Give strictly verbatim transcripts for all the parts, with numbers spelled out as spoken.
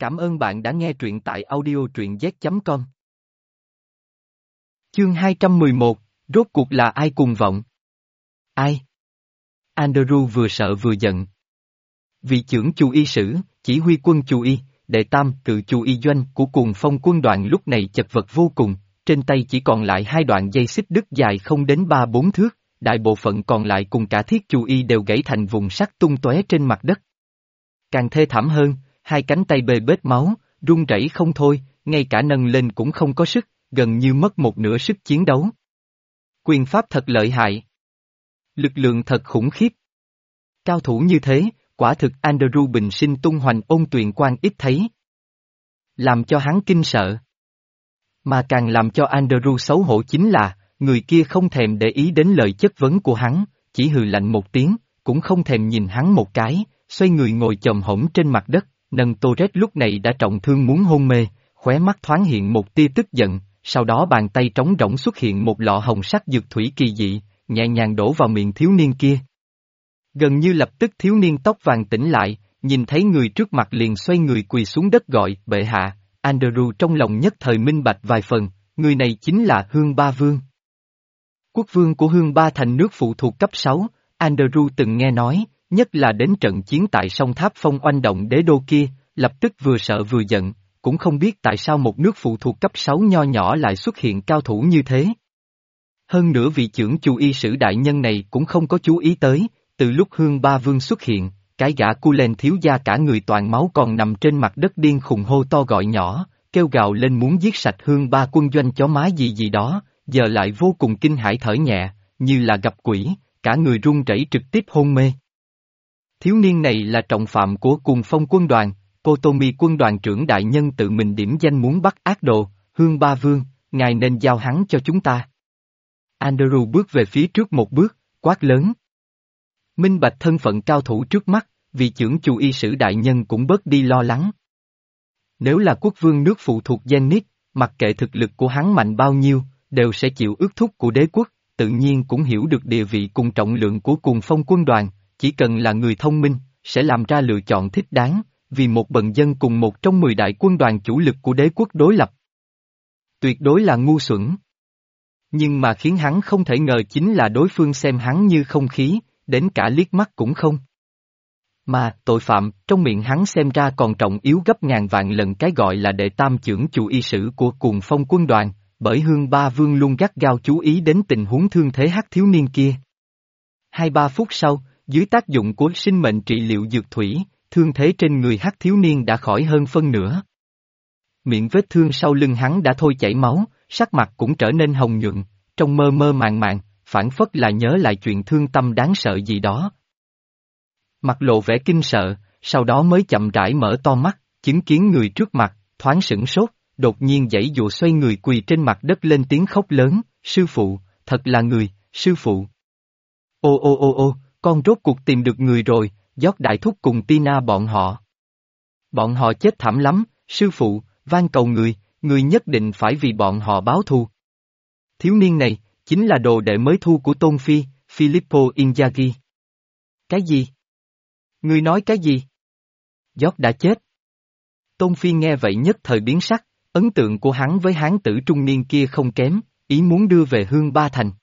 Cảm ơn bạn đã nghe truyện tại audio truyện z chấm com. Chương hai trăm mười một, rốt cuộc là ai cuồng vọng? Ai? Andrew vừa sợ vừa giận. Vị trưởng Chu y sử, chỉ huy quân Chu y, đệ tam cự Chu y doanh của Cuồng Phong quân đoàn lúc này chật vật vô cùng, trên tay chỉ còn lại hai đoạn dây xích đứt dài không đến ba bốn thước, đại bộ phận còn lại cùng cả thiết Chu y đều gãy thành vùng sắt tung tóe trên mặt đất. Càng thê thảm hơn, hai cánh tay bê bết máu, run rẩy không thôi, ngay cả nâng lên cũng không có sức, gần như mất một nửa sức chiến đấu. Quyền pháp thật lợi hại. Lực lượng thật khủng khiếp. Cao thủ như thế, quả thực Andrew bình sinh tung hoành ôn tuyền quan ít thấy. Làm cho hắn kinh sợ. Mà càng làm cho Andrew xấu hổ chính là, người kia không thèm để ý đến lời chất vấn của hắn, chỉ hừ lạnh một tiếng, cũng không thèm nhìn hắn một cái, xoay người ngồi chồm hổm trên mặt đất, nâng Torres lúc này đã trọng thương muốn hôn mê, khóe mắt thoáng hiện một tia tức giận, sau đó bàn tay trống rỗng xuất hiện một lọ hồng sắc dược thủy kỳ dị, nhẹ nhàng đổ vào miệng thiếu niên kia. Gần như lập tức thiếu niên tóc vàng tỉnh lại, nhìn thấy người trước mặt liền xoay người quỳ xuống đất gọi, bệ hạ. Andrew trong lòng nhất thời minh bạch vài phần, người này chính là Hương Ba Vương. Quốc vương của Hương Ba thành nước phụ thuộc cấp sáu, Andrew từng nghe nói, nhất là đến trận chiến tại sông Tháp Phong oanh động đế đô kia, lập tức vừa sợ vừa giận, cũng không biết tại sao một nước phụ thuộc cấp sáu nho nhỏ lại xuất hiện cao thủ như thế. Hơn nữa vị trưởng Chu y sử đại nhân này cũng không có chú ý tới, từ lúc Hương Ba Vương xuất hiện, cái gã cu len thiếu gia cả người toàn máu còn nằm trên mặt đất điên khùng hô to gọi nhỏ, kêu gào lên muốn giết sạch Hương Ba quân doanh chó má gì gì đó, giờ lại vô cùng kinh hãi thở nhẹ, như là gặp quỷ, cả người run rẩy trực tiếp hôn mê. Thiếu niên này là trọng phạm của Cuồng Phong quân đoàn, Potomi quân đoàn trưởng đại nhân tự mình điểm danh muốn bắt ác đồ, Hương Ba Vương, ngài nên giao hắn cho chúng ta. Andrew bước về phía trước một bước, quát lớn. Minh bạch thân phận cao thủ trước mắt, vị trưởng Chu y sử đại nhân cũng bớt đi lo lắng. Nếu là quốc vương nước phụ thuộc Zenith, mặc kệ thực lực của hắn mạnh bao nhiêu, đều sẽ chịu ước thúc của đế quốc, tự nhiên cũng hiểu được địa vị cùng trọng lượng của Cuồng Phong quân đoàn, chỉ cần là người thông minh, sẽ làm ra lựa chọn thích đáng, vì một bần dân cùng một trong mười đại quân đoàn chủ lực của đế quốc đối lập. Tuyệt đối là ngu xuẩn. Nhưng mà khiến hắn không thể ngờ chính là đối phương xem hắn như không khí, đến cả liếc mắt cũng không. Mà, tội phạm, trong miệng hắn xem ra còn trọng yếu gấp ngàn vạn lần cái gọi là đệ tam trưởng Chu y sử của Cuồng Phong quân đoàn, bởi Hương Ba Vương luôn gắt gao chú ý đến tình huống thương thế hắc thiếu niên kia. Hai ba phút sau, dưới tác dụng của sinh mệnh trị liệu dược thủy, thương thế trên người hắc thiếu niên đã khỏi hơn phân nửa. Miệng vết thương sau lưng hắn đã thôi chảy máu, sắc mặt cũng trở nên hồng nhuận, trông mơ mơ màng màng, phảng phất là nhớ lại chuyện thương tâm đáng sợ gì đó. Mặt lộ vẻ kinh sợ, sau đó mới chậm rãi mở to mắt, chứng kiến người trước mặt, thoáng sửng sốt, đột nhiên giãy giụa xoay người quỳ trên mặt đất lên tiếng khóc lớn, sư phụ, thật là người, sư phụ. Ô ô ô ô, con rốt cuộc tìm được người rồi, Giót đại thúc cùng Tina bọn họ. Bọn họ chết thảm lắm, sư phụ, van cầu người, người nhất định phải vì bọn họ báo thù. Thiếu niên này, chính là đồ đệ mới thu của Tôn Phi, Filippo Inzaghi. Cái gì? Ngươi nói cái gì? Giót đã chết. Tôn Phi nghe vậy nhất thời biến sắc, ấn tượng của hắn với hán tử trung niên kia không kém, ý muốn đưa về Hương Ba thành.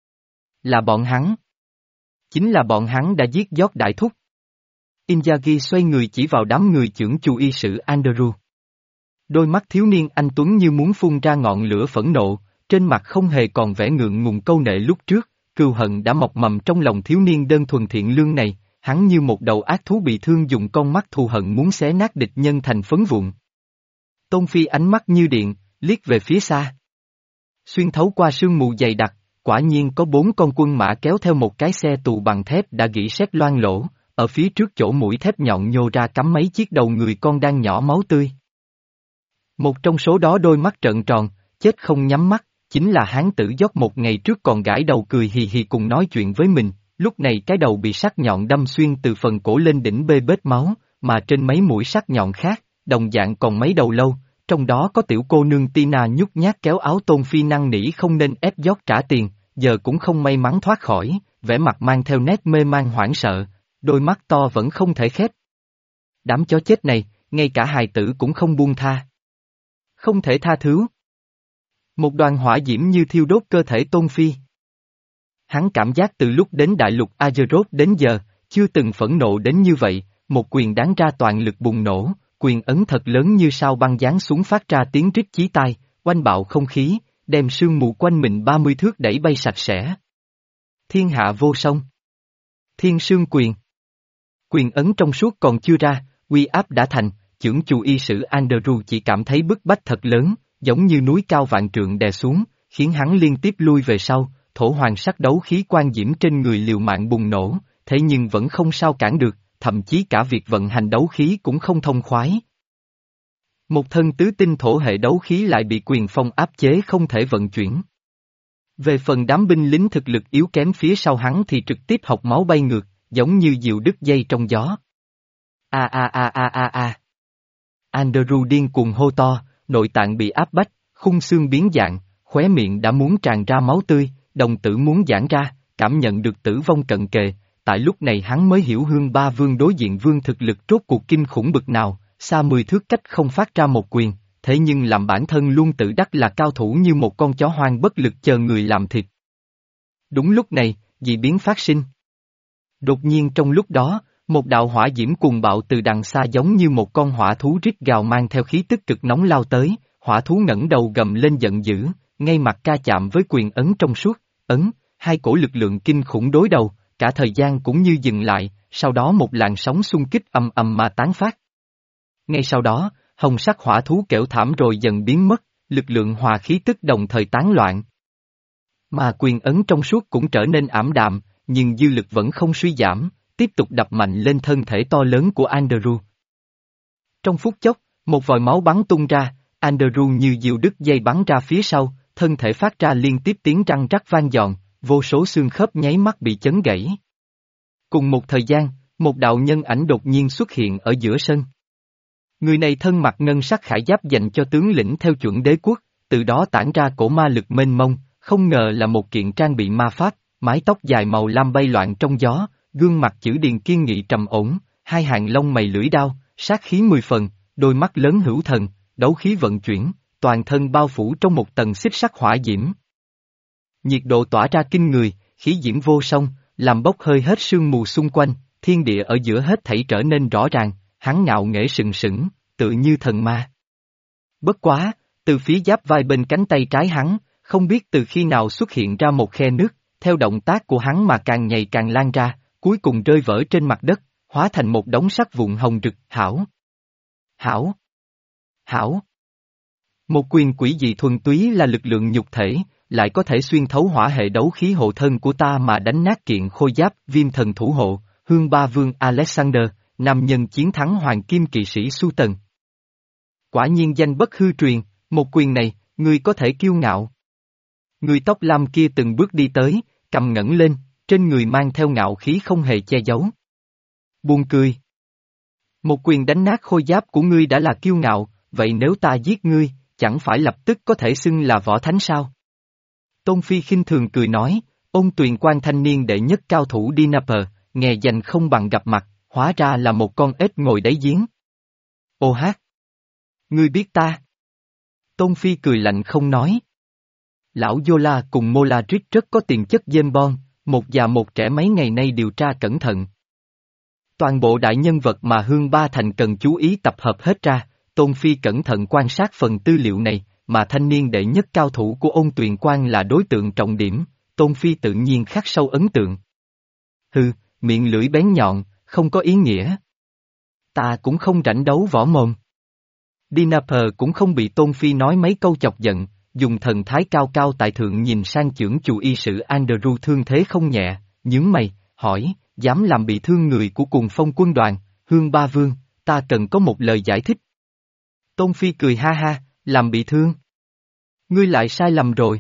Là bọn hắn. Chính là bọn hắn đã giết Giót đại thúc. Inzaghi xoay người chỉ vào đám người trưởng Chu y sử Andrew. Đôi mắt thiếu niên anh tuấn như muốn phun ra ngọn lửa phẫn nộ, trên mặt không hề còn vẻ ngượng ngùng câu nệ lúc trước, cừu hận đã mọc mầm trong lòng thiếu niên đơn thuần thiện lương này, hắn như một đầu ác thú bị thương dùng con mắt thù hận muốn xé nát địch nhân thành phấn vụn. Tôn Phi ánh mắt như điện, liếc về phía xa. Xuyên thấu qua sương mù dày đặc, quả nhiên có bốn con quân mã kéo theo một cái xe tù bằng thép đã gỉ sét loang lỗ, ở phía trước chỗ mũi thép nhọn nhô ra cắm mấy chiếc đầu người con đang nhỏ máu tươi. Một trong số đó đôi mắt trợn tròn, chết không nhắm mắt, chính là hán tử Giót một ngày trước còn gãi đầu cười hì hì cùng nói chuyện với mình, lúc này cái đầu bị sắc nhọn đâm xuyên từ phần cổ lên đỉnh bê bết máu, mà trên mấy mũi sắc nhọn khác, đồng dạng còn mấy đầu lâu, trong đó có tiểu cô nương Tina nhút nhát kéo áo Tôn Phi năn nỉ không nên ép Giót trả tiền, giờ cũng không may mắn thoát khỏi, vẻ mặt mang theo nét mê man hoảng sợ, đôi mắt to vẫn không thể khép. Đám chó chết này, ngay cả hài tử cũng không buông tha. Không thể tha thứ. Một đoàn hỏa diễm như thiêu đốt cơ thể Tôn Phi. Hắn cảm giác từ lúc đến đại lục Azeroth đến giờ, chưa từng phẫn nộ đến như vậy, một quyền đáng ra toàn lực bùng nổ, quyền ấn thật lớn như sao băng giáng xuống phát ra tiếng rít chí tai, oanh bạo không khí, đem sương mù quanh mình ba mươi thước đẩy bay sạch sẽ. Thiên hạ vô song. Thiên sương quyền. Quyền ấn trong suốt còn chưa ra, uy áp đã thành, chưởng chủ y sử Andrew chỉ cảm thấy bức bách thật lớn, giống như núi cao vạn trượng đè xuống, khiến hắn liên tiếp lui về sau, thổ hoàng sắc đấu khí quan diễm trên người liều mạng bùng nổ, thế nhưng vẫn không sao cản được, thậm chí cả việc vận hành đấu khí cũng không thông khoái. Một thân tứ tinh thổ hệ đấu khí lại bị quyền phong áp chế không thể vận chuyển. Về phần đám binh lính thực lực yếu kém phía sau hắn thì trực tiếp học máu bay ngược, giống như diều đứt dây trong gió. A a a a a a. Andrew điên cuồng hô to, nội tạng bị áp bách, khung xương biến dạng, khóe miệng đã muốn tràn ra máu tươi, đồng tử muốn giãn ra, cảm nhận được tử vong cận kề. Tại lúc này hắn mới hiểu Hương Ba Vương đối diện vương thực lực rốt cuộc kinh khủng bực nào, xa mười thước cách không phát ra một quyền, thế nhưng làm bản thân luôn tự đắc là cao thủ như một con chó hoang bất lực chờ người làm thịt. Đúng lúc này, dị biến phát sinh. Đột nhiên trong lúc đó, một đạo hỏa diễm cuồng bạo từ đằng xa giống như một con hỏa thú rít gào mang theo khí tức cực nóng lao tới, hỏa thú ngẩng đầu gầm lên giận dữ, ngay mặt ca chạm với quyền ấn trong suốt, ấn, hai cổ lực lượng kinh khủng đối đầu, cả thời gian cũng như dừng lại, sau đó một làn sóng xung kích ầm ầm mà tán phát. Ngay sau đó, hồng sắc hỏa thú kêu thảm rồi dần biến mất, lực lượng hòa khí tức đồng thời tán loạn. Mà quyền ấn trong suốt cũng trở nên ảm đạm, nhưng dư lực vẫn không suy giảm, tiếp tục đập mạnh lên thân thể to lớn của Andrew. Trong phút chốc, một vòi máu bắn tung ra, Andrew như diều đứt dây bắn ra phía sau, thân thể phát ra liên tiếp tiếng răng rắc vang giòn, vô số xương khớp nháy mắt bị chấn gãy. Cùng một thời gian, một đạo nhân ảnh đột nhiên xuất hiện ở giữa sân. Người này thân mặc ngân sắc khải giáp dành cho tướng lĩnh theo chuẩn đế quốc, từ đó tản ra cổ ma lực mênh mông, không ngờ là một kiện trang bị ma pháp, mái tóc dài màu lam bay loạn trong gió, gương mặt chữ điền kiên nghị trầm ổn, hai hàng lông mày lưỡi đao, sát khí mười phần, đôi mắt lớn hữu thần, đấu khí vận chuyển, toàn thân bao phủ trong một tầng xích sắc hỏa diễm. Nhiệt độ tỏa ra kinh người, khí diễm vô song, làm bốc hơi hết sương mù xung quanh, thiên địa ở giữa hết thảy trở nên rõ ràng, hắn ngạo nghễ sừng sững, tự như thần ma. Bất quá, từ phía giáp vai bên cánh tay trái hắn, không biết từ khi nào xuất hiện ra một khe nước, theo động tác của hắn mà càng ngày càng lan ra, cuối cùng rơi vỡ trên mặt đất, hóa thành một đống sắt vụn hồng rực, hảo. Hảo. Hảo. Một quyền quỷ dị thuần túy là lực lượng nhục thể, lại có thể xuyên thấu hỏa hệ đấu khí hộ thân của ta mà đánh nát kiện khôi giáp viêm thần thủ hộ, Hương Ba Vương Alexander, nam nhân chiến thắng hoàng kim kỵ sĩ Su Tần. Quả nhiên danh bất hư truyền, một quyền này, ngươi có thể kiêu ngạo. Người tóc lam kia từng bước đi tới, cầm ngẩng lên, trên người mang theo ngạo khí không hề che giấu. Buồn cười. Một quyền đánh nát khôi giáp của ngươi đã là kiêu ngạo, vậy nếu ta giết ngươi, chẳng phải lập tức có thể xưng là võ thánh sao? Tôn Phi khinh thường cười nói, ôn tuyền quan thanh niên đệ nhất cao thủ Dinaper, nghe danh không bằng gặp mặt, hóa ra là một con ếch ngồi đáy giếng. Ô hát! Ngươi biết ta? Tôn Phi cười lạnh không nói. Lão Yola cùng Molarit rất có tiền chất dêm bon, một già một trẻ mấy ngày nay điều tra cẩn thận. Toàn bộ đại nhân vật mà Hương Ba Thành cần chú ý tập hợp hết ra, Tôn Phi cẩn thận quan sát phần tư liệu này, mà thanh niên đệ nhất cao thủ của ôn tuyền quan là đối tượng trọng điểm, Tôn Phi tự nhiên khắc sâu ấn tượng. Hừ, miệng lưỡi bén nhọn, không có ý nghĩa. Ta cũng không rảnh đấu võ mồm. Dinaper cũng không bị Tôn Phi nói mấy câu chọc giận, dùng thần thái cao cao tại thượng nhìn sang chưởng chủ y sử Andrew thương thế không nhẹ, nhướng mày, hỏi, dám làm bị thương người của Cuồng Phong quân đoàn, Hương Ba Vương, ta cần có một lời giải thích. Tôn Phi cười ha ha, làm bị thương. Ngươi lại sai lầm rồi.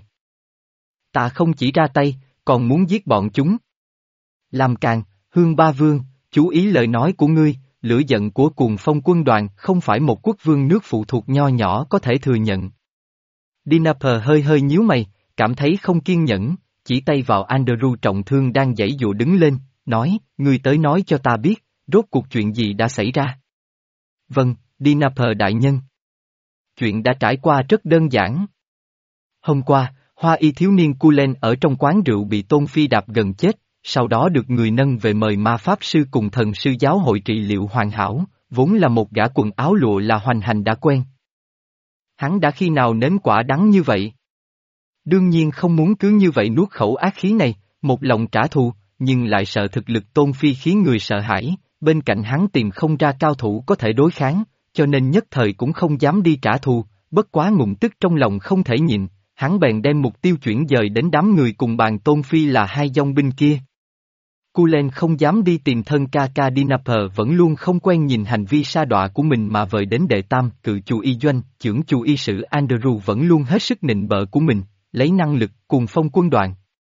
Ta không chỉ ra tay, còn muốn giết bọn chúng. Làm càng, Hương Ba Vương, chú ý lời nói của ngươi, lửa giận của Cuồng Phong quân đoàn không phải một quốc vương nước phụ thuộc nho nhỏ có thể thừa nhận. Dinaper hơi hơi nhíu mày, cảm thấy không kiên nhẫn, chỉ tay vào Andrew trọng thương đang giãy dụa đứng lên, nói, ngươi tới nói cho ta biết, rốt cuộc chuyện gì đã xảy ra. Vâng, Dinaper đại nhân. Chuyện đã trải qua rất đơn giản. Hôm qua, hoa y thiếu niên Cullen ở trong quán rượu bị Tôn Phi đạp gần chết, sau đó được người nâng về mời ma pháp sư cùng thần sư giáo hội trị liệu hoàn hảo, vốn là một gã quần áo lụa là hoành hành đã quen. Hắn đã khi nào nếm quả đắng như vậy? Đương nhiên không muốn cứ như vậy nuốt khẩu ác khí này, một lòng trả thù, nhưng lại sợ thực lực Tôn Phi khiến người sợ hãi, bên cạnh hắn tìm không ra cao thủ có thể đối kháng, cho nên nhất thời cũng không dám đi trả thù, bất quá ngụm tức trong lòng không thể nhịn, hắn bèn đem mục tiêu chuyển dời đến đám người cùng bàn Tôn Phi là hai dòng binh kia. Cullen không dám đi tìm thân ca ca Dinaper vẫn luôn không quen nhìn hành vi sa đọa của mình mà vời đến đệ tam cự chủ y doanh, trưởng chủ y sử Andrew vẫn luôn hết sức nịnh bợ của mình, lấy năng lực cùng phong quân đoàn.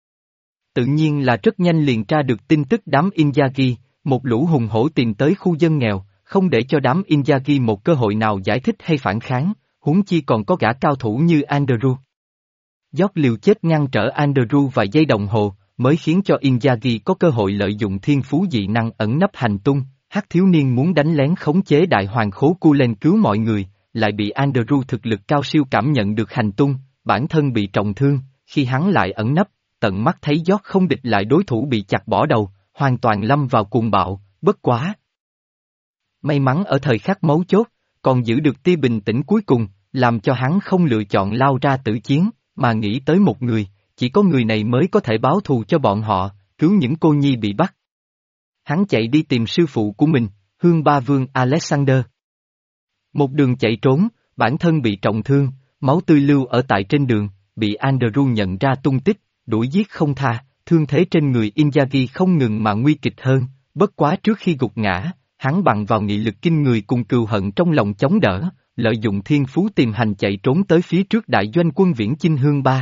Tự nhiên là rất nhanh liền tra được tin tức đám Inzaghi, một lũ hùng hổ tìm tới khu dân nghèo, không để cho đám Inzaghi một cơ hội nào giải thích hay phản kháng, huống chi còn có gã cao thủ như Andrew. Giót liều chết ngăn trở Andrew vài giây đồng hồ, mới khiến cho Inzaghi có cơ hội lợi dụng thiên phú dị năng ẩn nấp hành tung, hắc thiếu niên muốn đánh lén khống chế đại hoàng khố Cullen cứu mọi người, lại bị Andrew thực lực cao siêu cảm nhận được hành tung, bản thân bị trọng thương, khi hắn lại ẩn nấp, tận mắt thấy Giót không địch lại đối thủ bị chặt bỏ đầu, hoàn toàn lâm vào cuồng bạo, bất quá. May mắn ở thời khắc mấu chốt, còn giữ được tia bình tĩnh cuối cùng, làm cho hắn không lựa chọn lao ra tử chiến, mà nghĩ tới một người, chỉ có người này mới có thể báo thù cho bọn họ, cứu những cô nhi bị bắt. Hắn chạy đi tìm sư phụ của mình, Hương Ba Vương Alexander. Một đường chạy trốn, bản thân bị trọng thương, máu tươi lưu ở tại trên đường, bị Andrew nhận ra tung tích, đuổi giết không tha, thương thế trên người Inzaghi không ngừng mà nguy kịch hơn, bất quá trước khi gục ngã, hắn bằng vào nghị lực kinh người cùng cừu hận trong lòng chống đỡ, lợi dụng thiên phú tìm hành chạy trốn tới phía trước đại doanh quân viễn chinh Hương Ba.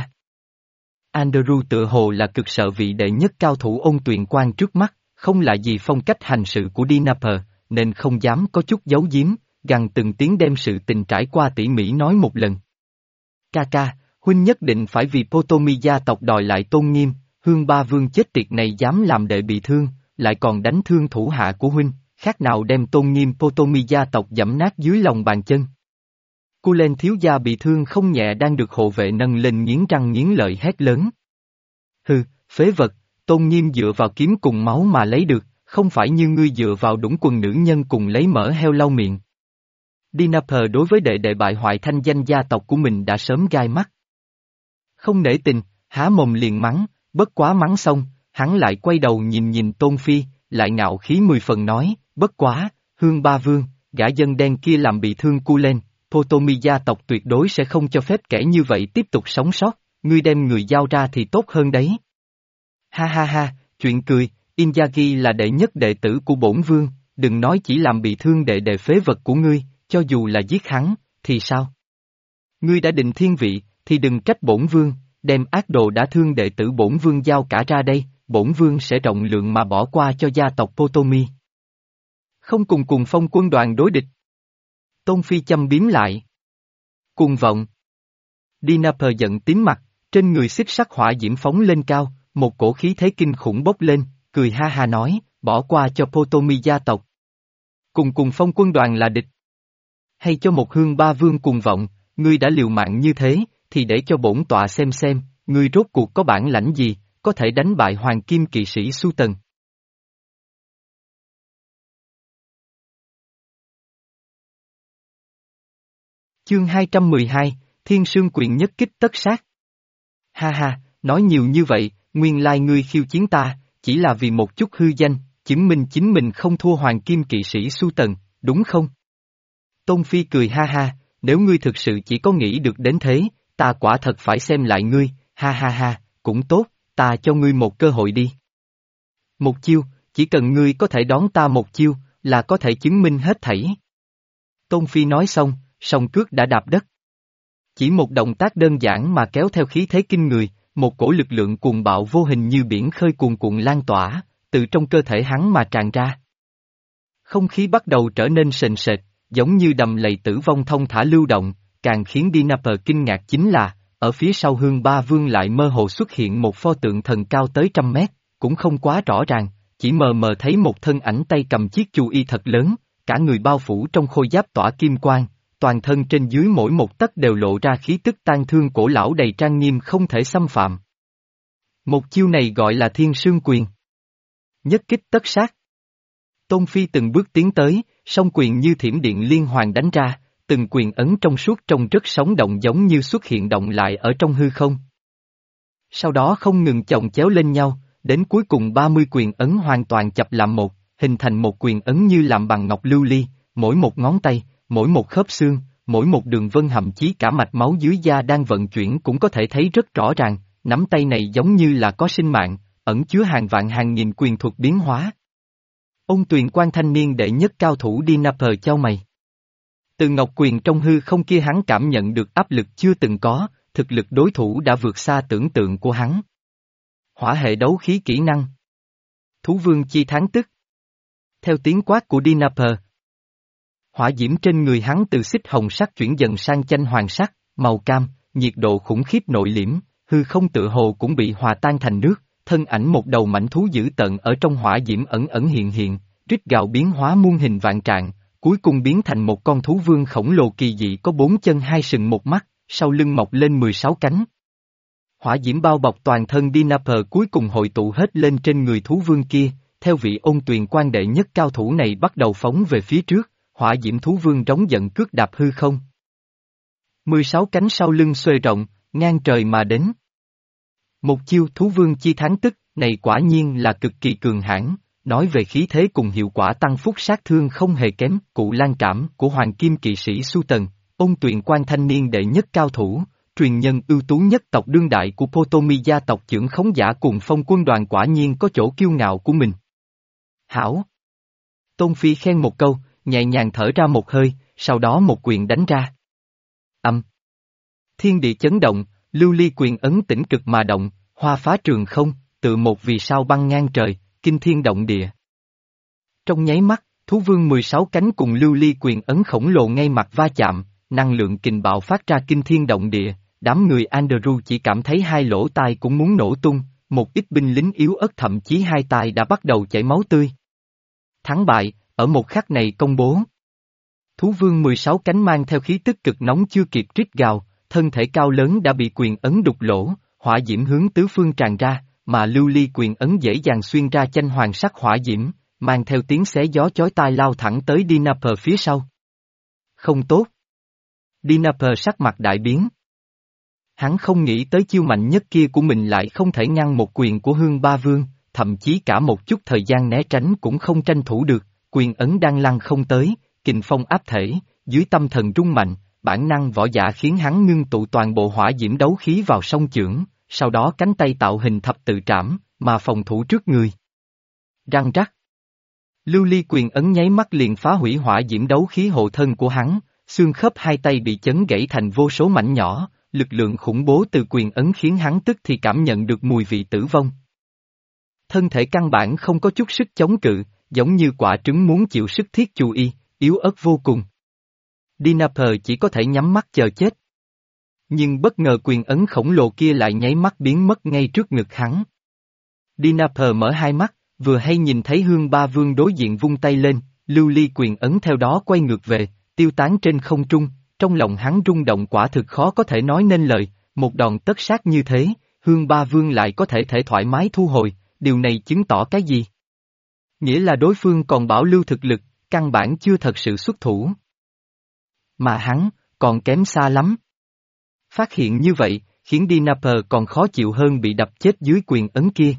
Andrew tựa hồ là cực sợ vị đệ nhất cao thủ ôn tuyền quan trước mắt, không lạ gì phong cách hành sự của Dinaper, nên không dám có chút giấu giếm, gằn từng tiếng đem sự tình trải qua tỉ mỉ nói một lần. Ca ca, huynh nhất định phải vì Potomi gia tộc đòi lại tôn nghiêm, Hương Ba Vương chết tiệt này dám làm đệ bị thương, lại còn đánh thương thủ hạ của huynh, khác nào đem tôn nghiêm Potomi gia tộc giẫm nát dưới lòng bàn chân. Cullen thiếu gia bị thương không nhẹ đang được hộ vệ nâng lên nghiến răng nghiến lợi hét lớn. Hừ, phế vật, tôn nghiêm dựa vào kiếm cùng máu mà lấy được, không phải như ngươi dựa vào đũng quần nữ nhân cùng lấy mỡ heo lau miệng. Dinaper đối với đệ đệ bại hoại thanh danh gia tộc của mình đã sớm gai mắt. Không nể tình, há mồm liền mắng, bất quá mắng xong, hắn lại quay đầu nhìn nhìn Tôn Phi, lại ngạo khí mười phần nói, bất quá, Hương Ba Vương, gã dân đen kia làm bị thương Cullen, Potomi gia tộc tuyệt đối sẽ không cho phép kẻ như vậy tiếp tục sống sót, ngươi đem người giao ra thì tốt hơn đấy. Ha ha ha, chuyện cười, Inzaghi là đệ nhất đệ tử của bổn vương, đừng nói chỉ làm bị thương đệ đệ phế vật của ngươi, cho dù là giết hắn, thì sao? Ngươi đã định thiên vị, thì đừng trách bổn vương, đem ác đồ đã thương đệ tử bổn vương giao cả ra đây, bổn vương sẽ rộng lượng mà bỏ qua cho gia tộc Potomi. Không cùng cùng phong quân đoàn đối địch. Tôn Phi châm biếm lại. Cuồng vọng. Dinaper giận tím mặt, trên người xích sắc hỏa diễm phóng lên cao, một cổ khí thế kinh khủng bốc lên, cười ha ha nói, bỏ qua cho Potomi gia tộc. Cùng cùng phong quân đoàn là địch. Hay cho một Hương Ba Vương cuồng vọng, ngươi đã liều mạng như thế, thì để cho bổn tọa xem xem, ngươi rốt cuộc có bản lãnh gì, có thể đánh bại hoàng kim kỵ sĩ Su Tần. Chương hai trăm mười hai, Thiên Sương Quyền nhất kích tất sát. Ha ha, nói nhiều như vậy, nguyên lai ngươi khiêu chiến ta, chỉ là vì một chút hư danh, chứng minh chính mình không thua hoàng kim kỵ sĩ Su Tần, đúng không? Tôn Phi cười ha ha, nếu ngươi thực sự chỉ có nghĩ được đến thế, ta quả thật phải xem lại ngươi, ha ha ha, cũng tốt, ta cho ngươi một cơ hội đi. Một chiêu, chỉ cần ngươi có thể đón ta một chiêu, là có thể chứng minh hết thảy. Tôn Phi nói xong, song cước đã đạp đất. Chỉ một động tác đơn giản mà kéo theo khí thế kinh người, một cổ lực lượng cuồng bạo vô hình như biển khơi cuồn cuộn lan tỏa, từ trong cơ thể hắn mà tràn ra. Không khí bắt đầu trở nên sền sệt, giống như đầm lầy tử vong thông thả lưu động, càng khiến Dinaper kinh ngạc chính là, ở phía sau Hương Ba Vương lại mơ hồ xuất hiện một pho tượng thần cao tới trăm mét, cũng không quá rõ ràng, chỉ mờ mờ thấy một thân ảnh tay cầm chiếc chu y thật lớn, cả người bao phủ trong khôi giáp tỏa kim quang, toàn thân trên dưới mỗi một tấc đều lộ ra khí tức tang thương cổ lão đầy trang nghiêm không thể xâm phạm. Một chiêu này gọi là Thiên Sương Quyền. Nhất kích tất sát. Tôn Phi từng bước tiến tới, song quyền như thiểm điện liên hoàn đánh ra, từng quyền ấn trong suốt trông rất sống động giống như xuất hiện động lại ở trong hư không. Sau đó không ngừng chồng chéo lên nhau, đến cuối cùng ba mươi quyền ấn hoàn toàn chập làm một, hình thành một quyền ấn như làm bằng ngọc lưu ly, mỗi một ngón tay, mỗi một khớp xương, mỗi một đường vân thậm chí cả mạch máu dưới da đang vận chuyển cũng có thể thấy rất rõ ràng, nắm tay này giống như là có sinh mạng, ẩn chứa hàng vạn hàng nghìn quyền thuật biến hóa. Ôn Tuyền Quan thanh niên đệ nhất cao thủ Dinaper chau mày. Từ ngọc quyền trong hư không kia hắn cảm nhận được áp lực chưa từng có, thực lực đối thủ đã vượt xa tưởng tượng của hắn. Hỏa hệ đấu khí kỹ năng. Thú vương chi tháng tức. Theo tiếng quát của Dinaper, hỏa diễm trên người hắn từ xích hồng sắc chuyển dần sang chanh hoàng sắc, màu cam, nhiệt độ khủng khiếp nội liễm, hư không tự hồ cũng bị hòa tan thành nước, thân ảnh một đầu mảnh thú dữ tợn ở trong hỏa diễm ẩn ẩn hiện hiện, rít gào biến hóa muôn hình vạn trạng, cuối cùng biến thành một con thú vương khổng lồ kỳ dị có bốn chân hai sừng một mắt, sau lưng mọc lên mười sáu cánh. Hỏa diễm bao bọc toàn thân Dinaper cuối cùng hội tụ hết lên trên người thú vương kia, theo vị Ôn Tuyền Quan đệ nhất cao thủ này bắt đầu phóng về phía trước, hỏa diễm thú vương trống giận cước đạp hư không. mười sáu cánh sau lưng xuề rộng, ngang trời mà đến. Một chiêu thú vương chi tháng tức này quả nhiên là cực kỳ cường hãn, nói về khí thế cùng hiệu quả tăng phúc sát thương không hề kém, cụ lan trảm của Hoàng Kim Kỵ sĩ Su Tần, Ôn Tuyền Quan thanh niên đệ nhất cao thủ, truyền nhân ưu tú nhất tộc đương đại của Potomi gia tộc trưởng khống giả cùng phong quân đoàn quả nhiên có chỗ kiêu ngạo của mình. Hảo! Tôn Phi khen một câu, nhẹ nhàng thở ra một hơi, sau đó một quyền đánh ra. Âm! Thiên địa chấn động, lưu ly quyền ấn tĩnh cực mà động, hoa phá trường không, tự một vì sao băng ngang trời, kinh thiên động địa. Trong nháy mắt, thú vương mười sáu cánh cùng lưu ly quyền ấn khổng lồ ngay mặt va chạm, năng lượng kình bạo phát ra kinh thiên động địa, đám người Andrew chỉ cảm thấy hai lỗ tai cũng muốn nổ tung, một ít binh lính yếu ớt thậm chí hai tai đã bắt đầu chảy máu tươi. Thắng bại, ở một khắc này công bố. Thú vương mười sáu cánh mang theo khí tức cực nóng chưa kịp rít gào, thân thể cao lớn đã bị quyền ấn đục lỗ, hỏa diễm hướng tứ phương tràn ra, mà lưu ly quyền ấn dễ dàng xuyên ra chanh hoàng sắc hỏa diễm, mang theo tiếng xé gió chói tai lao thẳng tới Dinaper phía sau. Không tốt. Dinaper sắc mặt đại biến. Hắn không nghĩ tới chiêu mạnh nhất kia của mình lại không thể ngăn một quyền của Hương Ba Vương, thậm chí cả một chút thời gian né tránh cũng không tranh thủ được, quyền ấn đang lăn không tới, kình phong áp thể, dưới tâm thần rung mạnh, bản năng võ giả khiến hắn ngưng tụ toàn bộ hỏa diễm đấu khí vào song chưởng, sau đó cánh tay tạo hình thập tự trảm, mà phòng thủ trước người. Răng rắc. Lưu ly quyền ấn nháy mắt liền phá hủy hỏa diễm đấu khí hộ thân của hắn, xương khớp hai tay bị chấn gãy thành vô số mảnh nhỏ, lực lượng khủng bố từ quyền ấn khiến hắn tức thì cảm nhận được mùi vị tử vong. Thân thể căn bản không có chút sức chống cự, giống như quả trứng muốn chịu sức thiết chù y, yếu ớt vô cùng. Dinaper chỉ có thể nhắm mắt chờ chết. Nhưng bất ngờ quyền ấn khổng lồ kia lại nháy mắt biến mất ngay trước ngực hắn. Dinaper mở hai mắt, vừa hay nhìn thấy Hương Ba Vương đối diện vung tay lên, lưu ly quyền ấn theo đó quay ngược về, tiêu tán trên không trung, trong lòng hắn rung động quả thực khó có thể nói nên lời, một đòn tất sát như thế, Hương Ba Vương lại có thể thể thoải mái thu hồi, điều này chứng tỏ cái gì? Nghĩa là đối phương còn bảo lưu thực lực, căn bản chưa thật sự xuất thủ. Mà hắn, còn kém xa lắm. Phát hiện như vậy, khiến Dinaper còn khó chịu hơn bị đập chết dưới quyền ấn kia.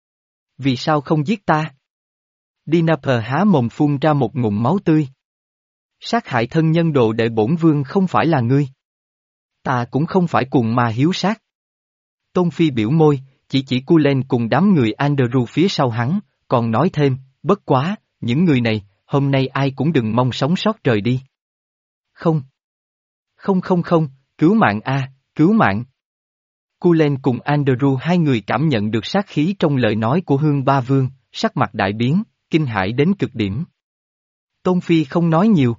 Vì sao không giết ta? Dinaper há mồm phun ra một ngụm máu tươi. Sát hại thân nhân đồ đệ bổn vương không phải là ngươi. Ta cũng không phải cùng ma hiếu sát. Tôn Phi biểu môi, chỉ chỉ Cullen cùng đám người Andrew phía sau hắn, còn nói thêm, bất quá, những người này, hôm nay ai cũng đừng mong sống sót rời đi. Không. Không không không, cứu mạng a, cứu mạng. Cullen cùng Andrew hai người cảm nhận được sát khí trong lời nói của Hương Ba Vương, sắc mặt đại biến, kinh hãi đến cực điểm. Tôn Phi không nói nhiều.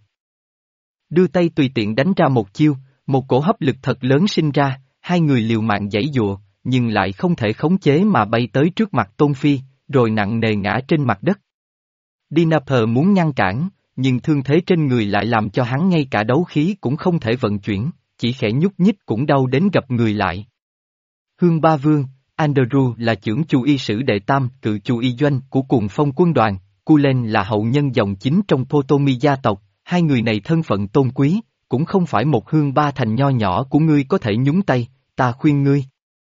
Đưa tay tùy tiện đánh ra một chiêu, một cổ hấp lực thật lớn sinh ra, hai người liều mạng giãy giụa, nhưng lại không thể khống chế mà bay tới trước mặt Tôn Phi, rồi nặng nề ngã trên mặt đất. Dinaper muốn ngăn cản, nhưng thương thế trên người lại làm cho hắn ngay cả đấu khí cũng không thể vận chuyển, chỉ khẽ nhúc nhích cũng đau đến gập người lại. Hương Ba Vương, Andrew là trưởng chu y sử đệ tam cự chu y doanh của Cuồng Phong quân đoàn, Cullen là hậu nhân dòng chính trong Ptomy gia tộc, hai người này thân phận tôn quý, cũng không phải một hương ba thành nho nhỏ của ngươi có thể nhúng tay, ta khuyên ngươi.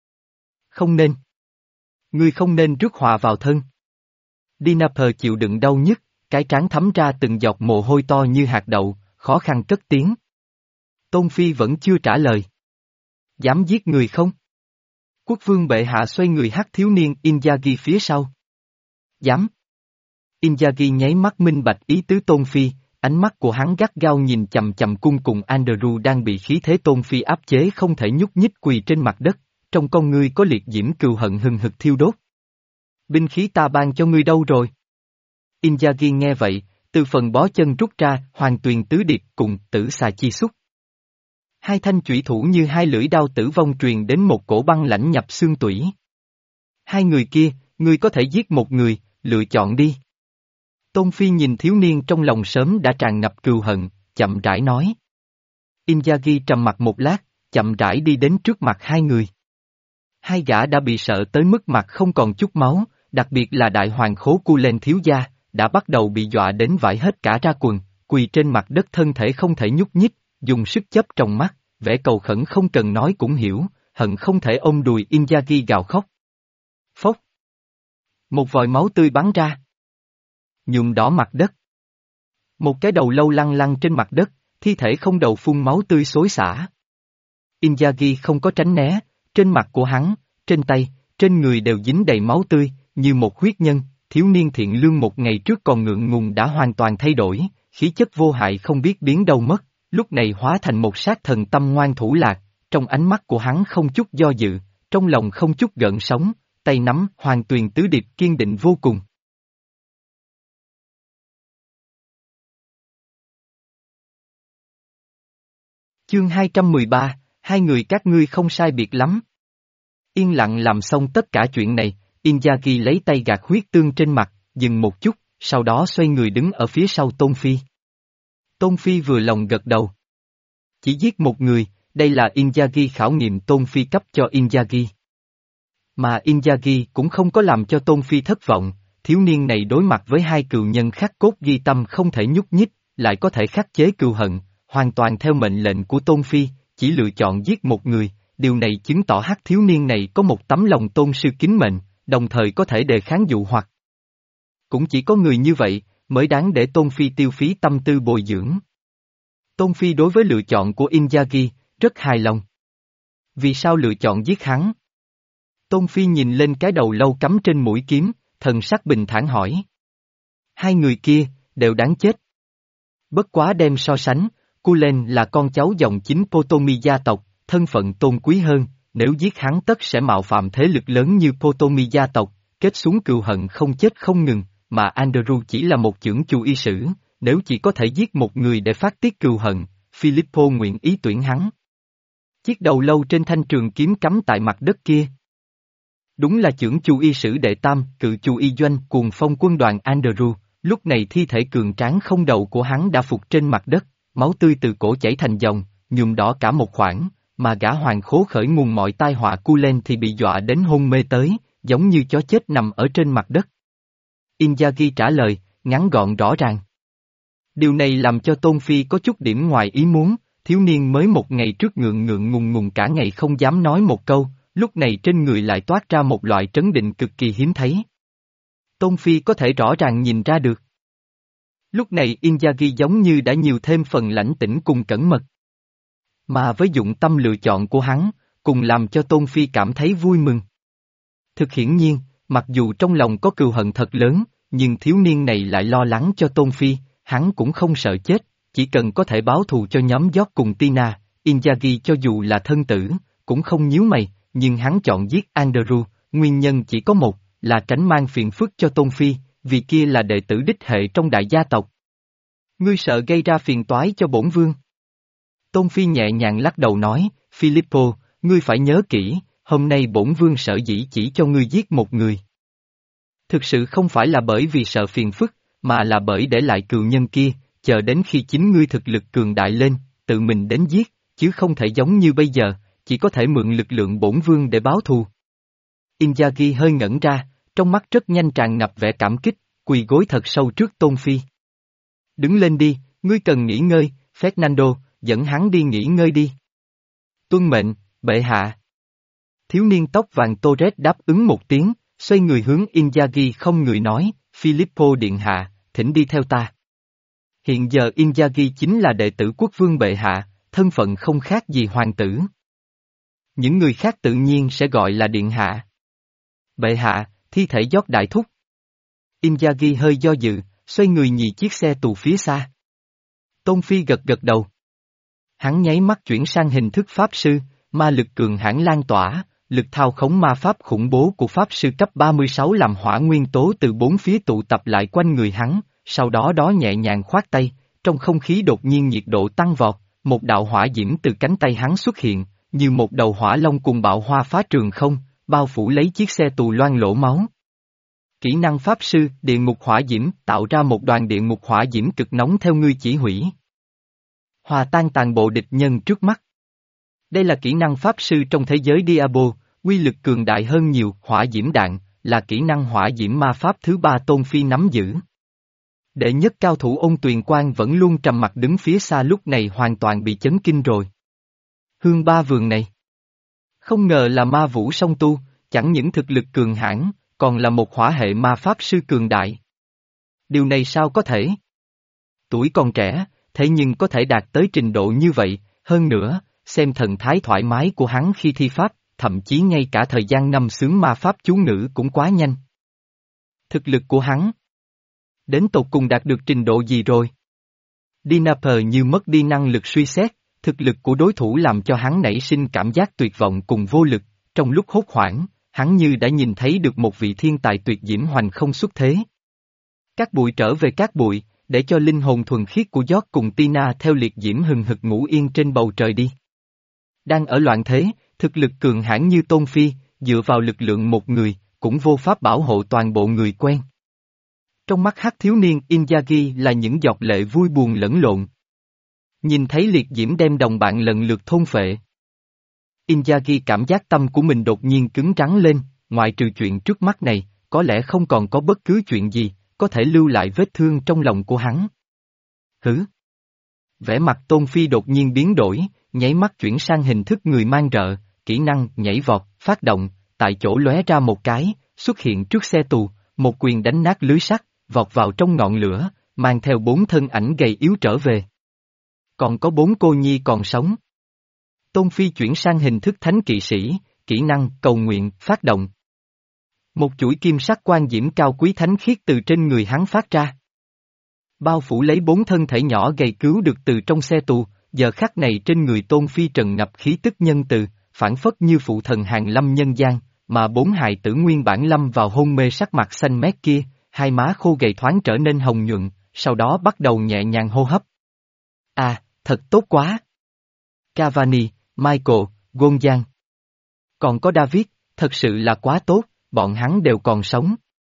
Không nên. Ngươi không nên rước họa vào thân. Dinaper chịu đựng đau nhức, cái trán thấm ra từng giọt mồ hôi to như hạt đậu, khó khăn cất tiếng. Tôn Phi vẫn chưa trả lời. Dám giết người không? Quốc vương bệ hạ xoay người hắc thiếu niên Inzaghi phía sau. Dám. Inzaghi nháy mắt minh bạch ý tứ Tôn Phi, ánh mắt của hắn gắt gao nhìn chầm chầm cung cùng Andrew đang bị khí thế Tôn Phi áp chế không thể nhúc nhích quỳ trên mặt đất, trong con ngươi có liệt diễm cừu hận hừng hực thiêu đốt. Binh khí ta ban cho ngươi đâu rồi? Inzaghi nghe vậy, từ phần bó chân rút ra Hoàng Tuyền Tứ Điệp cùng Tử Xà Chi Xúc. Hai thanh chủy thủ như hai lưỡi đao tử vong truyền đến một cổ băng lãnh nhập xương tủy. Hai người kia, ngươi có thể giết một người, lựa chọn đi. Tôn Phi nhìn thiếu niên trong lòng sớm đã tràn ngập cừu hận, chậm rãi nói. Inzaghi trầm mặt một lát, chậm rãi đi đến trước mặt hai người. Hai gã đã bị sợ tới mức mặt không còn chút máu, đặc biệt là đại hoàng khố Cullen thiếu gia, đã bắt đầu bị dọa đến vãi hết cả ra quần, quỳ trên mặt đất thân thể không thể nhúc nhích, dùng sức chớp trong mắt, vẻ cầu khẩn không cần nói cũng hiểu, hận không thể ôm đùi Inzaghi gào khóc. Phốc. Một vòi máu tươi bắn ra. Nhuộm đỏ mặt đất. Một cái đầu lâu lăn lăn trên mặt đất, thi thể không đầu phun máu tươi xối xả. Inzaghi không có tránh né, trên mặt của hắn, trên tay, trên người đều dính đầy máu tươi, như một huyết nhân, thiếu niên thiện lương một ngày trước còn ngượng ngùng đã hoàn toàn thay đổi, khí chất vô hại không biết biến đâu mất, lúc này hóa thành một sát thần tâm ngoan thủ lạc, trong ánh mắt của hắn không chút do dự, trong lòng không chút gợn sóng, tay nắm Hoàng Tuyền Tứ Điệp kiên định vô cùng. Chương hai trăm mười ba, hai người các ngươi không sai biệt lắm. Yên lặng làm xong tất cả chuyện này, Inzaghi lấy tay gạt huyết tương trên mặt, dừng một chút, sau đó xoay người đứng ở phía sau Tôn Phi. Tôn Phi vừa lòng gật đầu. Chỉ giết một người, đây là Inzaghi khảo nghiệm Tôn Phi cấp cho Inzaghi. Mà Inzaghi cũng không có làm cho Tôn Phi thất vọng, thiếu niên này đối mặt với hai cừu nhân khắc cốt ghi tâm không thể nhúc nhích, lại có thể khắc chế cừu hận, hoàn toàn theo mệnh lệnh của Tôn Phi, chỉ lựa chọn giết một người, điều này chứng tỏ hắc thiếu niên này có một tấm lòng tôn sư kính mệnh, đồng thời có thể đề kháng dụ hoặc. Cũng chỉ có người như vậy, mới đáng để Tôn Phi tiêu phí tâm tư bồi dưỡng. Tôn Phi đối với lựa chọn của Inzaghi, rất hài lòng. Vì sao lựa chọn giết hắn? Tôn Phi nhìn lên cái đầu lâu cắm trên mũi kiếm, thần sắc bình thản hỏi. Hai người kia, đều đáng chết. Bất quá đem so sánh, Cullen là con cháu dòng chính Ptomy gia tộc, thân phận tôn quý hơn, nếu giết hắn tất sẽ mạo phạm thế lực lớn như Ptomy gia tộc, kết xuống cừu hận không chết không ngừng, mà Andrew chỉ là một chưởng chu y sử, nếu chỉ có thể giết một người để phát tiết cừu hận, Filippo nguyện ý tuyển hắn. Chiếc đầu lâu trên thanh trường kiếm cắm tại mặt đất kia. Đúng là chưởng chu y sử đệ tam, cự chu y doanh Cuồng Phong quân đoàn Andrew, lúc này thi thể cường tráng không đầu của hắn đã phục trên mặt đất, máu tươi từ cổ chảy thành dòng, nhuộm đỏ cả một khoảng, mà gã hoàng khố khởi nguồn mọi tai họa Cullen thì bị dọa đến hôn mê tới, giống như chó chết nằm ở trên mặt đất. Inzaghi trả lời, ngắn gọn rõ ràng. Điều này làm cho Tôn Phi có chút điểm ngoài ý muốn, thiếu niên mới một ngày trước ngượng ngượng ngùng ngùng cả ngày không dám nói một câu, lúc này trên người lại toát ra một loại trấn định cực kỳ hiếm thấy. Tôn Phi có thể rõ ràng nhìn ra được. Lúc này Inzaghi giống như đã nhiều thêm phần lãnh tĩnh cùng cẩn mật. Mà với dụng tâm lựa chọn của hắn, cùng làm cho Tôn Phi cảm thấy vui mừng. Thực hiển nhiên, mặc dù trong lòng có cừu hận thật lớn, nhưng thiếu niên này lại lo lắng cho Tôn Phi, hắn cũng không sợ chết, chỉ cần có thể báo thù cho nhóm Giót cùng Tina, Inzaghi cho dù là thân tử, cũng không nhíu mày, nhưng hắn chọn giết Andrew, nguyên nhân chỉ có một, là tránh mang phiền phức cho Tôn Phi, vì kia là đệ tử đích hệ trong đại gia tộc. Ngươi sợ gây ra phiền toái cho bổn vương. Tôn Phi nhẹ nhàng lắc đầu nói, Filippo, ngươi phải nhớ kỹ, hôm nay bổn vương sợ dĩ chỉ cho ngươi giết một người. Thực sự không phải là bởi vì sợ phiền phức, mà là bởi để lại cừu nhân kia, chờ đến khi chính ngươi thực lực cường đại lên, tự mình đến giết, chứ không thể giống như bây giờ, chỉ có thể mượn lực lượng bổn vương để báo thù. Inzaghi hơi ngẩn ra, trong mắt rất nhanh tràn ngập vẻ cảm kích, quỳ gối thật sâu trước Tôn Phi. Đứng lên đi, ngươi cần nghỉ ngơi, Fernando, dẫn hắn đi nghỉ ngơi đi. Tuân mệnh, bệ hạ. Thiếu niên tóc vàng Torres đáp ứng một tiếng, xoay người hướng Inzaghi không người nói, Filippo điện hạ, thỉnh đi theo ta. Hiện giờ Inzaghi chính là đệ tử quốc vương bệ hạ, thân phận không khác gì hoàng tử. Những người khác tự nhiên sẽ gọi là điện hạ. Bệ hạ, thi thể giót đại thúc. Inzaghi hơi do dự, xoay người nhìn chiếc xe tù phía xa. Tôn Phi gật gật đầu. Hắn nháy mắt chuyển sang hình thức pháp sư, ma lực cường hãn lan tỏa, lực thao khống ma pháp khủng bố của pháp sư cấp ba mươi sáu làm hỏa nguyên tố từ bốn phía tụ tập lại quanh người hắn, sau đó đó nhẹ nhàng khoát tay, trong không khí đột nhiên nhiệt độ tăng vọt, một đạo hỏa diễm từ cánh tay hắn xuất hiện, như một đầu hỏa long cùng bạo hoa phá trường không, bao phủ lấy chiếc xe tù loang lỗ máu. Kỹ năng pháp sư, địa ngục hỏa diễm, tạo ra một đoàn địa ngục hỏa diễm cực nóng theo ngươi chỉ hủy. Hòa tan toàn bộ địch nhân trước mắt. Đây là kỹ năng pháp sư trong thế giới Diablo, uy lực cường đại hơn nhiều, hỏa diễm đạn, là kỹ năng hỏa diễm ma pháp thứ ba Tôn Phi nắm giữ. Đệ nhất cao thủ Ôn Tuyền Quang vẫn luôn trầm mặt đứng phía xa lúc này hoàn toàn bị chấn kinh rồi. Hương ba vườn này. Không ngờ là ma vũ song tu, chẳng những thực lực cường hãn, còn là một hỏa hệ ma pháp sư cường đại. Điều này sao có thể? Tuổi còn trẻ, thế nhưng có thể đạt tới trình độ như vậy, hơn nữa, xem thần thái thoải mái của hắn khi thi pháp, thậm chí ngay cả thời gian ngâm sướng ma pháp chú ngữ cũng quá nhanh. Thực lực của hắn đến tột cùng đạt được trình độ gì rồi? Dinaper như mất đi năng lực suy xét, thực lực của đối thủ làm cho hắn nảy sinh cảm giác tuyệt vọng cùng vô lực, trong lúc hốt hoảng, hắn như đã nhìn thấy được một vị thiên tài tuyệt diễm hoành không xuất thế. Các bụi trở về các bụi, để cho linh hồn thuần khiết của George cùng Tina theo liệt diễm hừng hực ngủ yên trên bầu trời đi. Đang ở loạn thế, thực lực cường hãn như Tôn Phi, dựa vào lực lượng một người, cũng vô pháp bảo hộ toàn bộ người quen. Trong mắt hắc thiếu niên Inzaghi là những giọt lệ vui buồn lẫn lộn. Nhìn thấy liệt diễm đem đồng bạn lần lượt thôn phệ. Inzaghi cảm giác tâm của mình đột nhiên cứng rắn lên, ngoại trừ chuyện trước mắt này, có lẽ không còn có bất cứ chuyện gì, có thể lưu lại vết thương trong lòng của hắn. Hứ! Vẻ mặt Tôn Phi đột nhiên biến đổi, nháy mắt chuyển sang hình thức người mang rợ, kỹ năng nhảy vọt, phát động, tại chỗ lóe ra một cái, xuất hiện trước xe tù, một quyền đánh nát lưới sắt, vọt vào trong ngọn lửa, mang theo bốn thân ảnh gầy yếu trở về. Còn có bốn cô nhi còn sống. Tôn Phi chuyển sang hình thức thánh kỵ sĩ, kỹ năng cầu nguyện, phát động. Một chuỗi kim sắc quan diễm cao quý thánh khiết từ trên người hắn phát ra. Bao phủ lấy bốn thân thể nhỏ gầy cứu được từ trong xe tù, giờ khắc này trên người Tôn Phi trần ngập khí tức nhân từ, phản phất như phụ thần hàng lâm nhân gian, mà bốn hài tử nguyên bản lâm vào hôn mê sắc mặt xanh mét kia, hai má khô gầy thoáng trở nên hồng nhuận, sau đó bắt đầu nhẹ nhàng hô hấp. À, thật tốt quá! Cavani, Michael, Gonzan. Còn có David, thật sự là quá tốt, bọn hắn đều còn sống.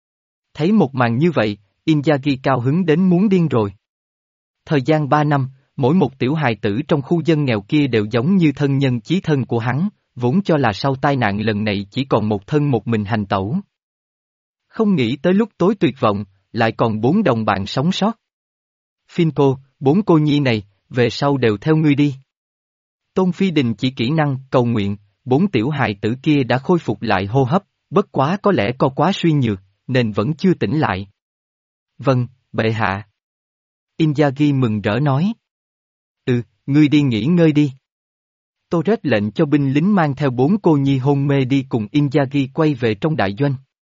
Thấy một màn như vậy, Inzaghi cao hứng đến muốn điên rồi. Thời gian ba năm, mỗi một tiểu hài tử trong khu dân nghèo kia đều giống như thân nhân chí thân của hắn, vốn cho là sau tai nạn lần này chỉ còn một thân một mình hành tẩu. Không nghĩ tới lúc tối tuyệt vọng, lại còn bốn đồng bạn sống sót. Finpo, bốn cô nhi này, về sau đều theo ngươi đi. Tôn Phi đình chỉ kỹ năng, cầu nguyện, bốn tiểu hài tử kia đã khôi phục lại hô hấp, bất quá có lẽ co quá suy nhược, nên vẫn chưa tỉnh lại. Vâng, bệ hạ. Inzaghi mừng rỡ nói. Ừ, ngươi đi nghỉ ngơi đi. Torres lệnh cho binh lính mang theo bốn cô nhi hôn mê đi cùng Inzaghi quay về trong đại doanh.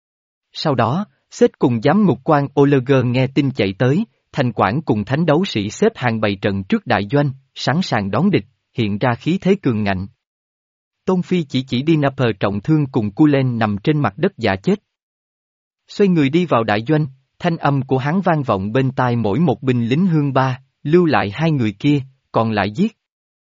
Sau đó, Seth cùng giám ngục quan Oleger nghe tin chạy tới, thành quản cùng thánh đấu sĩ xếp hàng bày trận trước đại doanh, sẵn sàng đón địch, hiện ra khí thế cường ngạnh. Tôn Phi chỉ chỉ Dinaper trọng thương cùng Cullen nằm trên mặt đất giả chết. Xoay người đi vào đại doanh, thanh âm của hắn vang vọng bên tai mỗi một binh lính hương ba, lưu lại hai người kia, còn lại giết.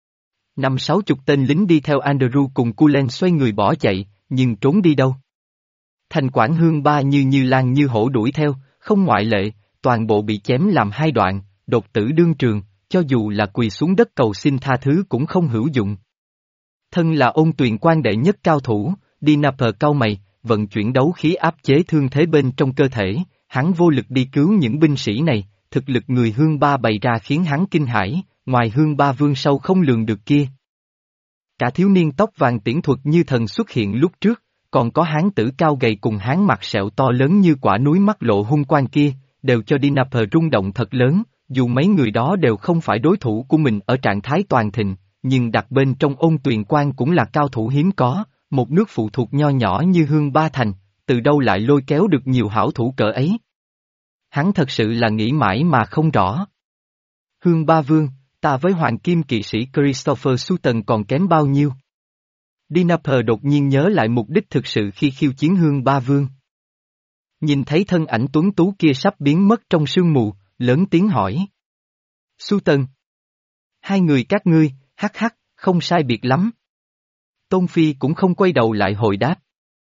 Năm sáu chục tên lính đi theo Andrew cùng Cullen xoay người bỏ chạy, nhưng trốn đi đâu? Thành quản hương ba như như lan như hổ đuổi theo, không ngoại lệ, toàn bộ bị chém làm hai đoạn, đột tử đương trường, cho dù là quỳ xuống đất cầu xin tha thứ cũng không hữu dụng. Thân là ôn tuyền quan đệ nhất cao thủ, Dinaper cau mày, vận chuyển đấu khí áp chế thương thế bên trong cơ thể, hắn vô lực đi cứu những binh sĩ này, thực lực người Hương Ba bày ra khiến hắn kinh hãi, ngoài Hương Ba vương sâu không lường được kia. Cả thiếu niên tóc vàng tiễn thuật như thần xuất hiện lúc trước, còn có hán tử cao gầy cùng hán mặt sẹo to lớn như quả núi mắt lộ hung quang kia, đều cho Dinaper rung động thật lớn, dù mấy người đó đều không phải đối thủ của mình ở trạng thái toàn thịnh, nhưng đặt bên trong ôn tuyền quan cũng là cao thủ hiếm có, một nước phụ thuộc nho nhỏ như Hương Ba Thành, từ đâu lại lôi kéo được nhiều hảo thủ cỡ ấy. Hắn thật sự là nghĩ mãi mà không rõ. Hương Ba Vương, ta với hoàng kim kỵ sĩ Christopher Sutton còn kém bao nhiêu? Dinaper đột nhiên nhớ lại mục đích thực sự khi khiêu chiến Hương Ba Vương. Nhìn thấy thân ảnh tuấn tú kia sắp biến mất trong sương mù, lớn tiếng hỏi. Sutton. Hai người các ngươi, hắc hắc, không sai biệt lắm. Tôn Phi cũng không quay đầu lại hồi đáp.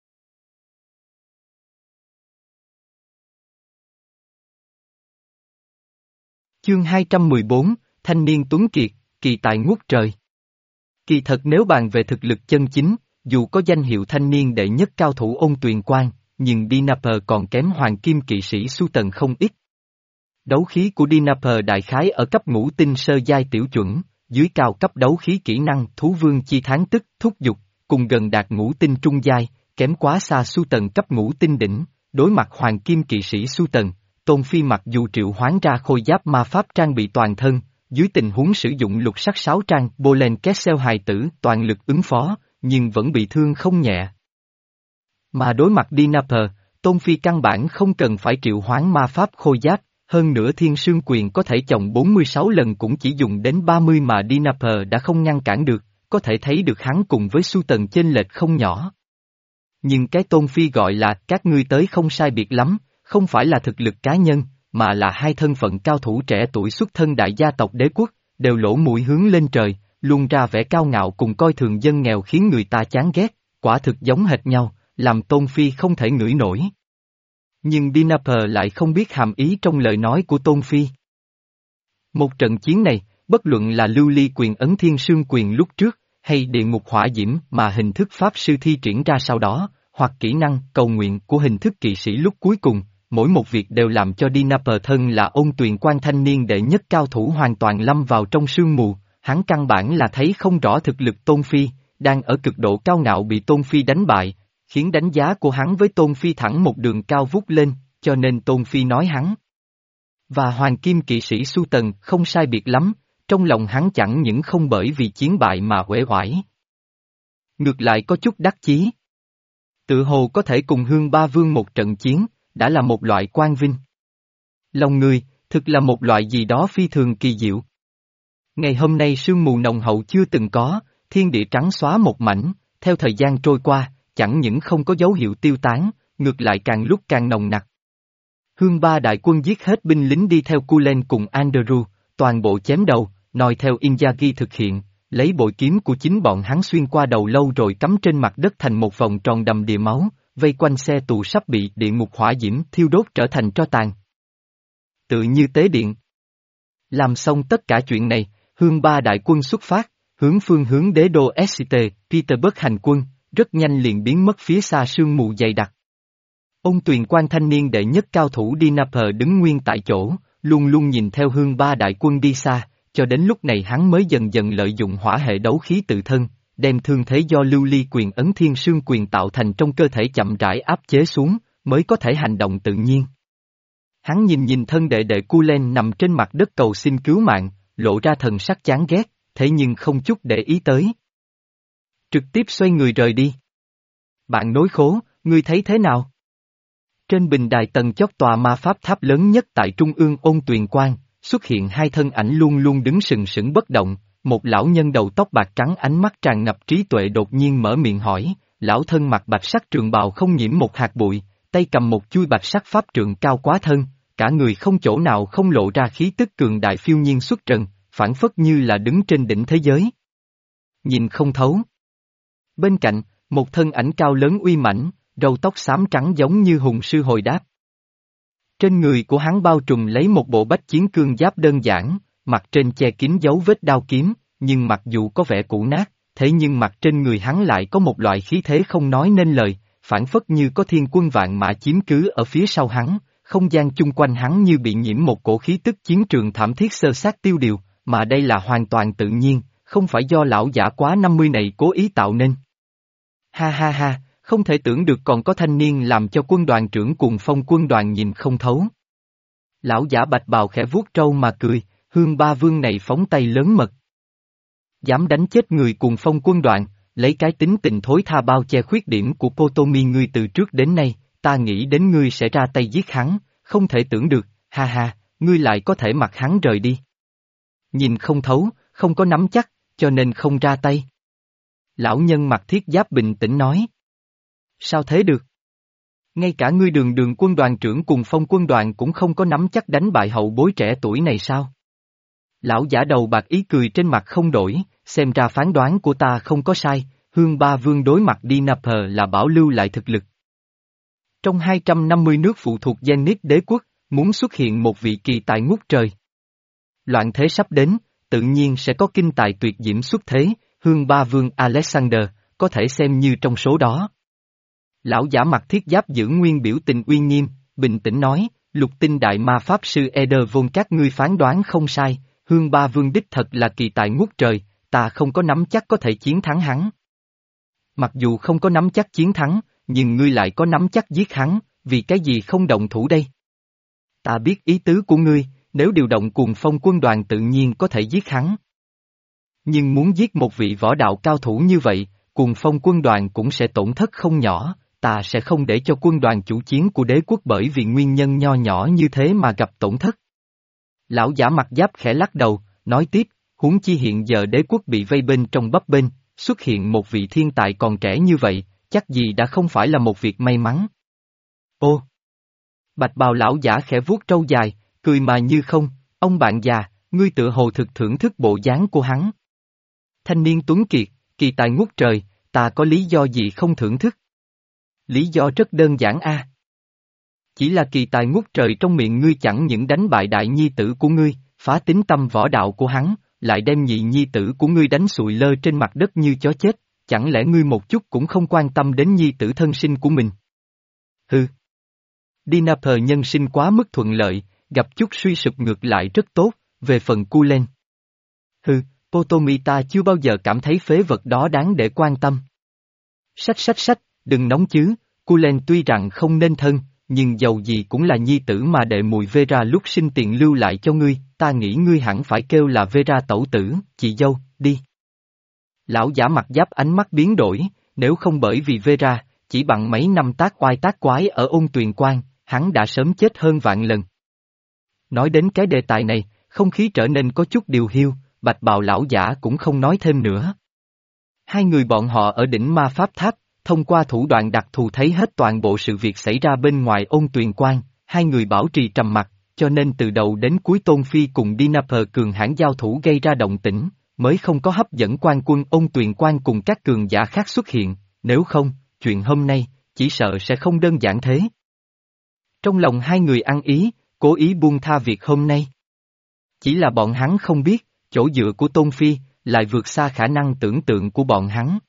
Chương hai trăm mười bốn, Thanh niên Tuấn Kiệt, kỳ tài ngút trời. Kỳ thật nếu bàn về thực lực chân chính, dù có danh hiệu thanh niên đệ nhất cao thủ ôn tuyền quan, nhưng Dinaper còn kém hoàng kim kỵ sĩ Sutton không ít. Đấu khí của Dinaper đại khái ở cấp ngũ tinh sơ giai tiểu chuẩn, dưới cao cấp đấu khí kỹ năng thú vương chi tháng tức thúc dục, cùng gần đạt ngũ tinh trung giai, kém quá xa Sutton cấp ngũ tinh đỉnh, đối mặt hoàng kim kỵ sĩ Sutton, Tôn Phi mặc dù triệu hoán ra khôi giáp ma pháp trang bị toàn thân, dưới tình huống sử dụng lục sắc sáu trang Bolen Kessel hài tử toàn lực ứng phó, nhưng vẫn bị thương không nhẹ. Mà đối mặt Dinaper, Tôn Phi căn bản không cần phải triệu hoán ma pháp khôi giáp, hơn nữa thiên sương quyền có thể chồng bốn mươi sáu lần cũng chỉ dùng đến ba mươi mà Dinaper đã không ngăn cản được, có thể thấy được hắn cùng với Sutton chênh lệch không nhỏ. Nhưng cái Tôn Phi gọi là các ngươi tới không sai biệt lắm, không phải là thực lực cá nhân, mà là hai thân phận cao thủ trẻ tuổi xuất thân đại gia tộc đế quốc, đều lỗ mũi hướng lên trời, luôn ra vẻ cao ngạo cùng coi thường dân nghèo khiến người ta chán ghét, quả thực giống hệt nhau, làm Tôn Phi không thể ngửi nổi. Nhưng Dinaper lại không biết hàm ý trong lời nói của Tôn Phi. Một trận chiến này, bất luận là lưu ly quyền ấn thiên sương quyền lúc trước, hay địa ngục hỏa diễm mà hình thức pháp sư thi triển ra sau đó, hoặc kỹ năng cầu nguyện của hình thức kỵ sĩ lúc cuối cùng, mỗi một việc đều làm cho Dinaper thân là ôn tuyền quan thanh niên đệ nhất cao thủ hoàn toàn lâm vào trong sương mù, hắn căn bản là thấy không rõ thực lực Tôn Phi, đang ở cực độ cao ngạo bị Tôn Phi đánh bại, khiến đánh giá của hắn với Tôn Phi thẳng một đường cao vút lên, cho nên Tôn Phi nói hắn. Và hoàng kim kỵ sĩ Sutton không sai biệt lắm, trong lòng hắn chẳng những không bởi vì chiến bại mà uể oải. Ngược lại có chút đắc chí. Tự hồ có thể cùng Hương Ba Vương một trận chiến, đã là một loại quang vinh. Lòng người, thực là một loại gì đó phi thường kỳ diệu. Ngày hôm nay sương mù nồng hậu chưa từng có, thiên địa trắng xóa một mảnh, theo thời gian trôi qua, chẳng những không có dấu hiệu tiêu tán, ngược lại càng lúc càng nồng nặc. Hương Ba đại quân giết hết binh lính đi theo Cullen cùng Andrew, toàn bộ chém đầu, noi theo Inzaghi thực hiện, lấy bội kiếm của chính bọn hắn xuyên qua đầu lâu rồi cắm trên mặt đất thành một vòng tròn đầm đìa máu, vây quanh xe tù sắp bị địa ngục hỏa diễm thiêu đốt trở thành tro tàn. Tự như tế điện. Làm xong tất cả chuyện này, Hương Ba đại quân xuất phát, hướng phương hướng đế đô Exeter, Petersburg hành quân, rất nhanh liền biến mất phía xa sương mù dày đặc. Ôn tuyền quan thanh niên đệ nhất cao thủ Dinaper đứng nguyên tại chỗ, luôn luôn nhìn theo Hương Ba đại quân đi xa, cho đến lúc này hắn mới dần dần lợi dụng hỏa hệ đấu khí tự thân, đem thương thế do lưu ly quyền ấn thiên sương quyền tạo thành trong cơ thể chậm rãi áp chế xuống, mới có thể hành động tự nhiên. Hắn nhìn nhìn thân đệ đệ Cullen nằm trên mặt đất cầu xin cứu mạng, lộ ra thần sắc chán ghét, thế nhưng không chút để ý tới. Trực tiếp xoay người rời đi. Bạn nối khố, ngươi thấy thế nào? Trên bình đài tầng chót tòa ma pháp tháp lớn nhất tại trung ương ôn tuyền quan, xuất hiện hai thân ảnh luôn luôn đứng sừng sững bất động, một lão nhân đầu tóc bạc trắng ánh mắt tràn ngập trí tuệ đột nhiên mở miệng hỏi, lão thân mặc bạch sắc trường bào không nhiễm một hạt bụi, tay cầm một chuôi bạch sắc pháp trượng cao quá thân, cả người không chỗ nào không lộ ra khí tức cường đại phiêu nhiên xuất trần, phảng phất như là đứng trên đỉnh thế giới. Nhìn không thấu. Bên cạnh, một thân ảnh cao lớn uy mãnh, râu tóc xám trắng giống như hùng sư hồi đáp. Trên người của hắn bao trùm lấy một bộ bách chiến cương giáp đơn giản, mặt trên che kín dấu vết đao kiếm, nhưng mặc dù có vẻ cũ nát, thế nhưng mặt trên người hắn lại có một loại khí thế không nói nên lời, phản phất như có thiên quân vạn mã chiếm cứ ở phía sau hắn, không gian chung quanh hắn như bị nhiễm một cổ khí tức chiến trường thảm thiết sơ sát tiêu điều, mà đây là hoàn toàn tự nhiên, không phải do lão giả quá năm mươi này cố ý tạo nên. Ha ha ha, không thể tưởng được còn có thanh niên làm cho quân đoàn trưởng Cuồng Phong quân đoàn nhìn không thấu. Lão giả bạch bào khẽ vuốt trâu mà cười, Hương Ba Vương này phóng tay lớn mật. Dám đánh chết người Cuồng Phong quân đoàn, lấy cái tính tình thối tha bao che khuyết điểm của Potomi ngươi từ trước đến nay, ta nghĩ đến ngươi sẽ ra tay giết hắn, không thể tưởng được, ha ha, ngươi lại có thể mặc hắn rời đi. Nhìn không thấu, không có nắm chắc, cho nên không ra tay. Lão nhân mặc thiết giáp bình tĩnh nói. Sao thế được? Ngay cả ngươi đường đường quân đoàn trưởng Cuồng Phong quân đoàn cũng không có nắm chắc đánh bại hậu bối trẻ tuổi này sao? Lão giả đầu bạc ý cười trên mặt không đổi, xem ra phán đoán của ta không có sai, Hương Ba Vương đối mặt Dinaper là bảo lưu lại thực lực. Trong hai trăm năm mươi nước phụ thuộc Zenith đế quốc, muốn xuất hiện một vị kỳ tài ngút trời. Loạn thế sắp đến, tự nhiên sẽ có kinh tài tuyệt diễm xuất thế, Hương Ba Vương Alexander, có thể xem như trong số đó. Lão giả mặc thiết giáp giữ nguyên biểu tình uy nghiêm, bình tĩnh nói, lục tinh đại ma pháp sư Eder Von các ngươi phán đoán không sai, Hương Ba Vương đích thật là kỳ tài ngút trời, ta không có nắm chắc có thể chiến thắng hắn. Mặc dù không có nắm chắc chiến thắng, nhưng ngươi lại có nắm chắc giết hắn, vì cái gì không động thủ đây? Ta biết ý tứ của ngươi, nếu điều động Cuồng Phong quân đoàn tự nhiên có thể giết hắn. Nhưng muốn giết một vị võ đạo cao thủ như vậy, Cuồng Phong quân đoàn cũng sẽ tổn thất không nhỏ, ta sẽ không để cho quân đoàn chủ chiến của đế quốc bởi vì nguyên nhân nho nhỏ như thế mà gặp tổn thất. Lão giả mặt giáp khẽ lắc đầu, nói tiếp, huống chi hiện giờ đế quốc bị vây bên trong bấp bênh, xuất hiện một vị thiên tài còn trẻ như vậy, chắc gì đã không phải là một việc may mắn. Ô! Bạch bào lão giả khẽ vuốt trâu dài, cười mà như không, ông bạn già, ngươi tựa hồ thực thưởng thức bộ dáng của hắn. Thanh niên tuấn kiệt, kỳ tài ngút trời, ta có lý do gì không thưởng thức? Lý do rất đơn giản a. Chỉ là kỳ tài ngút trời trong miệng ngươi chẳng những đánh bại đại nhi tử của ngươi, phá tín tâm võ đạo của hắn, lại đem nhị nhi tử của ngươi đánh sụi lơ trên mặt đất như chó chết, chẳng lẽ ngươi một chút cũng không quan tâm đến nhi tử thân sinh của mình? Hừ. Dinaper nhân sinh quá mức thuận lợi, gặp chút suy sụp ngược lại rất tốt, về phần Cullen. Hừ, Potomi ta chưa bao giờ cảm thấy phế vật đó đáng để quan tâm. Sách sách sách, đừng nóng chứ, Cullen tuy rằng không nên thân, nhưng dầu gì cũng là nhi tử mà đệ mùi Vera lúc sinh tiền lưu lại cho ngươi, ta nghĩ ngươi hẳn phải kêu là Vera tẩu tử, chị dâu, đi. Lão giả mặt giáp ánh mắt biến đổi, nếu không bởi vì Vera, chỉ bằng mấy năm tác oai tác quái ở Ôn Tuyền Quan, hắn đã sớm chết hơn vạn lần. Nói đến cái đề tài này, không khí trở nên có chút điều hiu, bạch bào lão giả cũng không nói thêm nữa. Hai người bọn họ ở đỉnh ma pháp tháp, thông qua thủ đoạn đặc thù thấy hết toàn bộ sự việc xảy ra bên ngoài Ôn Tuyền Quan, hai người bảo trì trầm mặc, cho nên từ đầu đến cuối Tôn Phi cùng Dinaper cường hãn giao thủ gây ra động tĩnh, mới không có hấp dẫn quan quân Ôn Tuyền Quan cùng các cường giả khác xuất hiện, nếu không, chuyện hôm nay, chỉ sợ sẽ không đơn giản thế. Trong lòng hai người ăn ý, cố ý buông tha việc hôm nay. Chỉ là bọn hắn không biết, chỗ dựa của Tôn Phi, lại vượt xa khả năng tưởng tượng của bọn hắn.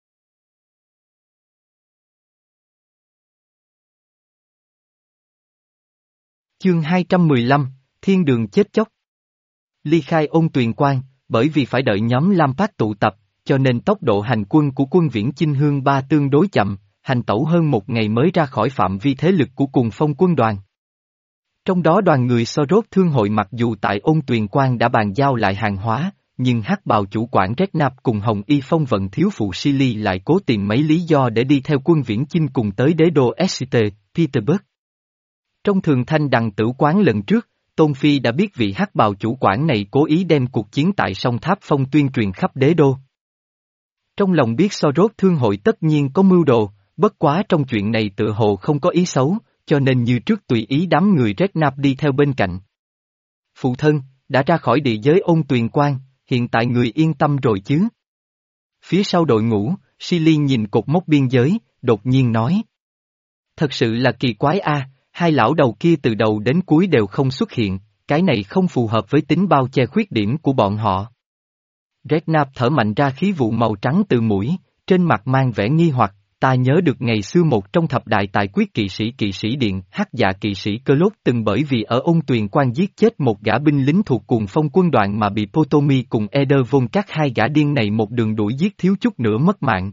Chương hai trăm mười lăm, Thiên đường chết chóc. Ly khai Ôn Tuyền Quan, bởi vì phải đợi nhóm Lam Phát tụ tập, cho nên tốc độ hành quân của quân viễn Chinh Hương Ba tương đối chậm, hành tẩu hơn một ngày mới ra khỏi phạm vi thế lực của Cuồng Phong quân đoàn. Trong đó đoàn người Sorot thương hội mặc dù tại Ôn Tuyền Quan đã bàn giao lại hàng hóa, nhưng hắc bào chủ quản Redknapp cùng Hồng Y Phong vận thiếu phụ Silly lại cố tìm mấy lý do để đi theo quân viễn Chinh cùng tới đế đô Exeter, Petersburg. Trong thường thanh đằng tử quán lần trước, Tôn Phi đã biết vị hắc bào chủ quản này cố ý đem cuộc chiến tại sông Tháp Phong tuyên truyền khắp đế đô. Trong lòng biết Sorot thương hội tất nhiên có mưu đồ, bất quá trong chuyện này tựa hồ không có ý xấu, cho nên như trước tùy ý đám người Redknapp đi theo bên cạnh. Phụ thân, đã ra khỏi địa giới Ôn Tuyền Quan, hiện tại người yên tâm rồi chứ? Phía sau đội ngũ, Silly nhìn cột mốc biên giới, đột nhiên nói. Thật sự là kỳ quái a, Hai lão đầu kia từ đầu đến cuối đều không xuất hiện, cái này không phù hợp với tính bao che khuyết điểm của bọn họ. Redknapp thở mạnh ra khí vụ màu trắng từ mũi, trên mặt mang vẻ nghi hoặc, ta nhớ được ngày xưa một trong thập đại tài quyết kỵ sĩ kỵ sĩ điện, hắc dạ kỵ sĩ Cơ Lốt từng bởi vì ở ôn tuyền quan giết chết một gã binh lính thuộc cuồng phong quân đoàn mà bị Ptolemy cùng Eder von các hai gã điên này một đường đuổi giết thiếu chút nữa mất mạng.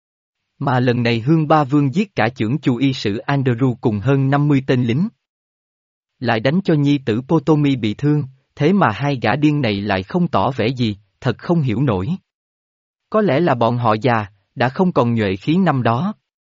Mà lần này Hương Ba Vương giết cả chưởng chu y sử Andrew cùng hơn năm mươi tên lính. Lại đánh cho nhi tử Ptolemy bị thương, thế mà hai gã điên này lại không tỏ vẻ gì, thật không hiểu nổi. Có lẽ là bọn họ già, đã không còn nhuệ khí năm đó.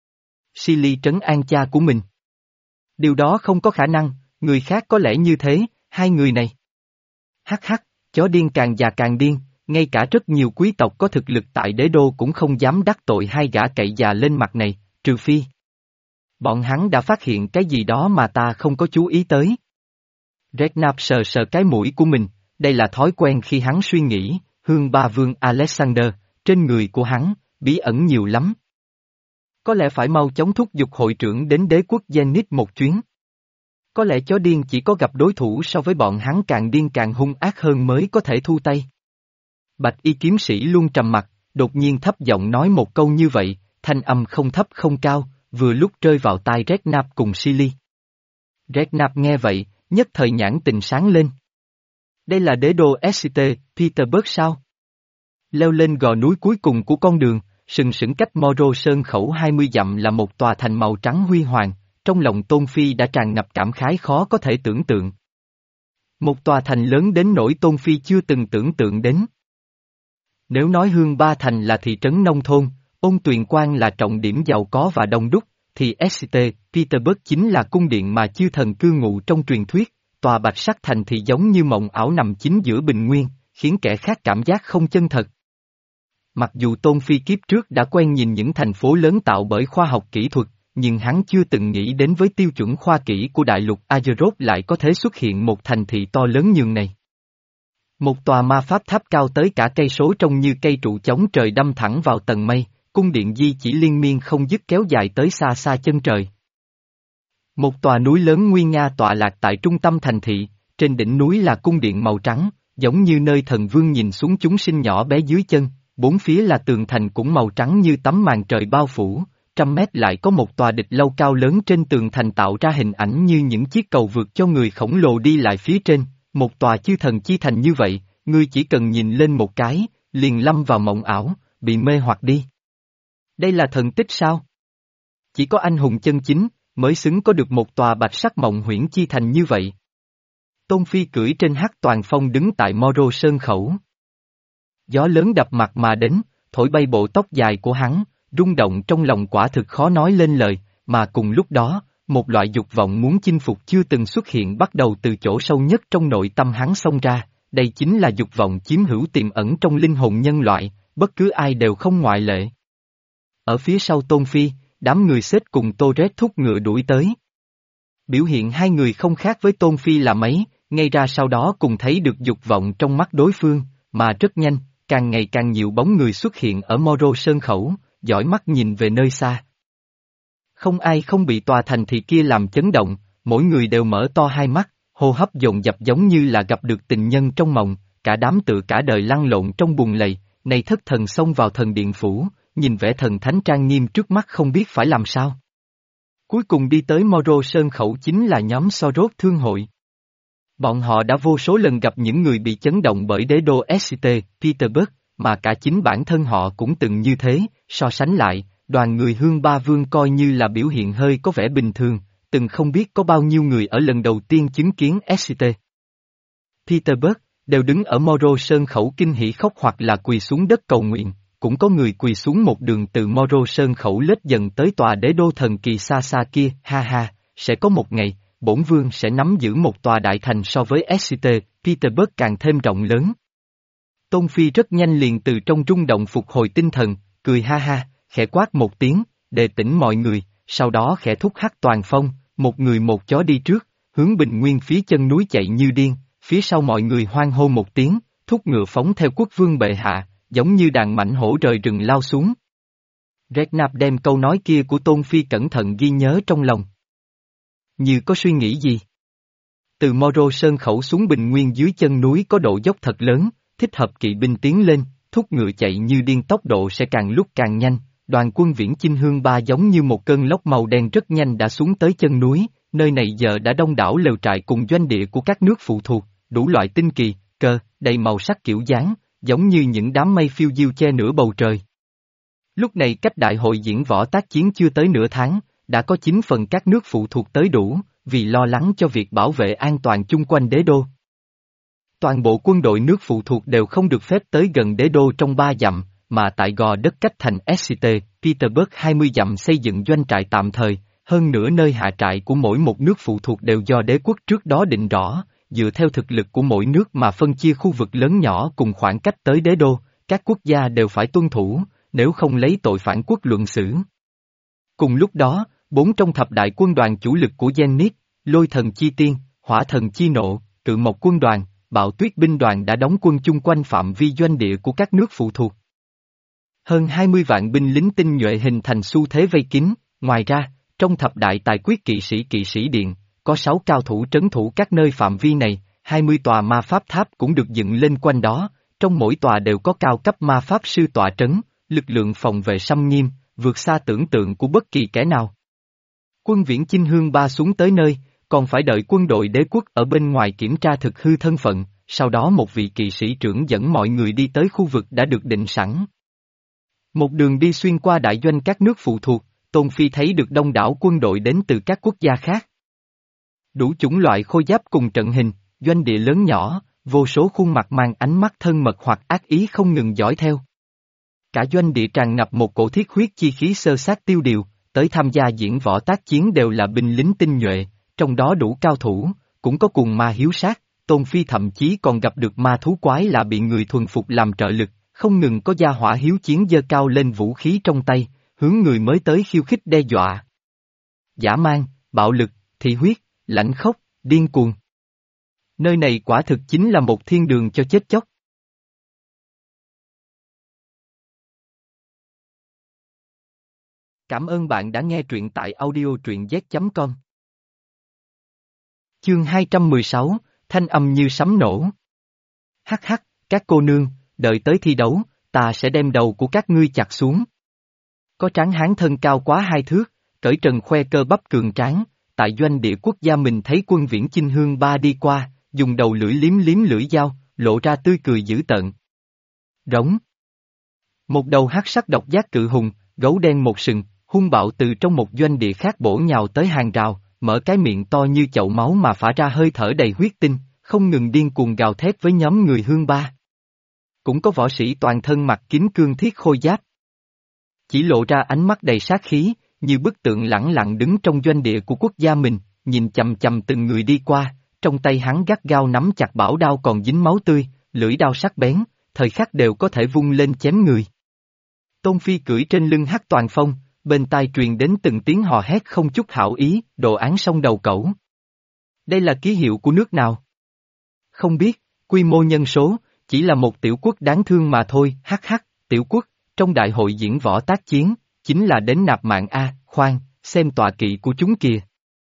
Silly trấn an cha của mình. Điều đó không có khả năng, người khác có lẽ như thế, hai người này. Hắc hắc, chó điên càng già càng điên, ngay cả rất nhiều quý tộc có thực lực tại đế đô cũng không dám đắc tội hai gã cậy già lên mặt này, trừ phi. Bọn hắn đã phát hiện cái gì đó mà ta không có chú ý tới. Redknapp sờ sờ cái mũi của mình, đây là thói quen khi hắn suy nghĩ, Hương Ba Vương Alexander, trên người của hắn, bí ẩn nhiều lắm. Có lẽ phải mau chóng thúc giục hội trưởng đến đế quốc Zenith một chuyến. Có lẽ chó điên chỉ có gặp đối thủ so với bọn hắn càng điên càng hung ác hơn mới có thể thu tay. Bạch y kiếm sĩ luôn trầm mặc, đột nhiên thấp giọng nói một câu như vậy, thanh âm không thấp không cao, vừa lúc rơi vào tai Redknapp cùng Silly. Redknapp nghe vậy, nhất thời nhãn tình sáng lên. Đây là đế đô ét tê, Petersburg sao? Leo lên gò núi cuối cùng của con đường, sừng sững cách Moro Sơn khẩu hai mươi dặm là một tòa thành màu trắng huy hoàng, trong lòng Tôn Phi đã tràn ngập cảm khái khó có thể tưởng tượng. Một tòa thành lớn đến nỗi Tôn Phi chưa từng tưởng tượng đến. Nếu nói Hương Ba Thành là thị trấn nông thôn, Ôn Tuyền Quan là trọng điểm giàu có và đông đúc, thì ét tê, Petersburg chính là cung điện mà chư thần cư ngụ trong truyền thuyết, tòa bạch sắc thành thì giống như mộng ảo nằm chính giữa bình nguyên, khiến kẻ khác cảm giác không chân thật. Mặc dù Tôn Phi kiếp trước đã quen nhìn những thành phố lớn tạo bởi khoa học kỹ thuật, nhưng hắn chưa từng nghĩ đến với tiêu chuẩn khoa kỹ của đại lục Azeroth lại có thể xuất hiện một thành thị to lớn nhường này. Một tòa ma pháp tháp cao tới cả cây số trông như cây trụ chống trời đâm thẳng vào tầng mây, cung điện di chỉ liên miên không dứt kéo dài tới xa xa chân trời. Một tòa núi lớn nguy nga tọa lạc tại trung tâm thành thị, trên đỉnh núi là cung điện màu trắng, giống như nơi thần vương nhìn xuống chúng sinh nhỏ bé dưới chân, bốn phía là tường thành cũng màu trắng như tấm màn trời bao phủ, trăm mét lại có một tòa địch lâu cao lớn trên tường thành tạo ra hình ảnh như những chiếc cầu vượt cho người khổng lồ đi lại phía trên, một tòa chư thần chi thành như vậy, ngươi chỉ cần nhìn lên một cái, liền lâm vào mộng ảo, bị mê hoặc đi. Đây là thần tích sao? Chỉ có anh hùng chân chính, mới xứng có được một tòa bạch sắc mộng huyễn chi thành như vậy. Tôn Phi cưỡi trên hắc toàn phong đứng tại Moro Sơn khẩu. Gió lớn đập mặt mà đến, thổi bay bộ tóc dài của hắn, rung động trong lòng quả thực khó nói lên lời, mà cùng lúc đó, một loại dục vọng muốn chinh phục chưa từng xuất hiện bắt đầu từ chỗ sâu nhất trong nội tâm hắn xông ra, đây chính là dục vọng chiếm hữu tiềm ẩn trong linh hồn nhân loại, bất cứ ai đều không ngoại lệ. Ở phía sau Tôn Phi, đám người xếp cùng Tô Rét thúc ngựa đuổi tới. Biểu hiện hai người không khác với Tôn Phi là mấy, ngay ra sau đó cùng thấy được dục vọng trong mắt đối phương, mà rất nhanh, càng ngày càng nhiều bóng người xuất hiện ở Moro Sơn khẩu, dõi mắt nhìn về nơi xa. Không ai không bị tòa thành thị kia làm chấn động, mỗi người đều mở to hai mắt, hô hấp dồn dập giống như là gặp được tình nhân trong mộng, cả đám tự cả đời lăn lộn trong bùn lầy, này thất thần xông vào thần điện phủ, nhìn vẻ thần thánh trang nghiêm trước mắt không biết phải làm sao. Cuối cùng đi tới Moro Sơn khẩu chính là nhóm Sorot Thương hội. Bọn họ đã vô số lần gặp những người bị chấn động bởi đế đô ét tê, Petersburg, mà cả chính bản thân họ cũng từng như thế, so sánh lại, đoàn người Hương Ba Vương coi như là biểu hiện hơi có vẻ bình thường, từng không biết có bao nhiêu người ở lần đầu tiên chứng kiến ét tê. Petersburg, đều đứng ở Moro Sơn khẩu kinh hỉ khóc hoặc là quỳ xuống đất cầu nguyện, cũng có người quỳ xuống một đường từ Moro Sơn khẩu lết dần tới tòa đế đô thần kỳ xa xa kia, ha ha, sẽ có một ngày, bổn vương sẽ nắm giữ một tòa đại thành so với ét tê, Petersburg càng thêm rộng lớn. Tôn Phi rất nhanh liền từ trong rung động phục hồi tinh thần, cười ha ha, khẽ quát một tiếng, đề tỉnh mọi người, sau đó khẽ thúc hắc toàn phong, một người một chó đi trước, hướng bình nguyên phía chân núi chạy như điên, phía sau mọi người hoan hô một tiếng, thúc ngựa phóng theo quốc vương bệ hạ, giống như đàn mãnh hổ rời rừng lao xuống. Redknapp đem câu nói kia của Tôn Phi cẩn thận ghi nhớ trong lòng. Như có suy nghĩ gì? Từ Moro Sơn khẩu xuống bình nguyên dưới chân núi có độ dốc thật lớn, thích hợp kỵ binh tiến lên, thúc ngựa chạy như điên, tốc độ sẽ càng lúc càng nhanh. Đoàn quân Viễn Chinh Hương Ba giống như một cơn lốc màu đen rất nhanh đã xuống tới chân núi, nơi này giờ đã đông đảo lều trại cùng doanh địa của các nước phụ thuộc, đủ loại tinh kỳ, cơ, đầy màu sắc kiểu dáng, giống như những đám mây phiêu diêu che nửa bầu trời. Lúc này cách đại hội diễn võ tác chiến chưa tới nửa tháng, đã có chín phần các nước phụ thuộc tới đủ, vì lo lắng cho việc bảo vệ an toàn chung quanh đế đô. Toàn bộ quân đội nước phụ thuộc đều không được phép tới gần đế đô trong ba dặm, mà tại gò đất cách thành ét tê, Petersburg hai mươi dặm xây dựng doanh trại tạm thời, hơn nữa nơi hạ trại của mỗi một nước phụ thuộc đều do đế quốc trước đó định rõ, dựa theo thực lực của mỗi nước mà phân chia khu vực lớn nhỏ cùng khoảng cách tới đế đô, các quốc gia đều phải tuân thủ, nếu không lấy tội phản quốc luận xử. Cùng lúc đó, bốn trong thập đại quân đoàn chủ lực của Zenith, Lôi Thần Chi Tiên, Hỏa Thần Chi Nộ, Cự Mộc quân đoàn, Bạo Tuyết binh đoàn đã đóng quân chung quanh phạm vi doanh địa của các nước phụ thuộc. Hơn hai mươi vạn binh lính tinh nhuệ hình thành xu thế vây kín, ngoài ra, trong thập đại tài quyết kỵ sĩ kỵ sĩ điện, có sáu cao thủ trấn thủ các nơi phạm vi này, hai mươi tòa ma pháp tháp cũng được dựng lên quanh đó, trong mỗi tòa đều có cao cấp ma pháp sư tọa trấn, lực lượng phòng vệ xâm nghiêm, vượt xa tưởng tượng của bất kỳ kẻ nào. Quân Viễn Chinh Hương Ba xuống tới nơi, còn phải đợi quân đội đế quốc ở bên ngoài kiểm tra thực hư thân phận, sau đó một vị kỵ sĩ trưởng dẫn mọi người đi tới khu vực đã được định sẵn. Một đường đi xuyên qua đại doanh các nước phụ thuộc, Tôn Phi thấy được đông đảo quân đội đến từ các quốc gia khác. Đủ chủng loại khôi giáp cùng trận hình, doanh địa lớn nhỏ, vô số khuôn mặt mang ánh mắt thân mật hoặc ác ý không ngừng dõi theo. Cả doanh địa tràn ngập một cổ thiết huyết chi khí sơ sát tiêu điều, tới tham gia diễn võ tác chiến đều là binh lính tinh nhuệ, trong đó đủ cao thủ, cũng có cùng ma hiếu sát, Tôn Phi thậm chí còn gặp được ma thú quái lạ bị người thuần phục làm trợ lực, không ngừng có gia hỏa hiếu chiến giơ cao lên vũ khí trong tay, hướng người mới tới khiêu khích đe dọa. Dã man, bạo lực, thị huyết, lãnh khốc, điên cuồng. Nơi này quả thực chính là một thiên đường cho chết chóc. Cảm ơn bạn đã nghe truyện tại audio truyện z chấm com. Chương hai trăm mười sáu, thanh âm như sấm nổ. Hắc hắc, các cô nương, đợi tới thi đấu, ta sẽ đem đầu của các ngươi chặt xuống. Có tráng hán thân cao quá hai thước, cởi trần khoe cơ bắp cường tráng, tại doanh địa quốc gia mình thấy quân Viễn Chinh Hương Ba đi qua, dùng đầu lưỡi liếm liếm lưỡi dao, lộ ra tươi cười dữ tợn. Rống. Một đầu hắc sắc độc giác cự hùng, gấu đen một sừng, hung bạo từ trong một doanh địa khác bổ nhào tới hàng rào, mở cái miệng to như chậu máu mà phả ra hơi thở đầy huyết tinh, không ngừng điên cuồng gào thét với nhóm người Hương Ba. Cũng có võ sĩ toàn thân mặc kín cương thiết khôi giáp. Chỉ lộ ra ánh mắt đầy sát khí, như bức tượng lẳng lặng đứng trong doanh địa của quốc gia mình, nhìn chằm chằm từng người đi qua, trong tay hắn gắt gao nắm chặt bảo đao còn dính máu tươi, lưỡi đao sắc bén, thời khắc đều có thể vung lên chém người. Tôn Phi cưỡi trên lưng hắc toàn phong, bên tai truyền đến từng tiếng hò hét không chút hảo ý, đồ án song đầu cẩu. Đây là ký hiệu của nước nào? Không biết, quy mô nhân số, chỉ là một tiểu quốc đáng thương mà thôi, hắc hắc, tiểu quốc, trong đại hội diễn võ tác chiến, chính là đến nạp mạng a, khoan, xem tọa kỵ của chúng kìa.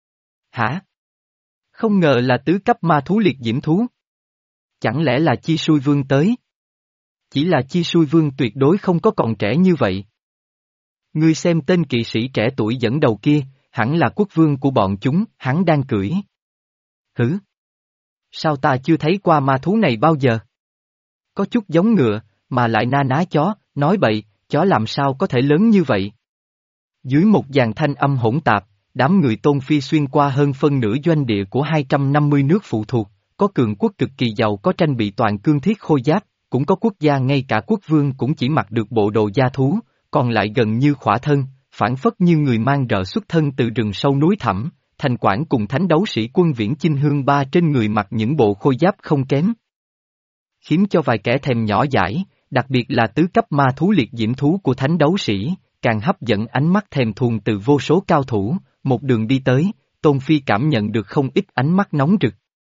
Hả? Không ngờ là tứ cấp ma thú liệt diễm thú. Chẳng lẽ là Chi Sui Vương tới? Chỉ là Chi Sui Vương tuyệt đối không có còn trẻ như vậy. Ngươi xem tên kỵ sĩ trẻ tuổi dẫn đầu kia, hẳn là quốc vương của bọn chúng, hắn đang cưỡi. Hử? Sao ta chưa thấy qua ma thú này bao giờ? Có chút giống ngựa, mà lại na ná chó, nói bậy, chó làm sao có thể lớn như vậy? Dưới một dàn thanh âm hỗn tạp, đám người Tôn Phi xuyên qua hơn phân nửa doanh địa của hai trăm năm mươi nước phụ thuộc, có cường quốc cực kỳ giàu có tranh bị toàn cương thiết khôi giáp, cũng có quốc gia ngay cả quốc vương cũng chỉ mặc được bộ đồ da thú, còn lại gần như khỏa thân, phản phất như người mang rợ xuất thân từ rừng sâu núi thẳm, thành quản cùng thánh đấu sĩ quân Viễn Chinh Hương Ba trên người mặc những bộ khôi giáp không kém. Khiến cho vài kẻ thèm nhỏ dãi, đặc biệt là tứ cấp ma thú liệt diễm thú của thánh đấu sĩ, càng hấp dẫn ánh mắt thèm thuồng từ vô số cao thủ, một đường đi tới, Tôn Phi cảm nhận được không ít ánh mắt nóng rực.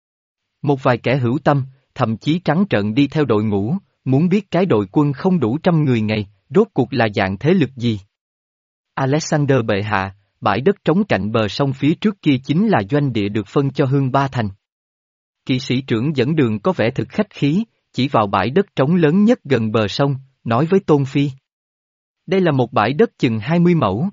Một vài kẻ hữu tâm, thậm chí trắng trợn đi theo đội ngũ, muốn biết cái đội quân không đủ trăm người ngày, rốt cuộc là dạng thế lực gì. Alexander bệ hạ, bãi đất trống cạnh bờ sông phía trước kia chính là doanh địa được phân cho Hương Ba Thành. Kỵ sĩ trưởng dẫn đường có vẻ thực khách khí, chỉ vào bãi đất trống lớn nhất gần bờ sông, nói với Tôn Phi. Đây là một bãi đất chừng hai mươi mẫu.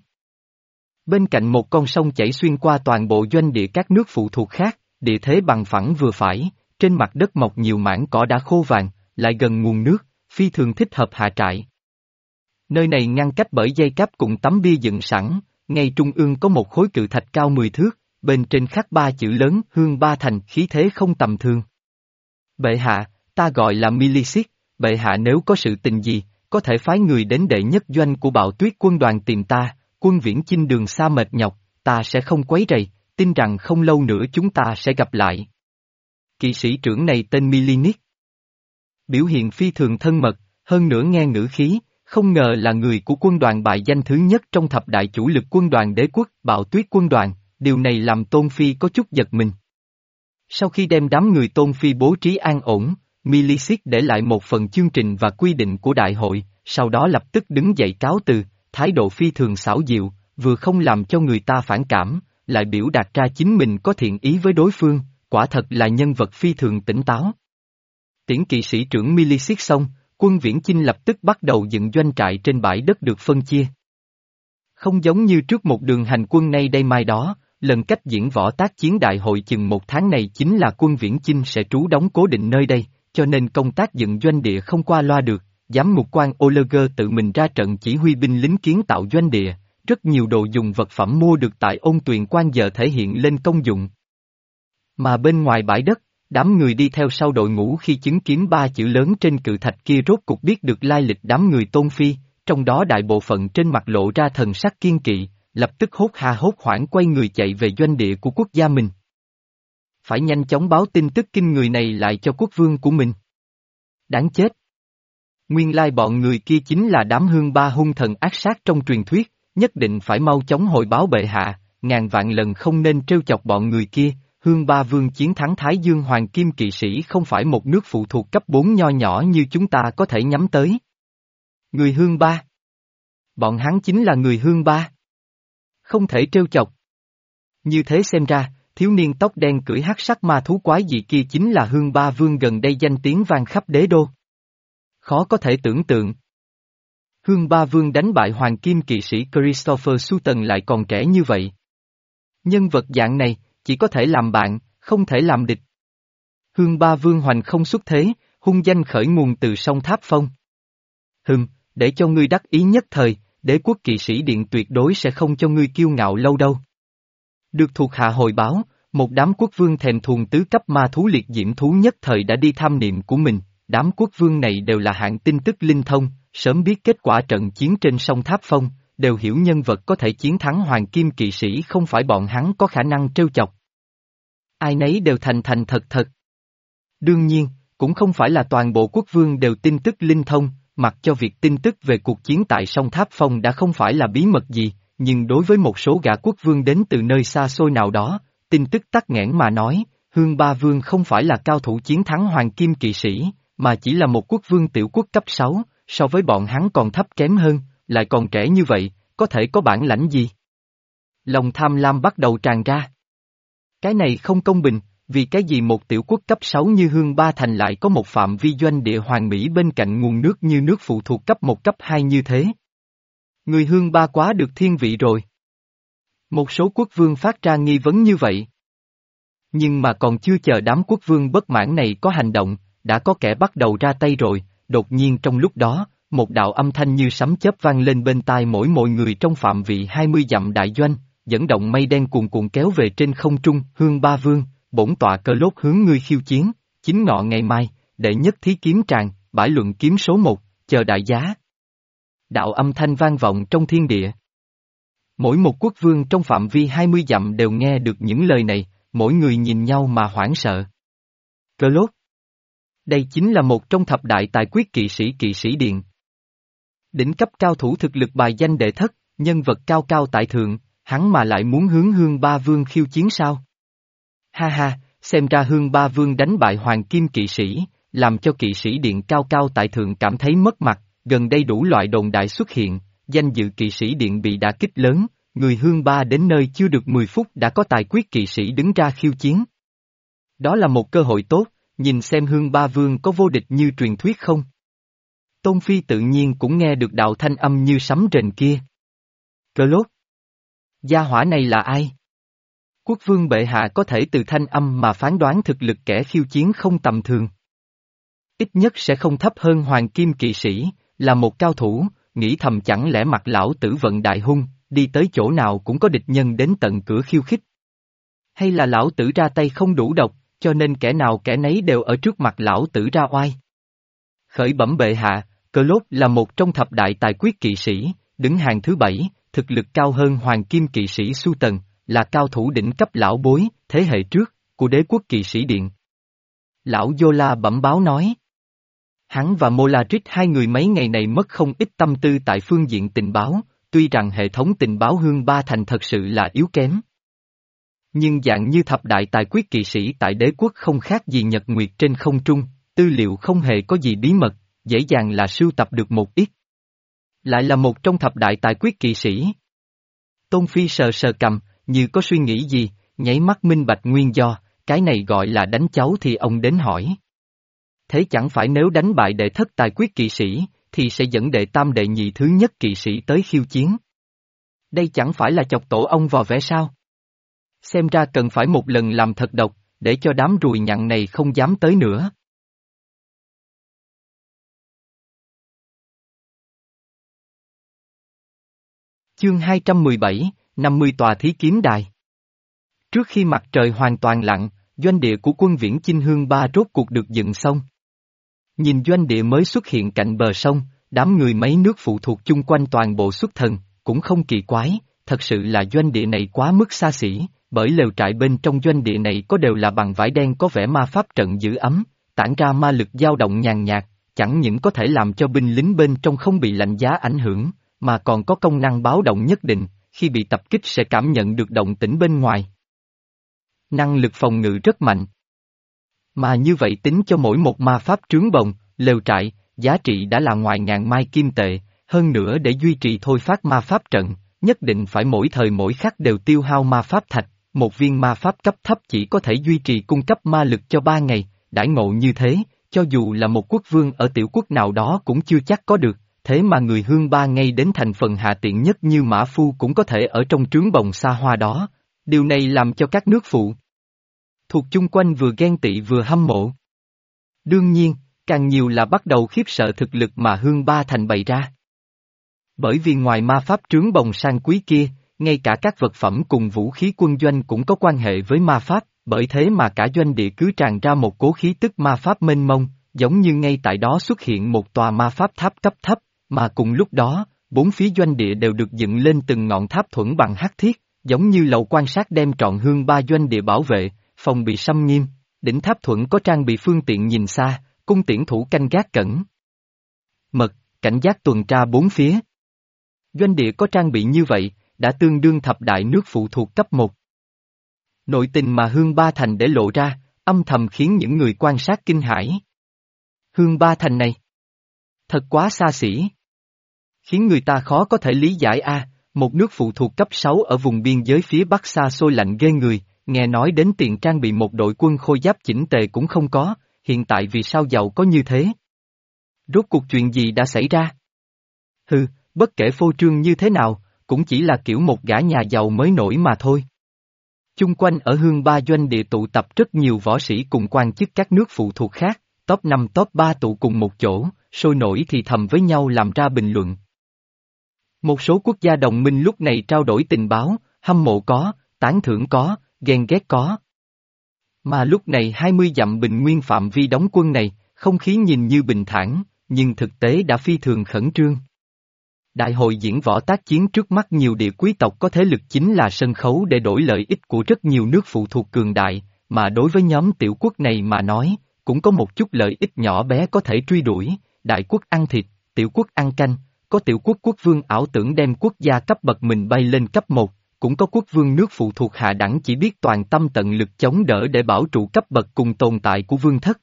Bên cạnh một con sông chảy xuyên qua toàn bộ doanh địa các nước phụ thuộc khác, địa thế bằng phẳng vừa phải, trên mặt đất mọc nhiều mảng cỏ đã khô vàng, lại gần nguồn nước, phi thường thích hợp hạ trại. Nơi này ngăn cách bởi dây cáp cùng tấm bia dựng sẵn, ngay trung ương có một khối cự thạch cao mười thước, bên trên khắc ba chữ lớn Hương Ba Thành, khí thế không tầm thường. Bệ hạ, ta gọi là Milisit, bệ hạ nếu có sự tình gì, có thể phái người đến đệ nhất doanh của Bạo Tuyết quân đoàn tìm ta, quân viễn chinh đường xa mệt nhọc, ta sẽ không quấy rầy, tin rằng không lâu nữa chúng ta sẽ gặp lại. Kỵ sĩ trưởng này tên Milinit. Biểu hiện phi thường thân mật, hơn nữa nghe ngữ khí, không ngờ là người của quân đoàn bại danh thứ nhất trong thập đại chủ lực quân đoàn đế quốc, Bạo Tuyết quân đoàn, điều này làm Tôn Phi có chút giật mình. Sau khi đem đám người Tôn Phi bố trí an ổn, Milisit để lại một phần chương trình và quy định của đại hội, sau đó lập tức đứng dậy cáo từ, thái độ phi thường xảo diệu, vừa không làm cho người ta phản cảm, lại biểu đạt ra chính mình có thiện ý với đối phương, quả thật là nhân vật phi thường tỉnh táo. Tiễn kỵ sĩ trưởng Milisit xong, quân viễn chinh lập tức bắt đầu dựng doanh trại trên bãi đất được phân chia. Không giống như trước một đường hành quân nay đây mai đó, lần cách diễn võ tác chiến đại hội chừng một tháng này chính là quân viễn chinh sẽ trú đóng cố định nơi đây, cho nên công tác dựng doanh địa không qua loa được, giám mục quan Oleger tự mình ra trận chỉ huy binh lính kiến tạo doanh địa, rất nhiều đồ dùng vật phẩm mua được tại ôn tuyền quan giờ thể hiện lên công dụng. Mà bên ngoài bãi đất, đám người đi theo sau đội ngũ khi chứng kiến ba chữ lớn trên cự thạch kia rốt cục biết được lai lịch đám người Tôn Phi, trong đó đại bộ phận trên mặt lộ ra thần sắc kiên kỵ, lập tức hốt ha hốt hoảng quay người chạy về doanh địa của quốc gia mình. Phải nhanh chóng báo tin tức kinh người này lại cho quốc vương của mình. Đáng chết! Nguyên lai bọn người kia chính là đám Hương Ba hung thần ác sát trong truyền thuyết, nhất định phải mau chóng hồi báo bệ hạ, ngàn vạn lần không nên trêu chọc bọn người kia. Hương Ba Vương chiến thắng Thái Dương Hoàng Kim Kỵ Sĩ không phải một nước phụ thuộc cấp bốn nho nhỏ như chúng ta có thể nhắm tới. Người Hương Ba. Bọn hắn chính là người Hương Ba. Không thể trêu chọc. Như thế xem ra, thiếu niên tóc đen cưỡi hắc sắc ma thú quái dị kia chính là Hương Ba Vương gần đây danh tiếng vang khắp đế đô. Khó có thể tưởng tượng. Hương Ba Vương đánh bại Hoàng Kim Kỵ Sĩ Christopher Sutton lại còn trẻ như vậy. Nhân vật dạng này, chỉ có thể làm bạn, không thể làm địch. Hương Ba Vương hoành không xuất thế, hung danh khởi nguồn từ sông Tháp Phong. Hừm, để cho ngươi đắc ý nhất thời, đế quốc kỵ sĩ điện tuyệt đối sẽ không cho ngươi kiêu ngạo lâu đâu. Được thuộc hạ hồi báo, một đám quốc vương thèm thuồng tứ cấp ma thú liệt diễm thú nhất thời đã đi tham niệm của mình, đám quốc vương này đều là hạng tin tức linh thông, sớm biết kết quả trận chiến trên sông Tháp Phong, đều hiểu nhân vật có thể chiến thắng Hoàng Kim Kỵ Sĩ không phải bọn hắn có khả năng trêu chọc. Ai nấy đều thành thành thật thật. Đương nhiên, cũng không phải là toàn bộ quốc vương đều tin tức linh thông, mặc cho việc tin tức về cuộc chiến tại sông Tháp Phong đã không phải là bí mật gì, nhưng đối với một số gã quốc vương đến từ nơi xa xôi nào đó, tin tức tắc nghẽn mà nói, Hương Ba Vương không phải là cao thủ chiến thắng Hoàng Kim Kỵ Sĩ, mà chỉ là một quốc vương tiểu quốc cấp sáu, so với bọn hắn còn thấp kém hơn, lại còn trẻ như vậy, có thể có bản lãnh gì? Lòng tham lam bắt đầu tràn ra. Cái này không công bình, vì cái gì một tiểu quốc cấp sáu như Hương Ba Thành lại có một phạm vi doanh địa hoàn mỹ bên cạnh nguồn nước như nước phụ thuộc cấp một cấp hai như thế? Người Hương Ba quá được thiên vị rồi. Một số quốc vương phát ra nghi vấn như vậy. Nhưng mà còn chưa chờ đám quốc vương bất mãn này có hành động, đã có kẻ bắt đầu ra tay rồi, đột nhiên trong lúc đó, một đạo âm thanh như sấm chớp vang lên bên tai mỗi mọi người trong phạm vị hai mươi dặm đại doanh, dẫn động mây đen cuồn cuộn kéo về trên không trung. Hương Ba Vương, bổn tọa Cơ Lốt hướng ngươi khiêu chiến, chính ngọ ngày mai, đệ nhất thí kiếm tràng, bãi luận kiếm số một, chờ đại giá. Đạo âm thanh vang vọng trong thiên địa. Mỗi một quốc vương trong phạm vi hai mươi dặm đều nghe được những lời này, mỗi người nhìn nhau mà hoảng sợ. Cơ Lốt. Đây chính là một trong thập đại tài quyết kỵ sĩ kỵ sĩ điện. Đỉnh cấp cao thủ thực lực bài danh đệ thất, nhân vật cao cao tại thượng, hắn mà lại muốn hướng Hương Ba Vương khiêu chiến sao? Ha ha, xem ra Hương Ba Vương đánh bại Hoàng Kim Kỵ Sĩ, làm cho kỵ sĩ điện cao cao tại thượng cảm thấy mất mặt, gần đây đủ loại đồn đại xuất hiện, danh dự kỵ sĩ điện bị đả kích lớn, người Hương Ba đến nơi chưa được mười phút đã có tài quyết kỵ sĩ đứng ra khiêu chiến. Đó là một cơ hội tốt, nhìn xem Hương Ba Vương có vô địch như truyền thuyết không. Tôn Phi tự nhiên cũng nghe được đạo thanh âm như sấm rền kia. Cơ lốt. Gia hỏa này là ai? Quốc vương bệ hạ có thể từ thanh âm mà phán đoán thực lực kẻ khiêu chiến không tầm thường. Ít nhất sẽ không thấp hơn hoàng kim kỵ sĩ, là một cao thủ, nghĩ thầm chẳng lẽ mặt lão tử vận đại hung, đi tới chỗ nào cũng có địch nhân đến tận cửa khiêu khích. Hay là lão tử ra tay không đủ độc, cho nên kẻ nào kẻ nấy đều ở trước mặt lão tử ra oai. Khởi bẩm bệ hạ, Cơ Lốt là một trong thập đại tài quyết kỵ sĩ, đứng hàng thứ bảy, thực lực cao hơn hoàng kim kỵ sĩ Su Tần, là cao thủ đỉnh cấp lão bối, thế hệ trước, của đế quốc kỵ sĩ điện. Lão Yola bẩm báo nói. Hắn và Molarit hai người mấy ngày này mất không ít tâm tư tại phương diện tình báo, tuy rằng hệ thống tình báo Hương Ba Thành thật sự là yếu kém. Nhưng dạng như thập đại tài quyết kỵ sĩ tại đế quốc không khác gì nhật nguyệt trên không trung, tư liệu không hề có gì bí mật, dễ dàng là sưu tập được một ít. Lại là một trong thập đại tài quyết kỵ sĩ. Tôn Phi sờ sờ cầm, như có suy nghĩ gì, nháy mắt minh bạch nguyên do, cái này gọi là đánh cháu thì ông đến hỏi. Thế chẳng phải nếu đánh bại đệ thất tài quyết kỵ sĩ, thì sẽ dẫn đệ tam đệ nhị thứ nhất kỵ sĩ tới khiêu chiến. Đây chẳng phải là chọc tổ ông vò vẽ sao? Xem ra cần phải một lần làm thật độc, để cho đám ruồi nhặng này không dám tới nữa. Chương hai trăm mười bảy, năm mươi tòa thí kiếm đài. Trước khi mặt trời hoàn toàn lặn, doanh địa của quân viễn chinh Hương Ba rốt cuộc được dựng xong. Nhìn doanh địa mới xuất hiện cạnh bờ sông, đám người mấy nước phụ thuộc chung quanh toàn bộ xuất thần, cũng không kỳ quái, thật sự là doanh địa này quá mức xa xỉ, bởi lều trại bên trong doanh địa này có đều là bằng vải đen có vẻ ma pháp trận giữ ấm, tản ra ma lực dao động nhàn nhạt, chẳng những có thể làm cho binh lính bên trong không bị lạnh giá ảnh hưởng, mà còn có công năng báo động nhất định, khi bị tập kích sẽ cảm nhận được động tĩnh bên ngoài. Năng lực phòng ngự rất mạnh. Mà như vậy tính cho mỗi một ma pháp trướng bồng, lều trại, giá trị đã là ngoài ngàn mai kim tệ, hơn nữa để duy trì thôi phát ma pháp trận, nhất định phải mỗi thời mỗi khắc đều tiêu hao ma pháp thạch, một viên ma pháp cấp thấp chỉ có thể duy trì cung cấp ma lực cho ba ngày, đãi ngộ như thế, cho dù là một quốc vương ở tiểu quốc nào đó cũng chưa chắc có được, thế mà người Hương Ba ngay đến thành phần hạ tiện nhất như Mã Phu cũng có thể ở trong trướng bồng xa hoa đó, điều này làm cho các nước phụ thuộc chung quanh vừa ghen tị vừa hâm mộ. Đương nhiên, càng nhiều là bắt đầu khiếp sợ thực lực mà Hương Ba Thành bày ra. Bởi vì ngoài ma pháp trướng bồng sang quý kia, ngay cả các vật phẩm cùng vũ khí quân doanh cũng có quan hệ với ma pháp, bởi thế mà cả doanh địa cứ tràn ra một cố khí tức ma pháp mênh mông, giống như ngay tại đó xuất hiện một tòa ma pháp tháp cấp thấp, mà cùng lúc đó, bốn phía doanh địa đều được dựng lên từng ngọn tháp thuẫn bằng hắc thiết, giống như lầu quan sát đem trọn Hương Ba doanh địa bảo vệ, phòng bị xâm nghiêm, đỉnh tháp thuẫn có trang bị phương tiện nhìn xa, cung tiễn thủ canh gác cẩn mật, cảnh giác tuần tra bốn phía. Doanh địa có trang bị như vậy, đã tương đương thập đại nước phụ thuộc cấp một. Nội tình mà Hương Ba Thành để lộ ra, âm thầm khiến những người quan sát kinh hãi. Hương Ba Thành này, thật quá xa xỉ. Khiến người ta khó có thể lý giải a, một nước phụ thuộc cấp sáu ở vùng biên giới phía bắc xa xôi lạnh ghê người, nghe nói đến tiền trang bị một đội quân khôi giáp chỉnh tề cũng không có, hiện tại vì sao giàu có như thế? Rốt cuộc chuyện gì đã xảy ra? Hừ, bất kể phô trương như thế nào, cũng chỉ là kiểu một gã nhà giàu mới nổi mà thôi. Chung quanh ở Hương Ba doanh địa tụ tập rất nhiều võ sĩ cùng quan chức các nước phụ thuộc khác, top năm top ba tụ cùng một chỗ, sôi nổi thì thầm với nhau làm ra bình luận. Một số quốc gia đồng minh lúc này trao đổi tình báo, hâm mộ có, tán thưởng có, ghen ghét có. Mà lúc này hai mươi dặm bình nguyên phạm vi đóng quân này, không khí nhìn như bình thản, nhưng thực tế đã phi thường khẩn trương. Đại hội diễn võ tác chiến trước mắt nhiều địa quý tộc có thế lực chính là sân khấu để đổi lợi ích của rất nhiều nước phụ thuộc cường đại, mà đối với nhóm tiểu quốc này mà nói, cũng có một chút lợi ích nhỏ bé có thể truy đuổi, đại quốc ăn thịt, tiểu quốc ăn canh, có tiểu quốc quốc vương ảo tưởng đem quốc gia cấp bậc mình bay lên cấp một, cũng có quốc vương nước phụ thuộc hạ đẳng chỉ biết toàn tâm tận lực chống đỡ để bảo trụ cấp bậc cùng tồn tại của vương thất.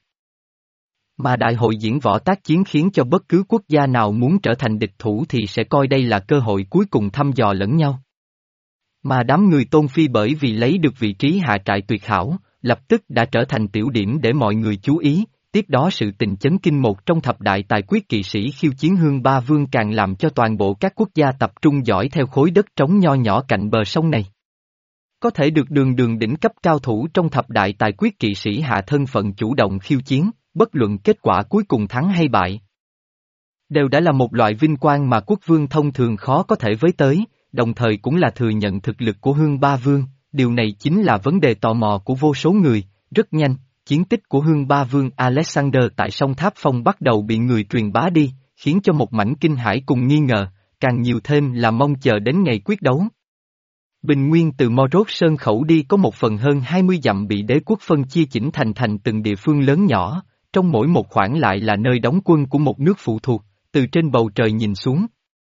Mà đại hội diễn võ tác chiến khiến cho bất cứ quốc gia nào muốn trở thành địch thủ thì sẽ coi đây là cơ hội cuối cùng thăm dò lẫn nhau. Mà đám người Tôn Phi bởi vì lấy được vị trí hạ trại tuyệt hảo, lập tức đã trở thành tiểu điểm để mọi người chú ý, tiếp đó sự tình chấn kinh một trong thập đại tài quyết kỵ sĩ khiêu chiến Hương Ba Vương càng làm cho toàn bộ các quốc gia tập trung dõi theo khối đất trống nho nhỏ cạnh bờ sông này. Có thể được đường đường đỉnh cấp cao thủ trong thập đại tài quyết kỵ sĩ hạ thân phận chủ động khiêu chiến, bất luận kết quả cuối cùng thắng hay bại. Đều đã là một loại vinh quang mà quốc vương thông thường khó có thể với tới, đồng thời cũng là thừa nhận thực lực của Hương Ba Vương, điều này chính là vấn đề tò mò của vô số người, rất nhanh, chiến tích của Hương Ba Vương Alexander tại sông Tháp Phong bắt đầu bị người truyền bá đi, khiến cho một mảnh kinh hãi cùng nghi ngờ, càng nhiều thêm là mong chờ đến ngày quyết đấu. Bình nguyên từ Morốt Sơn khẩu đi có một phần hơn hai mươi dặm bị đế quốc phân chia chỉnh thành thành từng địa phương lớn nhỏ, trong mỗi một khoảng lại là nơi đóng quân của một nước phụ thuộc, từ trên bầu trời nhìn xuống.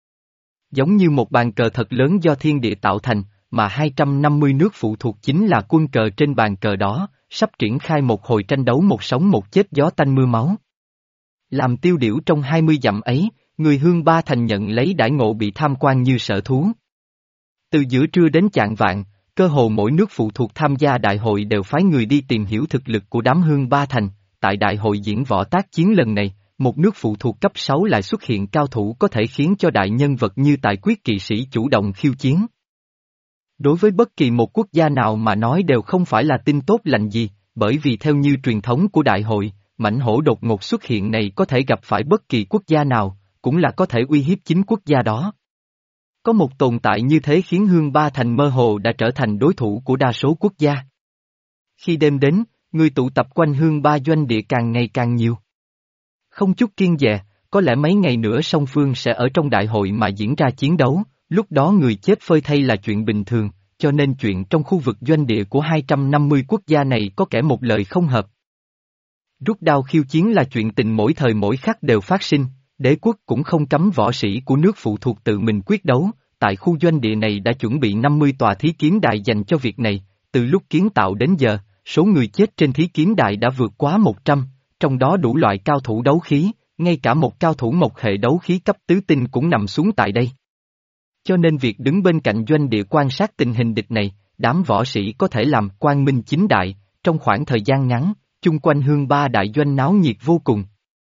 Giống như một bàn cờ thật lớn do thiên địa tạo thành, mà hai trăm năm mươi nước phụ thuộc chính là quân cờ trên bàn cờ đó, sắp triển khai một hồi tranh đấu một sống một chết gió tanh mưa máu. Làm tiêu điểu trong hai mươi dặm ấy, người Hương Ba Thành nhận lấy đãi ngộ bị tham quan như sở thú. Từ giữa trưa đến chạng vạng, cơ hồ mỗi nước phụ thuộc tham gia đại hội đều phái người đi tìm hiểu thực lực của đám Hương Ba Thành. Tại đại hội diễn võ tác chiến lần này, một nước phụ thuộc cấp sáu lại xuất hiện cao thủ có thể khiến cho đại nhân vật như tài quyết kỵ sĩ chủ động khiêu chiến. Đối với bất kỳ một quốc gia nào mà nói đều không phải là tin tốt lành gì, bởi vì theo như truyền thống của đại hội, mãnh hổ đột ngột xuất hiện này có thể gặp phải bất kỳ quốc gia nào, cũng là có thể uy hiếp chính quốc gia đó. Có một tồn tại như thế khiến Hương Ba Thành mơ hồ đã trở thành đối thủ của đa số quốc gia. Khi đêm đến, người tụ tập quanh Hương Ba doanh địa càng ngày càng nhiều. Không chút kiêng dè, có lẽ mấy ngày nữa song phương sẽ ở trong đại hội mà diễn ra chiến đấu, lúc đó người chết phơi thây là chuyện bình thường, cho nên chuyện trong khu vực doanh địa của hai trăm năm mươi quốc gia này có kẻ một lời không hợp. Rút đao khiêu chiến là chuyện tình mỗi thời mỗi khắc đều phát sinh, đế quốc cũng không cấm võ sĩ của nước phụ thuộc tự mình quyết đấu, tại khu doanh địa này đã chuẩn bị năm mươi tòa thí kiếm đài dành cho việc này, từ lúc kiến tạo đến giờ, số người chết trên thí kiếm đài đã vượt quá một trăm, trong đó đủ loại cao thủ đấu khí, ngay cả một cao thủ một hệ đấu khí cấp tứ tinh cũng nằm xuống tại đây. Cho nên việc đứng bên cạnh doanh địa quan sát tình hình địch này, đám võ sĩ có thể làm quang minh chính đại, trong khoảng thời gian ngắn, chung quanh Hương Ba đại doanh náo nhiệt vô cùng.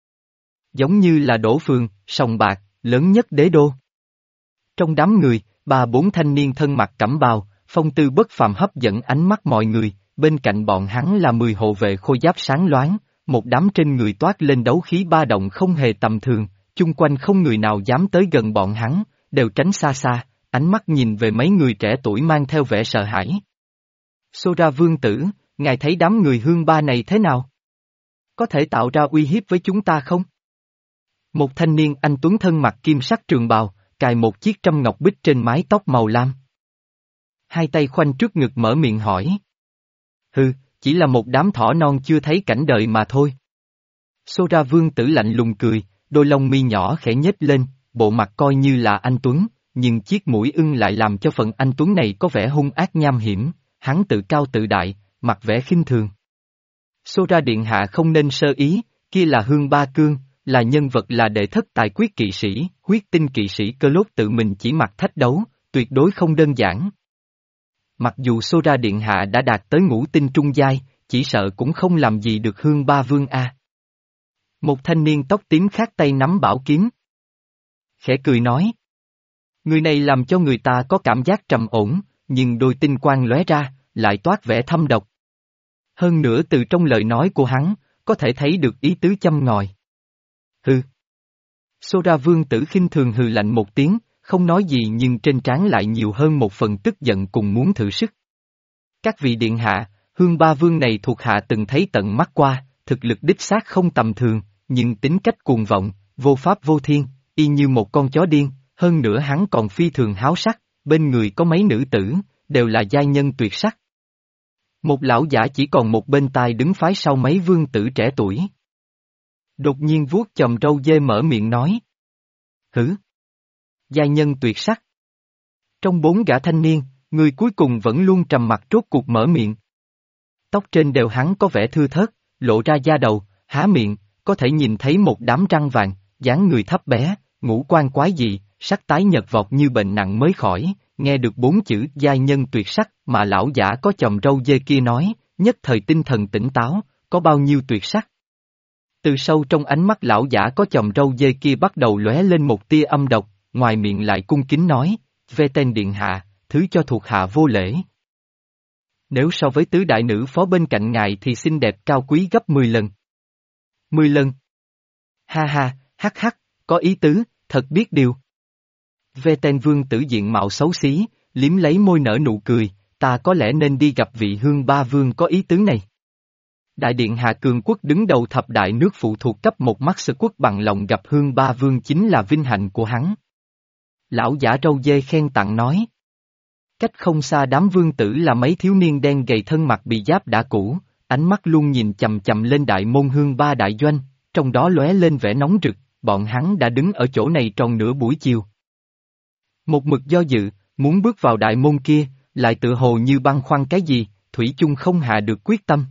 Giống như là đổ phường, sòng bạc, lớn nhất đế đô. Trong đám người, ba bốn thanh niên thân mặc cẩm bào, phong tư bất phàm hấp dẫn ánh mắt mọi người, bên cạnh bọn hắn là mười hộ vệ khôi giáp sáng loáng, một đám trên người toát lên đấu khí ba động không hề tầm thường, chung quanh không người nào dám tới gần bọn hắn, đều tránh xa xa, ánh mắt nhìn về mấy người trẻ tuổi mang theo vẻ sợ hãi. Sora vương tử, ngài thấy đám người Hương Ba này thế nào? Có thể tạo ra uy hiếp với chúng ta không? Một thanh niên anh tuấn thân mặc kim sắc trường bào, cài một chiếc trâm ngọc bích trên mái tóc màu lam. Hai tay khoanh trước ngực mở miệng hỏi. Hừ, chỉ là một đám thỏ non chưa thấy cảnh đời mà thôi. Sora vương tử lạnh lùng cười, đôi lông mi nhỏ khẽ nhếch lên, bộ mặt coi như là anh tuấn, nhưng chiếc mũi ưng lại làm cho phần anh tuấn này có vẻ hung ác nham hiểm, hắn tự cao tự đại, mặt vẻ khinh thường. Sora điện hạ không nên sơ ý, kia là Hương Ba Cương, là nhân vật là đệ thất tài quyết kỵ sĩ, huyết tinh kỵ sĩ Cơ Lốt tự mình chỉ mặc thách đấu, tuyệt đối không đơn giản. Mặc dù Sora điện hạ đã đạt tới ngũ tinh trung giai, chỉ sợ cũng không làm gì được Hương Ba Vương a. Một thanh niên tóc tím khác tay nắm bảo kiếm. Khẽ cười nói. Người này làm cho người ta có cảm giác trầm ổn, nhưng đôi tinh quang lóe ra, lại toát vẻ thâm độc. Hơn nữa từ trong lời nói của hắn, có thể thấy được ý tứ châm ngòi. Hừ. Sora vương tử khinh thường hừ lạnh một tiếng, không nói gì nhưng trên trán lại nhiều hơn một phần tức giận cùng muốn thử sức. Các vị điện hạ, Hương Ba Vương này thuộc hạ từng thấy tận mắt qua, thực lực đích xác không tầm thường, nhưng tính cách cuồng vọng, vô pháp vô thiên, y như một con chó điên, hơn nữa hắn còn phi thường háo sắc, bên người có mấy nữ tử, đều là giai nhân tuyệt sắc. Một lão giả chỉ còn một bên tai đứng phái sau mấy vương tử trẻ tuổi. Đột nhiên vuốt chòm râu dê mở miệng nói. Hử? Giai nhân tuyệt sắc. Trong bốn gã thanh niên, người cuối cùng vẫn luôn trầm mặc rốt cuộc mở miệng. Tóc trên đều hắn có vẻ thưa thớt, lộ ra da đầu, há miệng, có thể nhìn thấy một đám răng vàng, dáng người thấp bé, ngũ quan quái dị, sắc tái nhợt vọt như bệnh nặng mới khỏi, nghe được bốn chữ giai nhân tuyệt sắc mà lão giả có chòm râu dê kia nói, nhất thời tinh thần tỉnh táo, có bao nhiêu tuyệt sắc. Từ sâu trong ánh mắt lão giả có chòm râu dê kia bắt đầu lóe lên một tia âm độc, ngoài miệng lại cung kính nói, về tên điện hạ, thứ cho thuộc hạ vô lễ. Nếu so với tứ đại nữ phó bên cạnh ngài thì xinh đẹp cao quý gấp mười lần. Mười lần. Ha ha, hắc hắc, có ý tứ, thật biết điều. Về tên vương tử diện mạo xấu xí, liếm lấy môi nở nụ cười, ta có lẽ nên đi gặp vị hương ba vương có ý tứ này. Đại điện hạ cường quốc đứng đầu thập đại nước phụ thuộc cấp một mắt sơ quốc bằng lòng gặp hương ba vương chính là vinh hạnh của hắn. Lão giả râu dê khen tặng nói. Cách không xa đám vương tử là mấy thiếu niên đen gầy thân mặc bị giáp đã cũ, ánh mắt luôn nhìn chầm chầm lên đại môn hương ba đại doanh, trong đó lóe lên vẻ nóng rực, bọn hắn đã đứng ở chỗ này tròn nửa buổi chiều. Một mực do dự, muốn bước vào đại môn kia, lại tự hồ như băn khoăn cái gì, thủy chung không hạ được quyết tâm.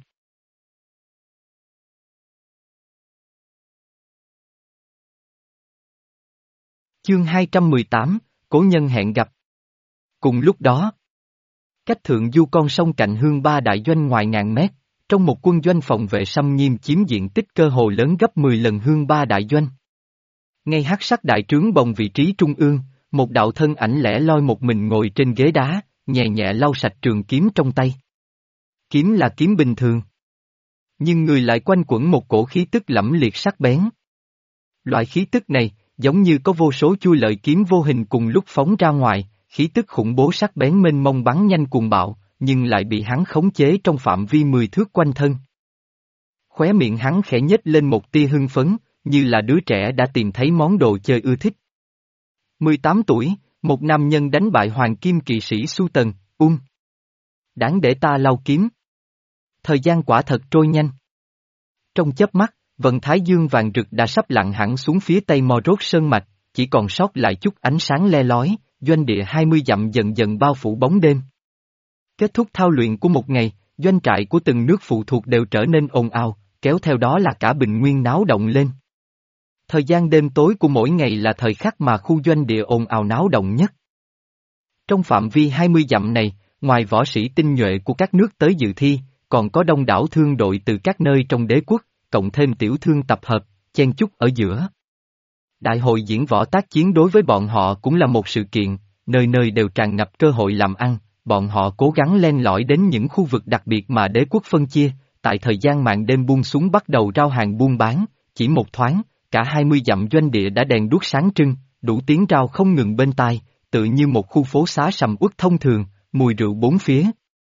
Chương hai trăm mười tám, Cố nhân hẹn gặp. Cùng lúc đó, cách thượng du con sông cạnh hương ba đại doanh ngoài ngàn mét, trong một quân doanh phòng vệ xâm nghiêm chiếm diện tích cơ hồ lớn gấp mười lần hương ba đại doanh. Ngay hắc sắc đại trướng bồng vị trí trung ương, một đạo thân ảnh lẻ loi một mình ngồi trên ghế đá, nhẹ nhẹ lau sạch trường kiếm trong tay. Kiếm là kiếm bình thường. Nhưng người lại quanh quẩn một cổ khí tức lẫm liệt sắc bén. Loại khí tức này, giống như có vô số chui lợi kiếm vô hình cùng lúc phóng ra ngoài, khí tức khủng bố sắc bén mênh mông bắn nhanh cuồng bạo, nhưng lại bị hắn khống chế trong phạm vi mười thước quanh thân. Khóe miệng hắn khẽ nhếch lên một tia hưng phấn, như là đứa trẻ đã tìm thấy món đồ chơi ưa thích. mười tám tuổi, một nam nhân đánh bại hoàng kim kỵ sĩ Su Tần, ung. Đáng để ta lau kiếm. Thời gian quả thật trôi nhanh. Trong chớp mắt, vận thái dương vàng rực đã sắp lặn hẳn xuống phía tây Mò Rốt Sơn Mạch, chỉ còn sót lại chút ánh sáng le lói, doanh địa hai mươi dặm dần dần bao phủ bóng đêm. Kết thúc thao luyện của một ngày, doanh trại của từng nước phụ thuộc đều trở nên ồn ào, kéo theo đó là cả bình nguyên náo động lên. Thời gian đêm tối của mỗi ngày là thời khắc mà khu doanh địa ồn ào náo động nhất. Trong phạm vi hai mươi dặm này, ngoài võ sĩ tinh nhuệ của các nước tới dự thi, còn có đông đảo thương đội từ các nơi trong đế quốc, cộng thêm tiểu thương tập hợp, chen chúc ở giữa. Đại hội diễn võ tác chiến đối với bọn họ cũng là một sự kiện, nơi nơi đều tràn ngập cơ hội làm ăn, bọn họ cố gắng len lỏi đến những khu vực đặc biệt mà đế quốc phân chia, tại thời gian màn đêm buông xuống bắt đầu rao hàng buôn bán, chỉ một thoáng, cả hai mươi dặm doanh địa đã đèn đuốc sáng trưng, đủ tiếng rao không ngừng bên tai, tự như một khu phố xá sầm uất thông thường, mùi rượu bốn phía.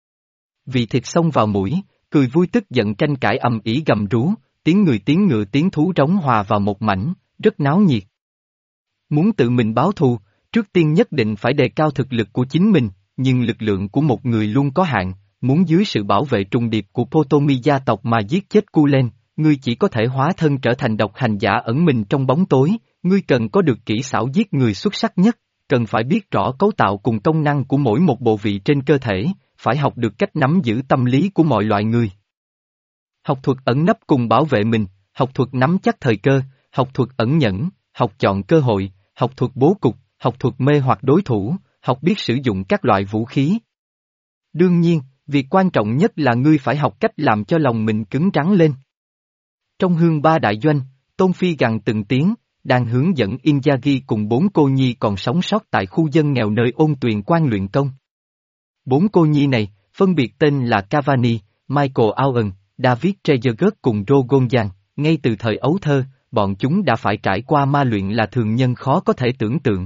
Vị thịt xông vào mũi, cười vui tức giận tranh cãi ầm ĩ gầm rú, tiếng người tiếng ngựa tiếng thú trống hòa vào một mảnh, rất náo nhiệt. Muốn tự mình báo thù, trước tiên nhất định phải đề cao thực lực của chính mình, nhưng lực lượng của một người luôn có hạn, muốn dưới sự bảo vệ trùng điệp của Potomi gia tộc mà giết chết Cullen, ngươi chỉ có thể hóa thân trở thành độc hành giả ẩn mình trong bóng tối, ngươi cần có được kỹ xảo giết người xuất sắc nhất, cần phải biết rõ cấu tạo cùng công năng của mỗi một bộ vị trên cơ thể, phải học được cách nắm giữ tâm lý của mọi loại người. Học thuật ẩn nấp cùng bảo vệ mình, học thuật nắm chắc thời cơ, học thuật ẩn nhẫn, học chọn cơ hội, học thuật bố cục, học thuật mê hoặc đối thủ, học biết sử dụng các loại vũ khí. Đương nhiên, việc quan trọng nhất là ngươi phải học cách làm cho lòng mình cứng rắn lên. Trong hương ba đại doanh, Tôn Phi gằn từng tiếng, đang hướng dẫn Inzaghi cùng bốn cô nhi còn sống sót tại khu dân nghèo nơi ôn tuyền quan luyện công. Bốn cô nhi này, phân biệt tên là Cavani, Michael Owen, David Trezeguet cùng Rogonjan, ngay từ thời ấu thơ, bọn chúng đã phải trải qua ma luyện là thường nhân khó có thể tưởng tượng.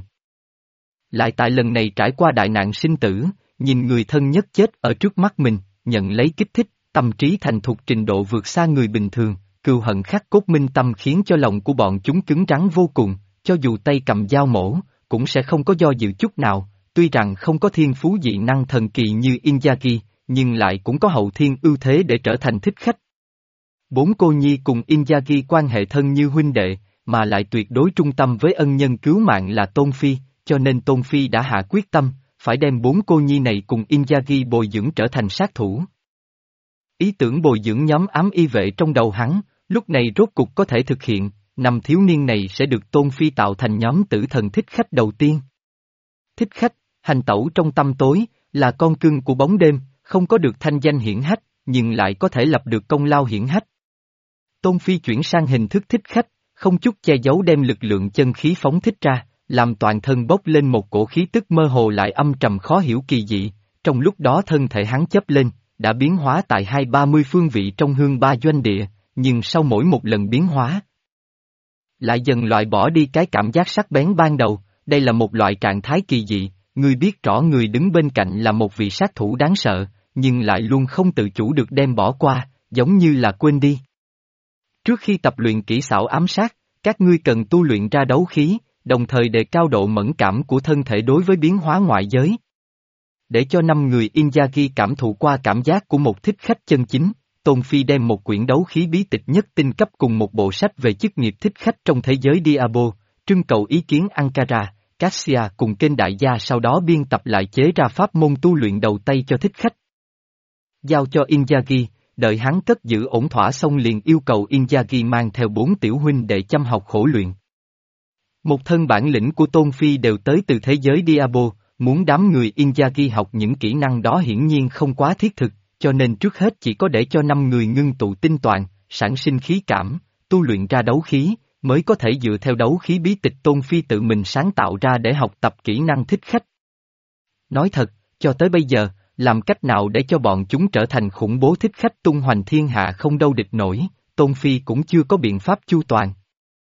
Lại tại lần này trải qua đại nạn sinh tử, nhìn người thân nhất chết ở trước mắt mình, nhận lấy kích thích, tâm trí thành thục trình độ vượt xa người bình thường, cừu hận khắc cốt minh tâm khiến cho lòng của bọn chúng cứng rắn vô cùng, cho dù tay cầm dao mổ, cũng sẽ không có do dự chút nào, tuy rằng không có thiên phú dị năng thần kỳ như Inzaghi, nhưng lại cũng có hậu thiên ưu thế để trở thành thích khách. Bốn cô nhi cùng Inzaghi quan hệ thân như huynh đệ, mà lại tuyệt đối trung tâm với ân nhân cứu mạng là Tôn Phi, cho nên Tôn Phi đã hạ quyết tâm, phải đem bốn cô nhi này cùng Inzaghi bồi dưỡng trở thành sát thủ. Ý tưởng bồi dưỡng nhóm ám y vệ trong đầu hắn, lúc này rốt cục có thể thực hiện, năm thiếu niên này sẽ được Tôn Phi tạo thành nhóm tử thần thích khách đầu tiên. Thích khách, hành tẩu trong tăm tối, là con cưng của bóng đêm, không có được thanh danh hiển hách, nhưng lại có thể lập được công lao hiển hách. Tôn Phi chuyển sang hình thức thích khách, không chút che giấu đem lực lượng chân khí phóng thích ra, làm toàn thân bốc lên một cổ khí tức mơ hồ lại âm trầm khó hiểu kỳ dị, trong lúc đó thân thể hắn chớp lên, đã biến hóa tại hai ba mươi phương vị trong hương ba doanh địa, nhưng sau mỗi một lần biến hóa, lại dần loại bỏ đi cái cảm giác sắc bén ban đầu, đây là một loại trạng thái kỳ dị, ngươi biết rõ người đứng bên cạnh là một vị sát thủ đáng sợ, nhưng lại luôn không tự chủ được đem bỏ qua, giống như là quên đi. Trước khi tập luyện kỹ xảo ám sát, các ngươi cần tu luyện ra đấu khí, đồng thời đề cao độ mẫn cảm của thân thể đối với biến hóa ngoại giới. Để cho năm người Inzaghi cảm thụ qua cảm giác của một thích khách chân chính, Tôn Phi đem một quyển đấu khí bí tịch nhất tinh cấp cùng một bộ sách về chức nghiệp thích khách trong thế giới Diablo, trưng cầu ý kiến Ankara, Cassia cùng kênh đại gia sau đó biên tập lại chế ra pháp môn tu luyện đầu tay cho thích khách. Giao cho Inzaghi, đợi hắn cất giữ ổn thỏa xong liền yêu cầu Inzaghi mang theo bốn tiểu huynh để chăm học khổ luyện. Một thân bản lĩnh của Tôn Phi đều tới từ thế giới Diablo, muốn đám người Inzaghi học những kỹ năng đó hiển nhiên không quá thiết thực, cho nên trước hết chỉ có để cho năm người ngưng tụ tinh toàn, sản sinh khí cảm, tu luyện ra đấu khí, mới có thể dựa theo đấu khí bí tịch Tôn Phi tự mình sáng tạo ra để học tập kỹ năng thích khách. Nói thật, cho tới bây giờ, làm cách nào để cho bọn chúng trở thành khủng bố thích khách tung hoành thiên hạ không đâu địch nổi, Tôn Phi cũng chưa có biện pháp chu toàn.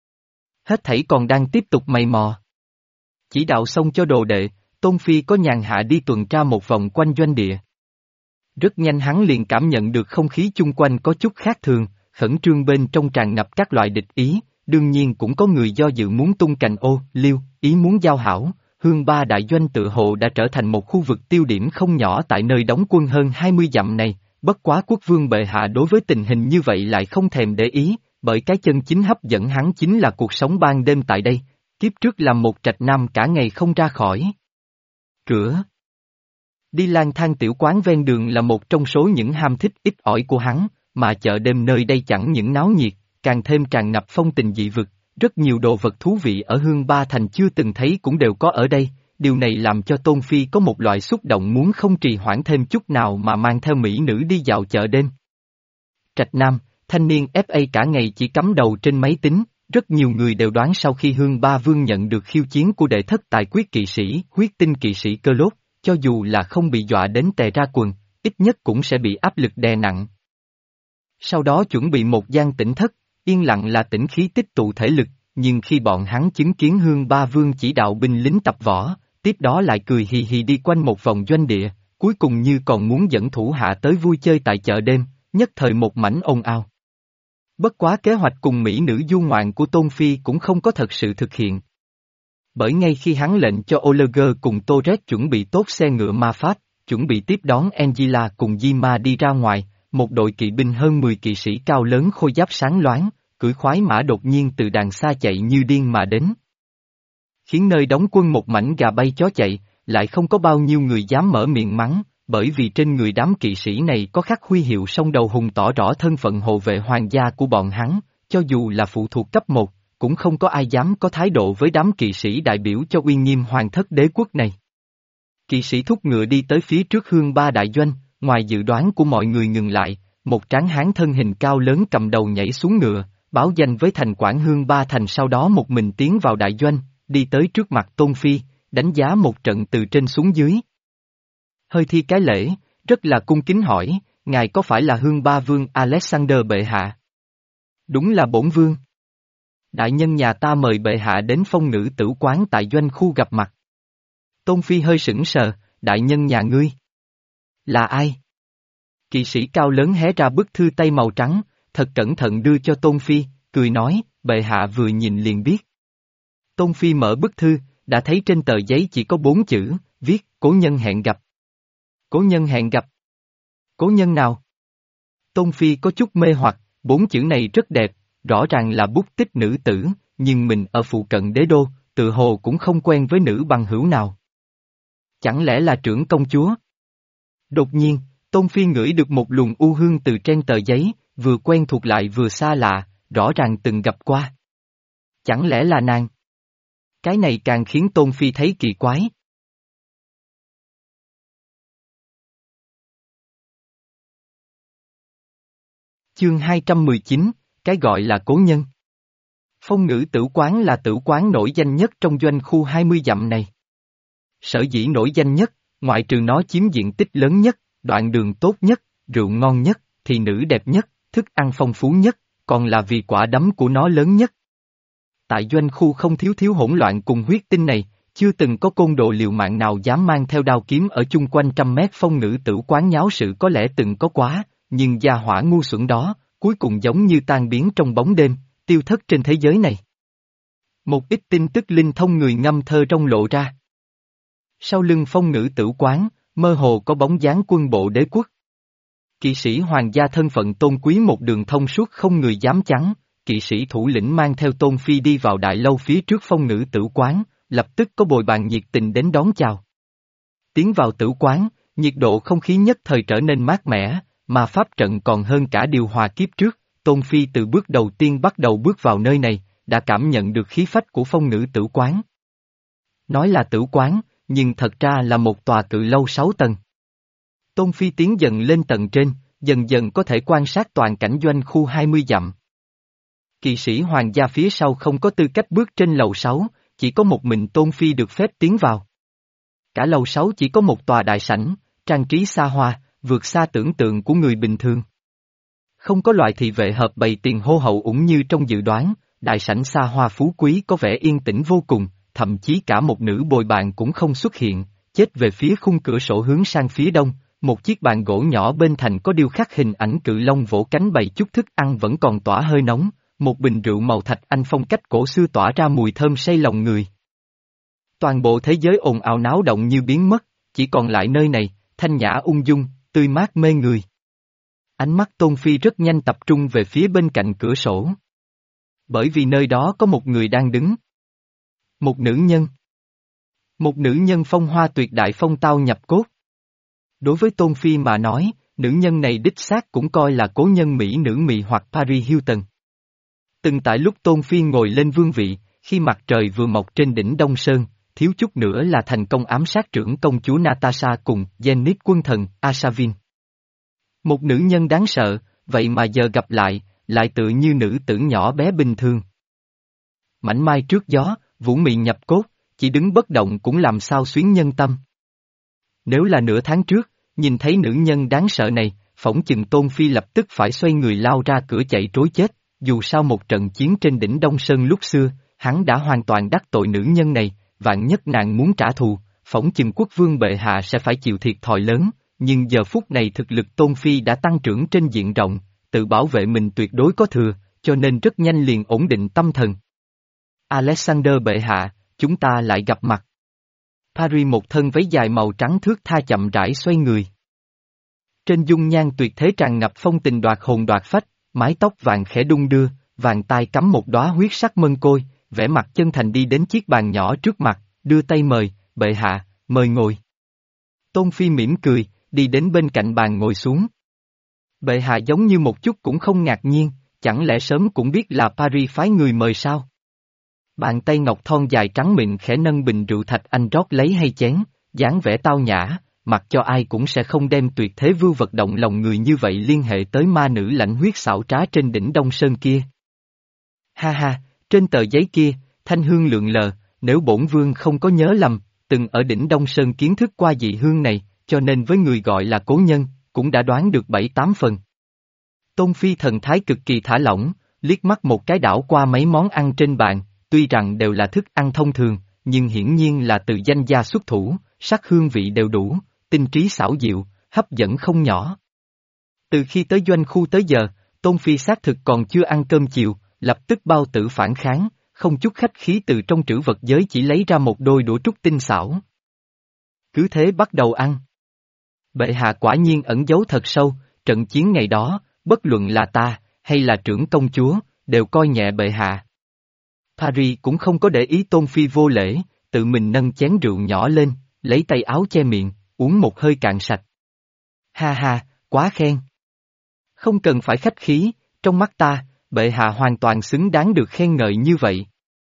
Hết thảy còn đang tiếp tục mày mò. Chỉ đạo xong cho đồ đệ, Tôn Phi có nhàn hạ đi tuần tra một vòng quanh doanh địa. Rất nhanh hắn liền cảm nhận được không khí chung quanh có chút khác thường, khẩn trương bên trong tràn ngập các loại địch ý, đương nhiên cũng có người do dự muốn tung cành ô, liêu, ý muốn giao hảo, hương ba đại doanh tự hồ đã trở thành một khu vực tiêu điểm không nhỏ tại nơi đóng quân hơn hai mươi dặm này, bất quá quốc vương bệ hạ đối với tình hình như vậy lại không thèm để ý, bởi cái chân chính hấp dẫn hắn chính là cuộc sống ban đêm tại đây, kiếp trước làm một trạch nam cả ngày không ra khỏi cửa. Đi lang thang tiểu quán ven đường là một trong số những ham thích ít ỏi của hắn, mà chợ đêm nơi đây chẳng những náo nhiệt, càng thêm tràn ngập phong tình dị vực, rất nhiều đồ vật thú vị ở Hương Ba Thành chưa từng thấy cũng đều có ở đây, điều này làm cho Tôn Phi có một loại xúc động muốn không trì hoãn thêm chút nào mà mang theo mỹ nữ đi dạo chợ đêm. Trạch Nam, thanh niên ép a cả ngày chỉ cắm đầu trên máy tính, rất nhiều người đều đoán sau khi Hương Ba Vương nhận được khiêu chiến của đệ thất tài quyết kỵ sĩ, huyết tinh kỵ sĩ Cơ Lốt, cho dù là không bị dọa đến tè ra quần, ít nhất cũng sẽ bị áp lực đè nặng. Sau đó chuẩn bị một gian tỉnh thất, yên lặng là tỉnh khí tích tụ thể lực, nhưng khi bọn hắn chứng kiến Hương Ba Vương chỉ đạo binh lính tập võ, tiếp đó lại cười hì hì đi quanh một vòng doanh địa, cuối cùng như còn muốn dẫn thủ hạ tới vui chơi tại chợ đêm, nhất thời một mảnh ồn ào. Bất quá kế hoạch cùng mỹ nữ du ngoạn của Tôn Phi cũng không có thật sự thực hiện. Bởi ngay khi hắn lệnh cho Oleger cùng Torres chuẩn bị tốt xe ngựa ma pháp, chuẩn bị tiếp đón Angela cùng Yima đi ra ngoài, một đội kỵ binh hơn mười kỵ sĩ cao lớn khôi giáp sáng loáng, cưỡi khoái mã đột nhiên từ đàng xa chạy như điên mà đến. Khiến nơi đóng quân một mảnh gà bay chó chạy, lại không có bao nhiêu người dám mở miệng mắng, bởi vì trên người đám kỵ sĩ này có khắc huy hiệu song đầu hùng tỏ rõ thân phận hộ vệ hoàng gia của bọn hắn, cho dù là phụ thuộc cấp một, cũng không có ai dám có thái độ với đám kỵ sĩ đại biểu cho uy nghiêm hoàng thất đế quốc này. Kỵ sĩ thúc ngựa đi tới phía trước Hương Ba đại doanh, ngoài dự đoán của mọi người ngừng lại, một tráng hán thân hình cao lớn cầm đầu nhảy xuống ngựa, báo danh với thành quản Hương Ba Thành, sau đó một mình tiến vào đại doanh, đi tới trước mặt Tôn Phi, đánh giá một trận từ trên xuống dưới. Hơi thi cái lễ, rất là cung kính hỏi, ngài có phải là Hương Ba Vương Alexander bệ hạ? Đúng là bổn vương. Đại nhân nhà ta mời bệ hạ đến phong nữ tử quán tại doanh khu gặp mặt. Tôn Phi hơi sững sờ, đại nhân nhà ngươi. Là ai? Kỵ sĩ cao lớn hé ra bức thư tay màu trắng, thật cẩn thận đưa cho Tôn Phi, cười nói, bệ hạ vừa nhìn liền biết. Tôn Phi mở bức thư, đã thấy trên tờ giấy chỉ có bốn chữ, viết, cố nhân hẹn gặp. Cố nhân hẹn gặp. Cố nhân nào? Tôn Phi có chút mê hoặc, bốn chữ này rất đẹp, rõ ràng là bút tích nữ tử, nhưng mình ở phụ cận đế đô, tự hồ cũng không quen với nữ bằng hữu nào. Chẳng lẽ là trưởng công chúa? Đột nhiên, Tôn Phi ngửi được một luồng u hương từ trên tờ giấy, vừa quen thuộc lại vừa xa lạ, rõ ràng từng gặp qua. Chẳng lẽ là nàng? Cái này càng khiến Tôn Phi thấy kỳ quái. Chương hai trăm mười chín, cái gọi là cố nhân. Phong Ngữ Tử Quán là tử quán nổi danh nhất trong doanh khu hai mươi dặm này. Sở dĩ nổi danh nhất, ngoại trừ nó chiếm diện tích lớn nhất, đoạn đường tốt nhất, rượu ngon nhất, thị nữ đẹp nhất, thức ăn phong phú nhất, còn là vì quả đấm của nó lớn nhất. Tại doanh khu không thiếu thiếu hỗn loạn cùng huyết tinh này, chưa từng có côn đồ liều mạng nào dám mang theo đao kiếm ở chung quanh trăm mét. Phong Ngữ Tử Quán nháo sự có lẽ từng có quá, nhưng gia hỏa ngu xuẩn đó, cuối cùng giống như tan biến trong bóng đêm, tiêu thất trên thế giới này. Một ít tin tức linh thông người ngâm thơ trong lộ ra. Sau lưng Phong Ngữ Tử Quán, mơ hồ có bóng dáng quân bộ đế quốc. Kỵ sĩ hoàng gia thân phận tôn quý một đường thông suốt không người dám chắn, kỵ sĩ thủ lĩnh mang theo Tôn Phi đi vào đại lâu phía trước Phong Ngữ Tử Quán, lập tức có bồi bàn nhiệt tình đến đón chào. Tiến vào tử quán, nhiệt độ không khí nhất thời trở nên mát mẻ, mà pháp trận còn hơn cả điều hòa kiếp trước. Tôn Phi từ bước đầu tiên bắt đầu bước vào nơi này, đã cảm nhận được khí phách của Phong Ngữ Tử Quán. Nói là tử quán, nhưng thật ra là một tòa cự lâu sáu tầng. Tôn Phi tiến dần lên tầng trên, dần dần có thể quan sát toàn cảnh doanh khu hai mươi dặm. Kỵ sĩ hoàng gia phía sau không có tư cách bước trên lầu sáu, chỉ có một mình Tôn Phi được phép tiến vào. Cả lầu sáu chỉ có một tòa đại sảnh, trang trí xa hoa, vượt xa tưởng tượng của người bình thường. Không có loại thị vệ hợp bày tiền hô hậu ủng như trong dự đoán, đại sảnh xa hoa phú quý có vẻ yên tĩnh vô cùng, thậm chí cả một nữ bồi bàn cũng không xuất hiện, chết về phía khung cửa sổ hướng sang phía đông, một chiếc bàn gỗ nhỏ bên thành có điêu khắc hình ảnh cự long vỗ cánh bày chút thức ăn vẫn còn tỏa hơi nóng, một bình rượu màu thạch anh phong cách cổ xưa tỏa ra mùi thơm say lòng người. Toàn bộ thế giới ồn ào náo động như biến mất, chỉ còn lại nơi này, thanh nhã ung dung, tươi mát mê người. Ánh mắt Tôn Phi rất nhanh tập trung về phía bên cạnh cửa sổ. Bởi vì nơi đó có một người đang đứng. Một nữ nhân. Một nữ nhân phong hoa tuyệt đại phong tao nhập cốt. Đối với Tôn Phi mà nói, nữ nhân này đích xác cũng coi là cố nhân mỹ nữ mị hoặc Paris Hilton. Từng tại lúc Tôn Phi ngồi lên vương vị, khi mặt trời vừa mọc trên đỉnh Đông Sơn, thiếu chút nữa là thành công ám sát trưởng công chúa Natasha cùng Zenith quân thần Asavin. Một nữ nhân đáng sợ, vậy mà giờ gặp lại, lại tự như nữ tử nhỏ bé bình thường. Mảnh mai trước gió, vũ mị nhập cốt, chỉ đứng bất động cũng làm sao xuyến nhân tâm. Nếu là nửa tháng trước, nhìn thấy nữ nhân đáng sợ này, phỏng chừng Tôn Phi lập tức phải xoay người lao ra cửa chạy trối chết, dù sao một trận chiến trên đỉnh Đông Sơn lúc xưa, hắn đã hoàn toàn đắc tội nữ nhân này, vạn nhất nàng muốn trả thù, phỏng chừng quốc vương bệ hạ sẽ phải chịu thiệt thòi lớn, nhưng giờ phút này thực lực Tôn Phi đã tăng trưởng trên diện rộng, tự bảo vệ mình tuyệt đối có thừa, cho nên rất nhanh liền ổn định tâm thần. Alexander bệ hạ, chúng ta lại gặp mặt. Paris một thân váy dài màu trắng thướt tha chậm rãi xoay người. Trên dung nhan tuyệt thế tràn ngập phong tình đoạt hồn đoạt phách, mái tóc vàng khẽ đung đưa, vàng tai cắm một đóa huyết sắc mân côi, vẻ mặt chân thành đi đến chiếc bàn nhỏ trước mặt, đưa tay mời, bệ hạ, mời ngồi. Tôn Phi mỉm cười, đi đến bên cạnh bàn ngồi xuống. Bệ hạ giống như một chút cũng không ngạc nhiên, chẳng lẽ sớm cũng biết là Paris phái người mời sao? Bàn tay ngọc thon dài trắng mịn khẽ nâng bình rượu thạch anh rót lấy hay chén, dáng vẻ tao nhã, mặc cho ai cũng sẽ không đem tuyệt thế vưu vật động lòng người như vậy liên hệ tới ma nữ lãnh huyết xảo trá trên đỉnh Đông Sơn kia. Ha ha, trên tờ giấy kia, thanh hương lượn lờ, nếu bổn vương không có nhớ lầm, từng ở đỉnh Đông Sơn kiến thức qua dị hương này, cho nên với người gọi là cố nhân, cũng đã đoán được bảy tám phần. Tôn Phi thần thái cực kỳ thả lỏng, liếc mắt một cái đảo qua mấy món ăn trên bàn, tuy rằng đều là thức ăn thông thường, nhưng hiển nhiên là từ danh gia xuất thủ, sắc hương vị đều đủ, tinh trí xảo diệu, hấp dẫn không nhỏ. Từ khi tới doanh khu tới giờ, Tôn Phi xác thực còn chưa ăn cơm chiều, lập tức bao tử phản kháng, không chút khách khí từ trong trữ vật giới chỉ lấy ra một đôi đũa trúc tinh xảo. Cứ thế bắt đầu ăn. Bệ hạ quả nhiên ẩn giấu thật sâu, trận chiến ngày đó, bất luận là ta, hay là trưởng công chúa, đều coi nhẹ bệ hạ. Paris cũng không có để ý Tôn Phi vô lễ, tự mình nâng chén rượu nhỏ lên, lấy tay áo che miệng, uống một hơi cạn sạch. Ha ha, quá khen. Không cần phải khách khí, trong mắt ta, bệ hạ hoàn toàn xứng đáng được khen ngợi như vậy.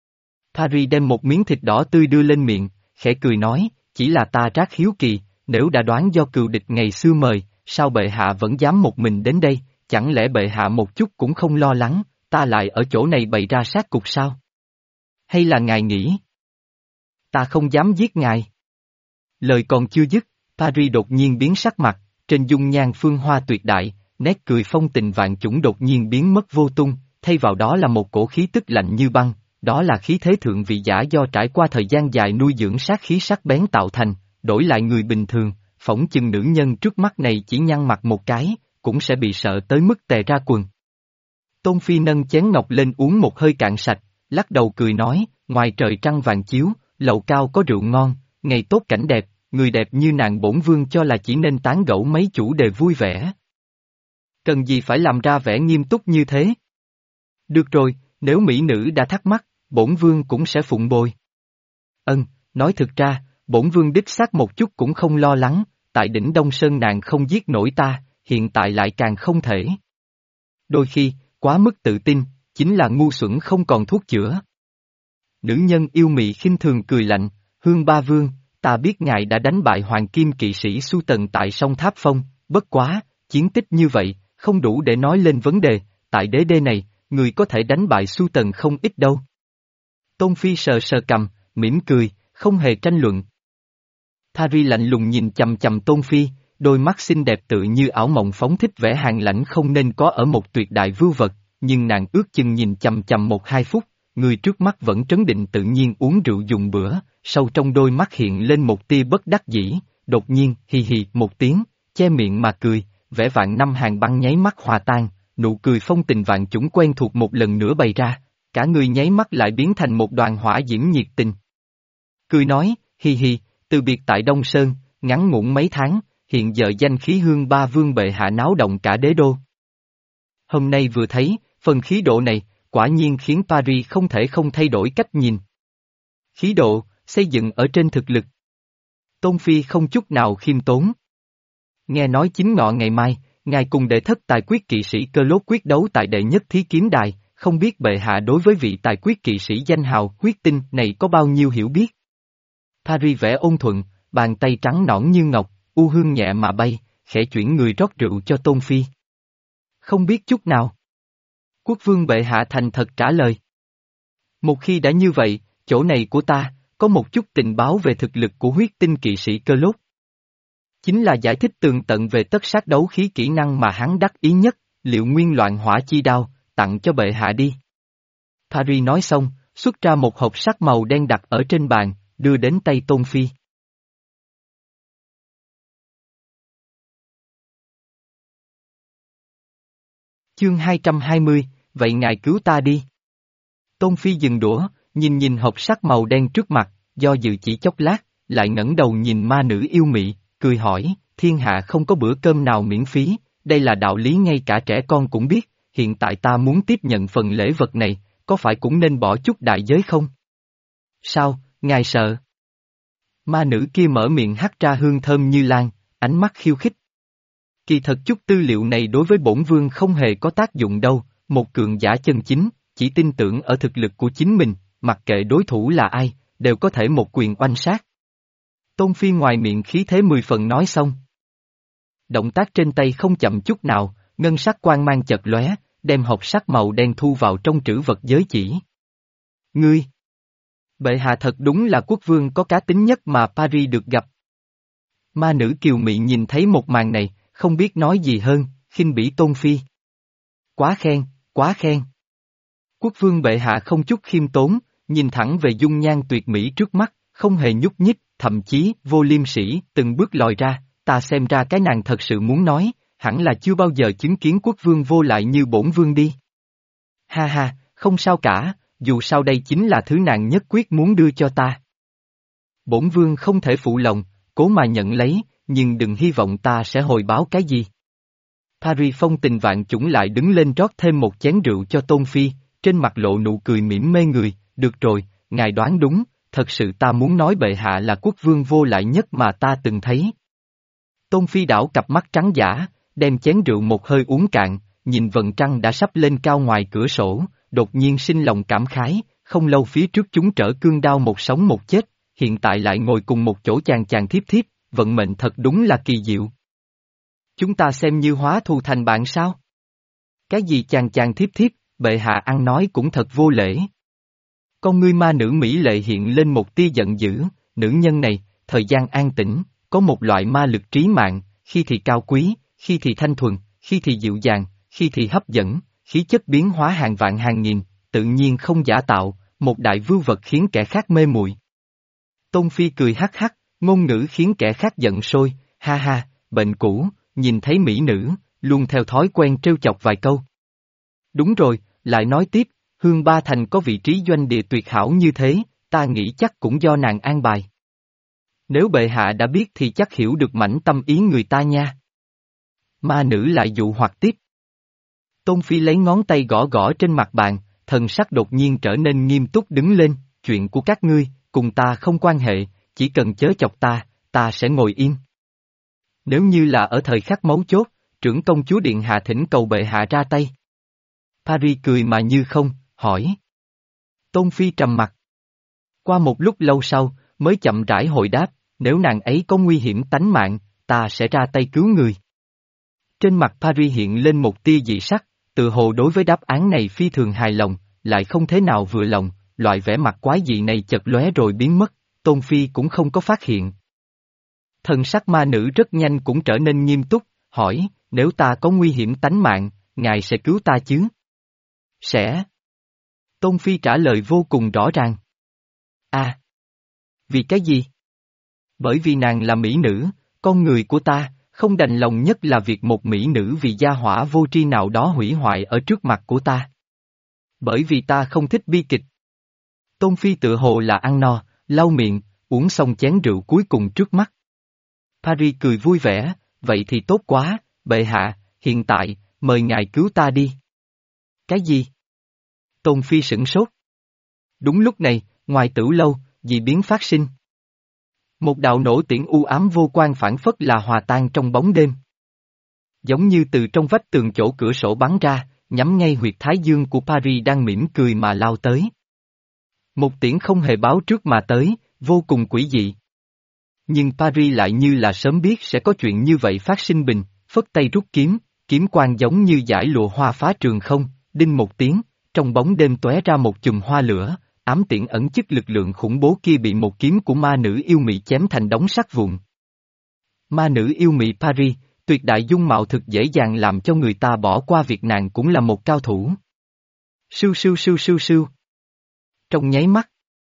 Thari đem một miếng thịt đỏ tươi đưa lên miệng, khẽ cười nói, chỉ là ta trác hiếu kỳ, nếu đã đoán do cừu địch ngày xưa mời, sao bệ hạ vẫn dám một mình đến đây, chẳng lẽ bệ hạ một chút cũng không lo lắng, ta lại ở chỗ này bày ra sát cục sao? Hay là ngài nghĩ? Ta không dám giết ngài. Lời còn chưa dứt, Thari đột nhiên biến sắc mặt, trên dung nhan phương hoa tuyệt đại, nét cười phong tình vạn chủng đột nhiên biến mất vô tung, thay vào đó là một cổ khí tức lạnh như băng, đó là khí thế thượng vị giả do trải qua thời gian dài nuôi dưỡng sát khí sắc bén tạo thành, đổi lại người bình thường, phỏng chừng nữ nhân trước mắt này chỉ nhăn mặt một cái, cũng sẽ bị sợ tới mức tè ra quần. Tôn Phi nâng chén ngọc lên uống một hơi cạn sạch, lắc đầu cười nói, ngoài trời trăng vàng chiếu, lầu cao có rượu ngon, ngày tốt cảnh đẹp, người đẹp như nàng bổn vương cho là chỉ nên tán gẫu mấy chủ đề vui vẻ. Cần gì phải làm ra vẻ nghiêm túc như thế? Được rồi, nếu mỹ nữ đã thắc mắc, bổn vương cũng sẽ phụng bồi. Ân, nói thực ra, bổn vương đích xác một chút cũng không lo lắng, tại đỉnh Đông Sơn nàng không giết nổi ta, hiện tại lại càng không thể. Đôi khi, quá mức tự tin, chính là ngu xuẩn không còn thuốc chữa. Nữ nhân yêu mị khinh thường cười lạnh, Hương Ba Vương, ta biết ngài đã đánh bại hoàng kim kỵ sĩ Su Tần tại sông Tháp Phong, bất quá, chiến tích như vậy, không đủ để nói lên vấn đề, tại đế đê này, người có thể đánh bại Su Tần không ít đâu. Tôn Phi sờ sờ cầm, mỉm cười, không hề tranh luận. Thari lạnh lùng nhìn chầm chầm Tôn Phi, đôi mắt xinh đẹp tự như ảo mộng phóng thích vẻ hàn lãnh không nên có ở một tuyệt đại vưu vật, nhưng nàng ước chừng nhìn chầm chầm một hai phút, người trước mắt vẫn trấn định tự nhiên uống rượu dùng bữa, sâu trong đôi mắt hiện lên một tia bất đắc dĩ, đột nhiên, hì hì một tiếng, che miệng mà cười, vẻ vạn năm hàng băng nháy mắt hòa tan, nụ cười phong tình vạn chủng quen thuộc một lần nữa bày ra, cả người nháy mắt lại biến thành một đoàn hỏa diễm nhiệt tình. Cười nói, hì hì, từ biệt tại Đông Sơn, ngắn ngủn mấy tháng, hiện giờ danh khí Hương Ba Vương bệ hạ náo động cả đế đô. Hôm nay vừa thấy, phần khí độ này, quả nhiên khiến Paris không thể không thay đổi cách nhìn. Khí độ, xây dựng ở trên thực lực. Tôn Phi không chút nào khiêm tốn. Nghe nói chính ngọ ngày mai, ngài cùng đệ thất tài quyết kỵ sĩ Cơ Lốt quyết đấu tại đệ nhất thí kiếm đài, không biết bệ hạ đối với vị tài quyết kỵ sĩ danh hào huyết tinh này có bao nhiêu hiểu biết. Paris vẽ ôn thuận, bàn tay trắng nõn như ngọc, u hương nhẹ mà bay, khẽ chuyển người rót rượu cho Tôn Phi. Không biết chút nào. Quốc vương bệ hạ thành thật trả lời. Một khi đã như vậy, chỗ này của ta, có một chút tình báo về thực lực của huyết tinh kỵ sĩ Cơ Lốt. Chính là giải thích tường tận về tất sát đấu khí kỹ năng mà hắn đắc ý nhất, liệu nguyên loạn hỏa chi đao, tặng cho bệ hạ đi. Paris nói xong, xuất ra một hộp sắt màu đen đặt ở trên bàn, đưa đến tay Tôn Phi. Chương hai trăm hai mươi, vậy ngài cứu ta đi. Tôn Phi dừng đũa, nhìn nhìn hộp sắt màu đen trước mặt, do dự chỉ chốc lát, lại ngẩng đầu nhìn ma nữ yêu mị, cười hỏi, thiên hạ không có bữa cơm nào miễn phí, đây là đạo lý ngay cả trẻ con cũng biết, hiện tại ta muốn tiếp nhận phần lễ vật này, có phải cũng nên bỏ chút đại giới không? Sao, ngài sợ? Ma nữ kia mở miệng hắt ra hương thơm như lan, ánh mắt khiêu khích. Kỳ thật chút tư liệu này đối với bổn vương không hề có tác dụng đâu, một cường giả chân chính, chỉ tin tưởng ở thực lực của chính mình, mặc kệ đối thủ là ai, đều có thể một quyền oanh sát. Tôn Phi ngoài miệng khí thế mười phần nói xong. Động tác trên tay không chậm chút nào, ngân sắc quang mang chật lóe, đem hộp sắt màu đen thu vào trong trữ vật giới chỉ. Ngươi! Bệ hạ thật đúng là quốc vương có cá tính nhất mà Paris được gặp. Ma nữ kiều mị nhìn thấy một màn này, không biết nói gì hơn, khinh bỉ Tôn Phi. Quá khen, quá khen. Quốc vương bệ hạ không chút khiêm tốn, nhìn thẳng về dung nhan tuyệt mỹ trước mắt, không hề nhúc nhích, thậm chí, vô liêm sỉ, từng bước lòi ra, ta xem ra cái nàng thật sự muốn nói, hẳn là chưa bao giờ chứng kiến quốc vương vô lại như bổn vương đi. Ha ha, không sao cả, dù sao đây chính là thứ nàng nhất quyết muốn đưa cho ta. Bổn vương không thể phụ lòng, cố mà nhận lấy, nhưng đừng hy vọng ta sẽ hồi báo cái gì. Paris phong tình vạn chủng lại đứng lên rót thêm một chén rượu cho Tôn Phi, trên mặt lộ nụ cười mỉm mê người, được rồi, ngài đoán đúng, thật sự ta muốn nói bệ hạ là quốc vương vô lại nhất mà ta từng thấy. Tôn Phi đảo cặp mắt trắng dã, đem chén rượu một hơi uống cạn, nhìn vầng trăng đã sắp lên cao ngoài cửa sổ, đột nhiên sinh lòng cảm khái, không lâu phía trước chúng trở cương đao một sống một chết, hiện tại lại ngồi cùng một chỗ chàng chàng thiếp thiếp, vận mệnh thật đúng là kỳ diệu. Chúng ta xem như hóa thù thành bạn sao? Cái gì chàng chàng thiếp thiếp, bệ hạ ăn nói cũng thật vô lễ. Con ngươi ma nữ mỹ lệ hiện lên một tia giận dữ, nữ nhân này, thời gian an tĩnh, có một loại ma lực trí mạng, khi thì cao quý, khi thì thanh thuần, khi thì dịu dàng, khi thì hấp dẫn, khí chất biến hóa hàng vạn hàng nghìn, tự nhiên không giả tạo, một đại vưu vật khiến kẻ khác mê muội. Tôn Phi cười hắc hắc, ngôn ngữ khiến kẻ khác giận sôi, ha ha, bệnh cũ, nhìn thấy mỹ nữ, luôn theo thói quen trêu chọc vài câu. Đúng rồi, lại nói tiếp, Hương Ba Thành có vị trí doanh địa tuyệt hảo như thế, ta nghĩ chắc cũng do nàng an bài. Nếu bệ hạ đã biết thì chắc hiểu được mảnh tâm ý người ta nha. Ma nữ lại dụ hoặc tiếp. Tôn Phi lấy ngón tay gõ gõ trên mặt bàn, thần sắc đột nhiên trở nên nghiêm túc đứng lên, chuyện của các ngươi, cùng ta không quan hệ, chỉ cần chớ chọc ta, ta sẽ ngồi im. Nếu như là ở thời khắc mấu chốt, trưởng công chúa điện hạ thỉnh cầu bệ hạ ra tay. Paris cười mà như không, hỏi. Tôn Phi trầm mặt. Qua một lúc lâu sau, mới chậm rãi hồi đáp, nếu nàng ấy có nguy hiểm tánh mạng, ta sẽ ra tay cứu người. Trên mặt Paris hiện lên một tia dị sắc, tự hồ đối với đáp án này phi thường hài lòng, lại không thế nào vừa lòng, loại vẻ mặt quái dị này chợt lóe rồi biến mất, Tôn Phi cũng không có phát hiện. Thần sắc ma nữ rất nhanh cũng trở nên nghiêm túc, hỏi, nếu ta có nguy hiểm tánh mạng, ngài sẽ cứu ta chứ? Sẽ. Tôn Phi trả lời vô cùng rõ ràng. À. Vì cái gì? Bởi vì nàng là mỹ nữ, con người của ta, không đành lòng nhất là việc một mỹ nữ vì gia hỏa vô tri nào đó hủy hoại ở trước mặt của ta. Bởi vì ta không thích bi kịch. Tôn Phi tự hồ là ăn no, lau miệng, uống xong chén rượu cuối cùng trước mắt. Paris cười vui vẻ, vậy thì tốt quá, bệ hạ, hiện tại, mời ngài cứu ta đi. Cái gì? Tôn Phi sửng sốt. Đúng lúc này, ngoài tửu lâu, dị biến phát sinh. Một đạo nổ tiễn u ám vô quan phản phất là hòa tan trong bóng đêm. Giống như từ trong vách tường chỗ cửa sổ bắn ra, nhắm ngay huyệt thái dương của Paris đang mỉm cười mà lao tới. Một tiễn không hề báo trước mà tới, vô cùng quỷ dị. Nhưng Paris lại như là sớm biết sẽ có chuyện như vậy phát sinh bình, phất tay rút kiếm, kiếm quang giống như dải lụa hoa phá trường không, đinh một tiếng, trong bóng đêm tóe ra một chùm hoa lửa, ám tiễn ẩn chức lực lượng khủng bố kia bị một kiếm của ma nữ yêu mị chém thành đống sắt vụn. Ma nữ yêu mị Paris, tuyệt đại dung mạo thực dễ dàng làm cho người ta bỏ qua việc nàng cũng là một cao thủ. Sưu sưu sưu sưu sưu. Trong nháy mắt,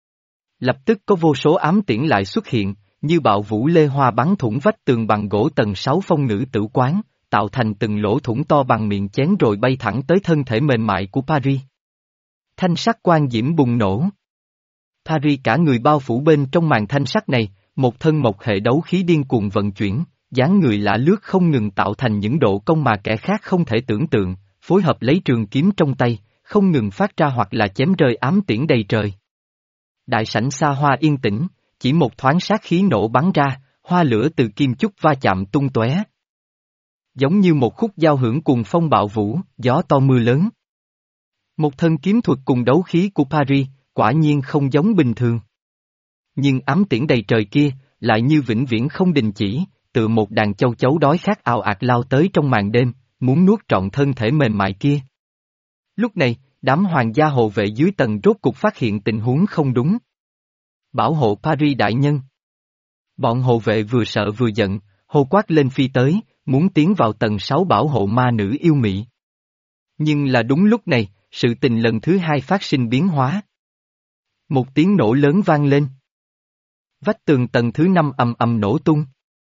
lập tức có vô số ám tiễn lại xuất hiện, như bạo vũ lê hoa bắn thủng vách tường bằng gỗ tầng sáu phong nữ tử quán, tạo thành từng lỗ thủng to bằng miệng chén rồi bay thẳng tới thân thể mềm mại của Paris. Thanh sắc quang diễm bùng nổ. Paris cả người bao phủ bên trong màn thanh sắc này, một thân một hệ đấu khí điên cuồng vận chuyển, dáng người lả lướt không ngừng tạo thành những độ công mà kẻ khác không thể tưởng tượng, phối hợp lấy trường kiếm trong tay, không ngừng phát ra hoặc là chém rơi ám tiễn đầy trời. Đại sảnh xa hoa yên tĩnh, chỉ một thoáng sát khí nổ bắn ra, hoa lửa từ kim chúc va chạm tung tóe. Giống như một khúc giao hưởng cùng phong bạo vũ, gió to mưa lớn. Một thân kiếm thuật cùng đấu khí của Paris, quả nhiên không giống bình thường. Nhưng ám tiễn đầy trời kia, lại như vĩnh viễn không đình chỉ, tự một đàn châu chấu đói khát ào ạt lao tới trong màn đêm, muốn nuốt trọn thân thể mềm mại kia. Lúc này, đám hoàng gia hộ vệ dưới tầng rốt cục phát hiện tình huống không đúng. Bảo hộ Paris đại nhân. Bọn hộ vệ vừa sợ vừa giận, hô quát lên phi tới, muốn tiến vào tầng sáu bảo hộ ma nữ yêu mị. Nhưng là đúng lúc này, sự tình lần thứ hai phát sinh biến hóa. Một tiếng nổ lớn vang lên. Vách tường tầng thứ năm ầm ầm nổ tung.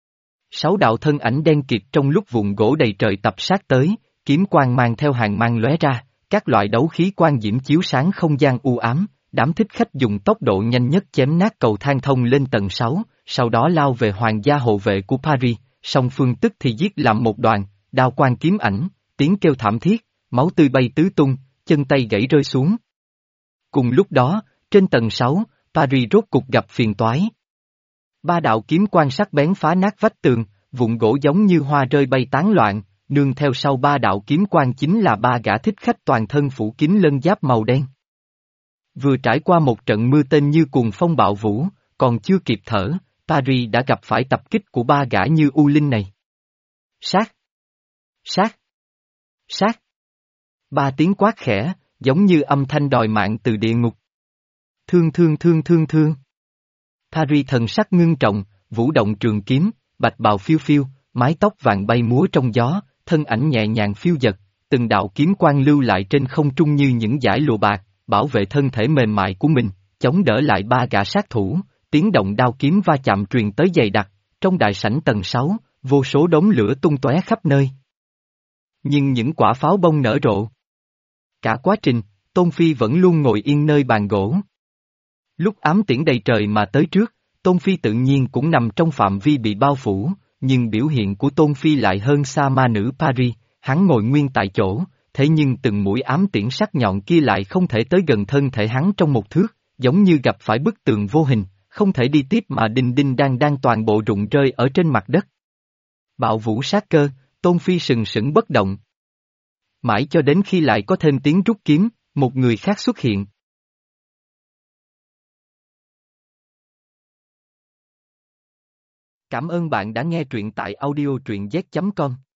Sáu đạo thân ảnh đen kịt trong lúc vụn gỗ đầy trời tập sát tới, kiếm quang mang theo hàng mang lóe ra, các loại đấu khí quang diễm chiếu sáng không gian u ám, đám thích khách dùng tốc độ nhanh nhất chém nát cầu thang thông lên tầng sáu, sau đó lao về hoàng gia hộ vệ của Paris, song phương tức thì giết làm một đoàn, đao quang kiếm ảnh, tiếng kêu thảm thiết, máu tươi bay tứ tung, chân tay gãy rơi xuống. Cùng lúc đó, trên tầng sáu, Paris rốt cục gặp phiền toái. Ba đạo kiếm quang sắc bén phá nát vách tường, vụn gỗ giống như hoa rơi bay tán loạn, nương theo sau ba đạo kiếm quang chính là ba gã thích khách toàn thân phủ kín lân giáp màu đen. Vừa trải qua một trận mưa tên như cuồng phong bạo vũ, còn chưa kịp thở, Paris đã gặp phải tập kích của ba gã như U Linh này. Sát! Sát! Sát! Ba tiếng quát khẽ, giống như âm thanh đòi mạng từ địa ngục. Thương thương thương thương thương. Paris thần sắc ngưng trọng, vũ động trường kiếm, bạch bào phiêu phiêu, mái tóc vàng bay múa trong gió, thân ảnh nhẹ nhàng phiêu dật, từng đạo kiếm quang lưu lại trên không trung như những dải lụa bạc, bảo vệ thân thể mềm mại của mình, chống đỡ lại ba gã sát thủ, tiếng động đao kiếm va chạm truyền tới dày đặc, trong đại sảnh tầng sáu, vô số đống lửa tung tóe khắp nơi. Nhưng những quả pháo bông nở rộ. Cả quá trình, Tôn Phi vẫn luôn ngồi yên nơi bàn gỗ. Lúc ám tiễn đầy trời mà tới trước, Tôn Phi tự nhiên cũng nằm trong phạm vi bị bao phủ, nhưng biểu hiện của Tôn Phi lại hơn xa ma nữ Paris, hắn ngồi nguyên tại chỗ, thế nhưng từng mũi ám tiễn sắc nhọn kia lại không thể tới gần thân thể hắn trong một thước, giống như gặp phải bức tường vô hình, không thể đi tiếp mà đinh đinh đang đang toàn bộ rụng rơi ở trên mặt đất. Bạo vũ sát cơ, Tôn Phi sừng sững bất động. Mãi cho đến khi lại có thêm tiếng rút kiếm, một người khác xuất hiện. Cảm ơn bạn đã nghe truyện tại audio truyện z chấm com.